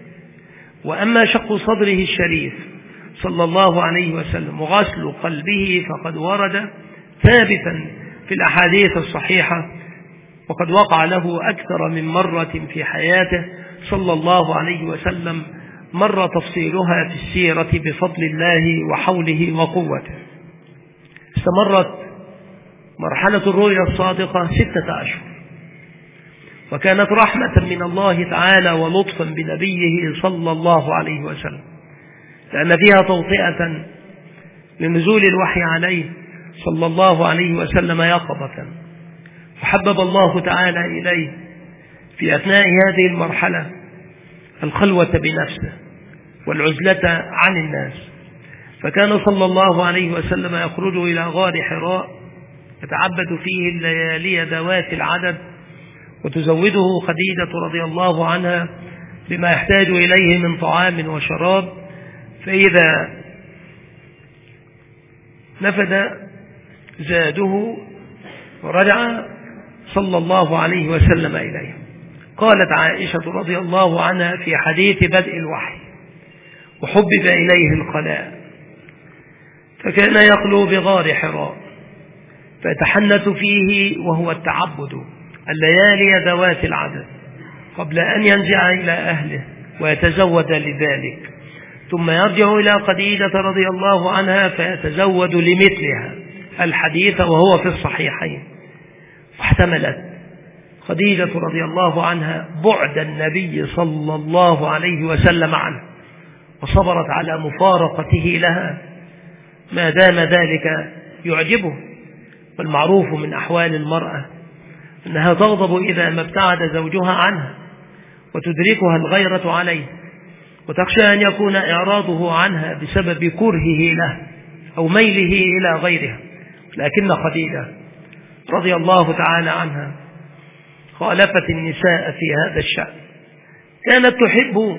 وأما شق صدره الشريف صلى الله عليه وسلم وغسل قلبه فقد ورد ثابتا في الأحاديث الصحيحة، وقد وقع له أكثر من مرة في حياته صلى الله عليه وسلم، مر تفصيلها في السيرة بفضل الله وحوله وقوته. استمرت مرحلة الرؤيا الصادقة ستة أشهر، وكانت رحمة من الله تعالى ولطفا بنبيه صلى الله عليه وسلم، لأن فيها توطئة لنزول الوحي عليه صلى الله عليه وسلم يقظة، وحبب الله تعالى إليه في أثناء هذه المرحلة الخلوة بنفسه والعزلة عن الناس، فكان صلى الله عليه وسلم يخرج إلى غار حراء يتعبد فيه الليالي ذوات العدد، وتزوده خديجة رضي الله عنها بما يحتاج إليه من طعام وشراب، فإذا نفد زاده ورجع صلى الله عليه وسلم إليه. قالت عائشة رضي الله عنها في حديث بدء الوحي: وحبب إليه الخلاء، فكان يخلو بغار حراء فيتحنث فيه وهو التعبد الليالي ذوات العدد قبل أن ينزع إلى أهله ويتزود لذلك، ثم يرجع إلى خديجة رضي الله عنها فيتزود لمثلها الحديث وهو في الصحيحين. واحتملت خديجة رضي الله عنها بعد النبي صلى الله عليه وسلم عنه، وصبرت على مفارقته لها ما دام ذلك يعجبه. والمعروف من أحوال المرأة أنها تغضب إذا ما ابتعد زوجها عنها، وتدركها الغيرة عليه، وتخشى أن يكون إعراضه عنها بسبب كرهه له أو ميله إلى غيرها. لكن خديجة رضي الله تعالى عنها خالفت النساء في هذا الشأن، كانت تحب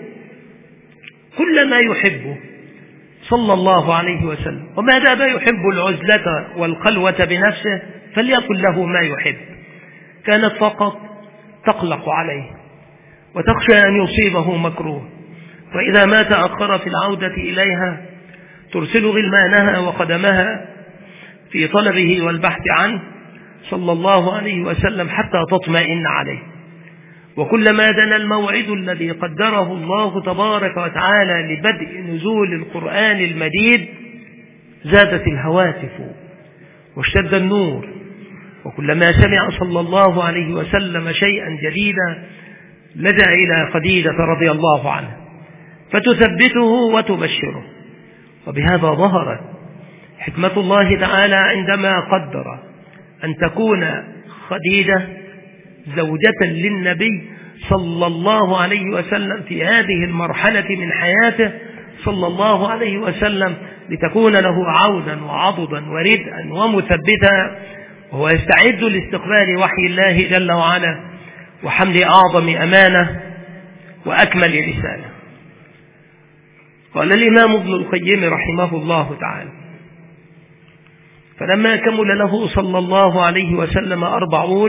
كل ما يحبه صلى الله عليه وسلم، وما دام يحب العزلة والخلوة بنفسه فليكن له ما يحب. كانت فقط تقلق عليه وتخشى أن يصيبه مكروه، وإذا ما تأخر في العودة إليها ترسل غلمانها وقدمها في طلبه والبحث عنه صلى الله عليه وسلم حتى تطمئن عليه. وكلما دنا الموعد الذي قدره الله تبارك وتعالى لبدء نزول القرآن المجيد زادت الهواتف واشتد النور، وكلما سمع صلى الله عليه وسلم شيئا جديدا لجأ إلى خديجة رضي الله عنها فتثبته وتبشره. وبهذا ظهرت حكمة الله تعالى عندما قدر أن تكون خديجة زوجة للنبي صلى الله عليه وسلم في هذه المرحلة من حياته صلى الله عليه وسلم، لتكون له عودا وعضدا وردءا ومثبتا، وهو يستعد لاستقبال وحي الله جل وعلا وحمل أعظم أمانة وأكمل رسالة. قال الإمام ابن القيم رحمه الله تعالى: فلما كمل له صلى الله عليه وسلم أربعون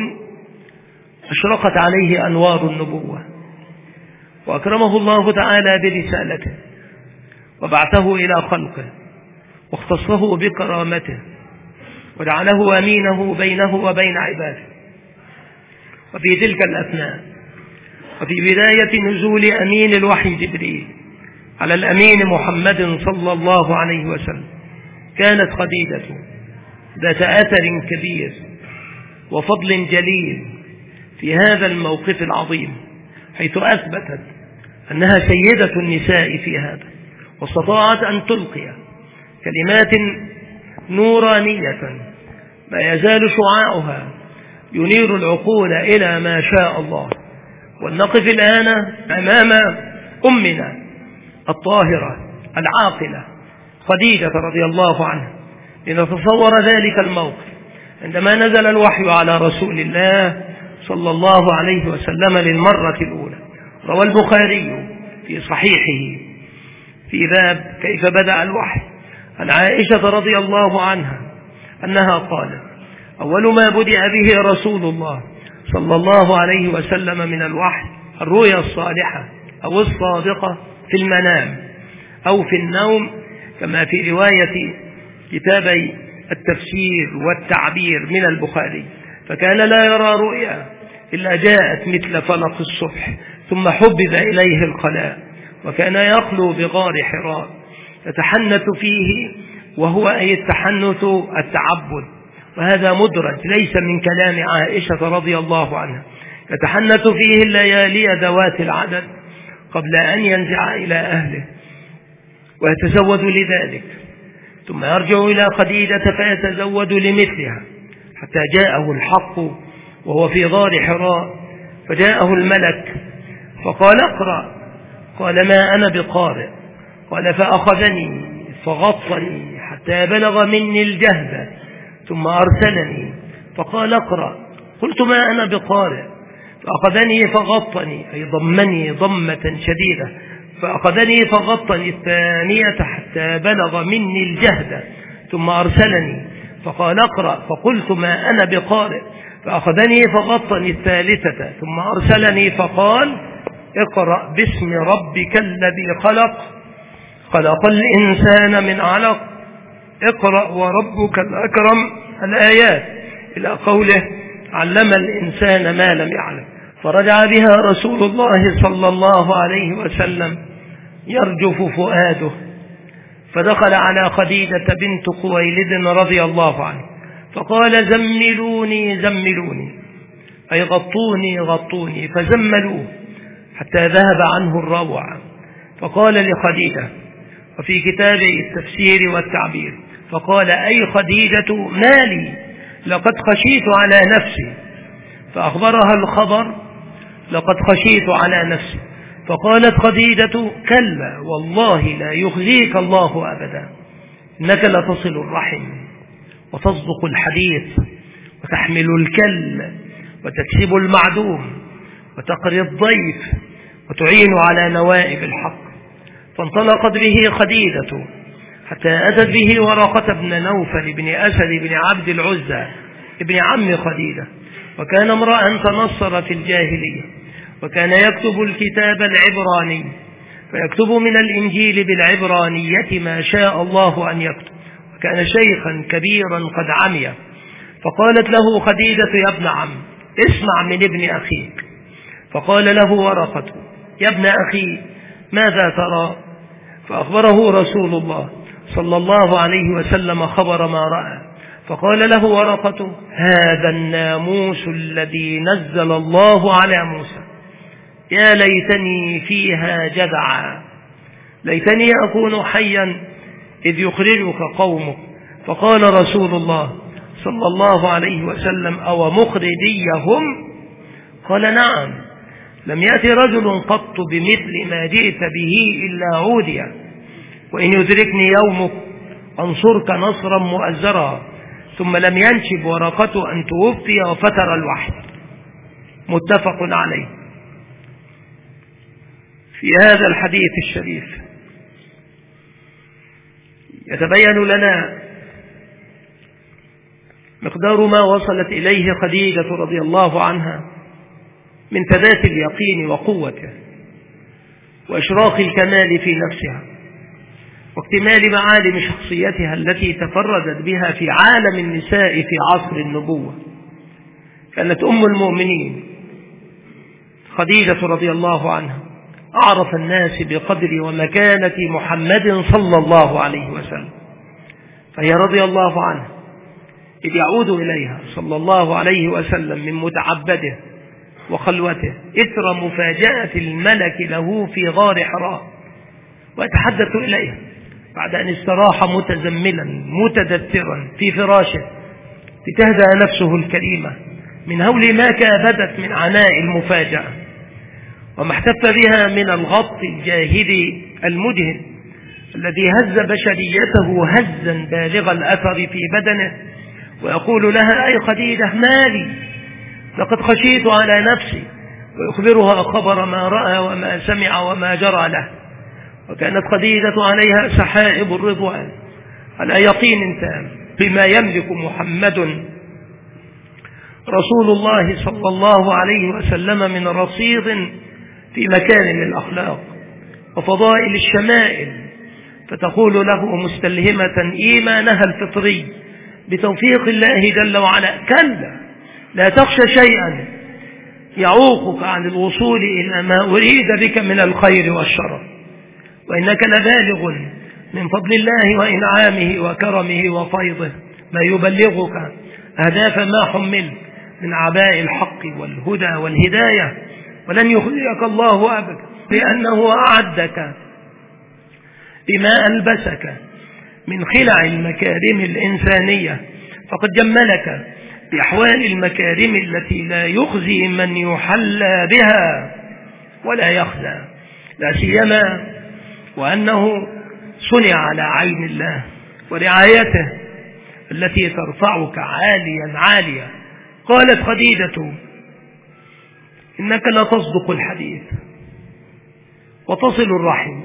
أشرقت عليه أنوار النبوة، وأكرمه الله تعالى برسالته، وبعثه إلى خلقه، واختصه بكرامته، وجعله أمينه بينه وبين عباده. وفي تلك الأثناء وفي بداية نزول أمين الوحي جبريل على الأمين محمد صلى الله عليه وسلم كانت خديجة ذات أثر كبير وفضل جليل في هذا الموقف العظيم، حيث أثبتت أنها سيدة النساء في هذا، واستطاعت أن تلقي كلمات نورانية ما يزال شعاعها ينير العقول إلى ما شاء الله. ولنقف الآن أمام أمنا الطاهرة العاقلة خديجة رضي الله عنها لنتصور ذلك الموقف عندما نزل الوحي على رسول الله صلى الله عليه وسلم للمرة الأولى. روى البخاري في صحيحه في باب كيف بدأ الوحي عن عائشة رضي الله عنها أنها قالت: أول ما بدأ به رسول الله صلى الله عليه وسلم من الوحي الرؤيا الصالحة أو الصادقة في المنام أو في النوم، كما في رواية كتابي التفسير والتعبير من البخاري. فكان لا يرى رؤيا إلا جاءت مثل فلق الصبح، ثم حبب إليه الخلاء، وكان يخلو بغار حراء يتحنث فيه، وهو أي التحنث التعبد، وهذا مدرج ليس من كلام عائشة رضي الله عنها. يتحنث فيه الليالي ذوات العدد قبل أن ينزع إلى أهله ويتزود لذلك، ثم يرجع إلى خديجة فيتزود لمثلها حتى جاءه الحق وهو في غار حراء، فجاءه الملك فقال اقرأ، قال ما أنا بقارئ، قال فأخذني فغطني حتى بلغ مني الجهد ثم أرسلني فقال اقرأ، قلت ما أنا بقارئ، فأخذني فغطني أي ضمني ضمة شديدة، فأخذني فغطني الثانية حتى بلغ مني الجهد ثم أرسلني فقال اقرأ، فقلت ما أنا بقارئ، فأخذني فغطني الثالثة ثم أرسلني فقال اقرأ باسم ربك الذي خلق، خلق الإنسان من علق، اقرأ وربك الأكرم، الآيات إلى قوله علم الإنسان ما لم يعلم. فرجع بها رسول الله صلى الله عليه وسلم يرجف فؤاده، فدخل على خديجة بنت خويلد رضي الله عنه فقال زملوني زملوني أي غطوني غطوني، فزملوه حتى ذهب عنه الروع. فقال لخديجة، وفي كتاب التفسير والتعبير فقال أي خديجة ما لي لقد خشيت على نفسي، فأخبرها الخبر لقد خشيت على نفسي، فقالت خديجة كلا والله لا يخزيك الله أبدا، إنك لتصل الرحم وتصدق الحديث وتحمل الكل وتكسب المعدوم وتقري الضيف وتعين على نوائب الحق. فانطلقت به خديجة حتى أتت به ورقة بن نوفل بن أسد بن عبد العزى ابن عم خديجة، وكان امرأ تنصر في الجاهلية، وكان يكتب الكتاب العبراني، فيكتب من الإنجيل بالعبرانية ما شاء الله أن يكتب، وكان شيخا كبيرا قد عمي. فقالت له خديجة يا ابن عم اسمع من ابن أخيك، فقال له ورقة يا ابن أخي ماذا ترى؟ فأخبره رسول الله صلى الله عليه وسلم خبر ما رأى، فقال له ورقة هذا الناموس الذي نزل الله على موسى، يا ليتني فيها جدعا، ليتني أكون حيا إذ يخرجك قومك. فقال رسول الله صلى الله عليه وسلم أو مخرجيهم؟ قال نعم، لم يأتي رجل قط بمثل ما جئت به إلا عوديا، وإن يدركني يومك أنصرك نصرا مؤزرا. ثم لم ينشب ورقة أن توفي وفتر الوحي. متفق عليه. في هذا الحديث الشريف يتبين لنا مقدار ما وصلت إليه خديجة رضي الله عنها من ثبات اليقين وقوته وإشراق الكمال في نفسها واكتمال معالم شخصيتها التي تفردت بها في عالم النساء في عصر النبوة. كانت أم المؤمنين خديجة رضي الله عنها أعرف الناس بقدر ومكانة محمد صلى الله عليه وسلم، فهي رضي الله عنها إذ يعود إليها صلى الله عليه وسلم من متعبده وخلوته إثر مفاجأة الملك له في غار حراء، ويتحدث إليها بعد أن استراح متزملا متدثرا في فراشه لتهدأ نفسه الكريمة من هول ما كابدت من عناء المفاجأة وما احتف بها من الغط الجاهلي المدهن الذي هز بشريته هزا بالغ الأثر في بدنه، ويقول لها أي خديجة مالي لقد خشيت على نفسي، ويخبرها خبر ما رأى وما سمع وما جرى له. وكانت خديجة عليها سحائب الرضوان على يقين تام بما يملك محمد رسول الله صلى الله عليه وسلم من رصيد في مكارم الأخلاق وفضائل الشمائل، فتقول له مستلهمة إيمانها الفطري بتوفيق الله جل وعلا كلا لا تخشى شيئا يعوقك عن الوصول إلى ما أريد بك من الخير والشرف، وإنك لبالغ من فضل الله وإنعامه وكرمه وفيضه ما يبلغك أهداف ما حمل من عباء الحق والهدى والهداية، ولن يخزيك الله أبدا، لأنه أعدك بما ألبسك من خلع المكارم الإنسانية، فقد جملك بأحوال المكارم التي لا يخزي من يحلى بها ولا يخزى، لا سيما وأنه صنع على عين الله ورعايته التي ترفعك عاليا عاليا. قالت خديجة: إنك لا تصدق الحديث وتصل الرحم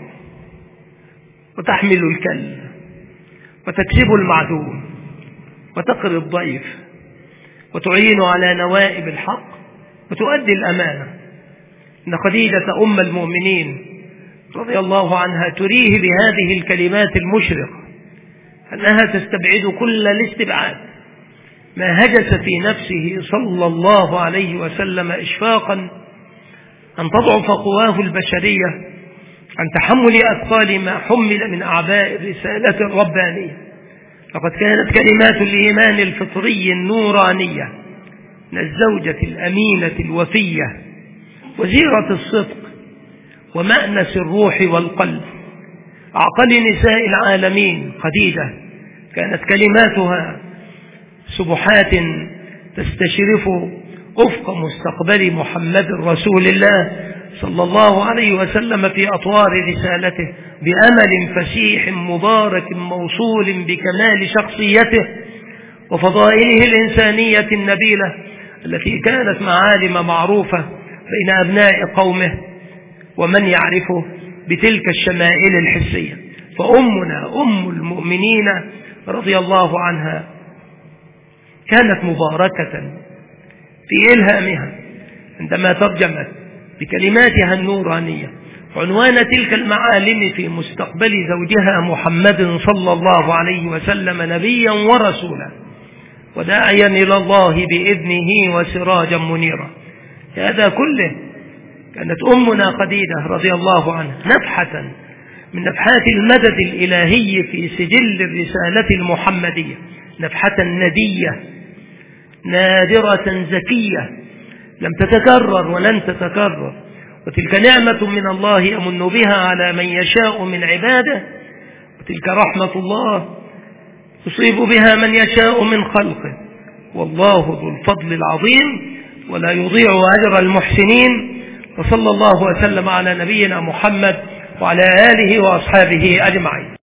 وتحمل الكل وتكسب المعدوم وتقر الضيف وتعين على نوائب الحق وتؤدي الأمانة. إن خديجة أم المؤمنين رضي الله عنها تريه بهذه الكلمات المشرقة أنها تستبعد كل الاستبعاد ما هجس في نفسه صلى الله عليه وسلم إشفاقا أن تضعف قواه البشرية عن تحمل أثقال ما حمل من أعباء الرسالة الربانية. لقد كانت كلمات الإيمان الفطري النورانية من الزوجة الأمينة الوفية وزيرة الصدق ومأنس الروح والقلب أعقل نساء العالمين خديجة. كانت كلماتها سبحات تستشرف أفق مستقبل محمد رسول الله صلى الله عليه وسلم في أطوار رسالته بأمل فسيح مبارك موصول بكمال شخصيته وفضائله الإنسانية النبيلة التي كانت معالم معروفة بين أبناء قومه ومن يعرفه بتلك الشمائل الحسية. فأمنا أم المؤمنين رضي الله عنها كانت مباركة في إلهامها عندما ترجمت بكلماتها النورانية عنوان تلك المعالم في مستقبل زوجها محمد صلى الله عليه وسلم نبيا ورسولا وداعيا إلى الله بإذنه وسراجا منيرا. هذا كله كانت أمنا خديجة رضي الله عنها نفحة من نفحات المدد الإلهي في سجل الرسالة المحمدية، نفحة ندية نادرة زكية لم تتكرر ولن تتكرر، وتلك نعمة من الله يمن بها على من يشاء من عباده، وتلك رحمة الله يصيب بها من يشاء من خلقه، والله ذو الفضل العظيم ولا يضيع أجر المحسنين. وصلى الله وسلم على نبينا محمد وعلى آله وأصحابه أجمعين.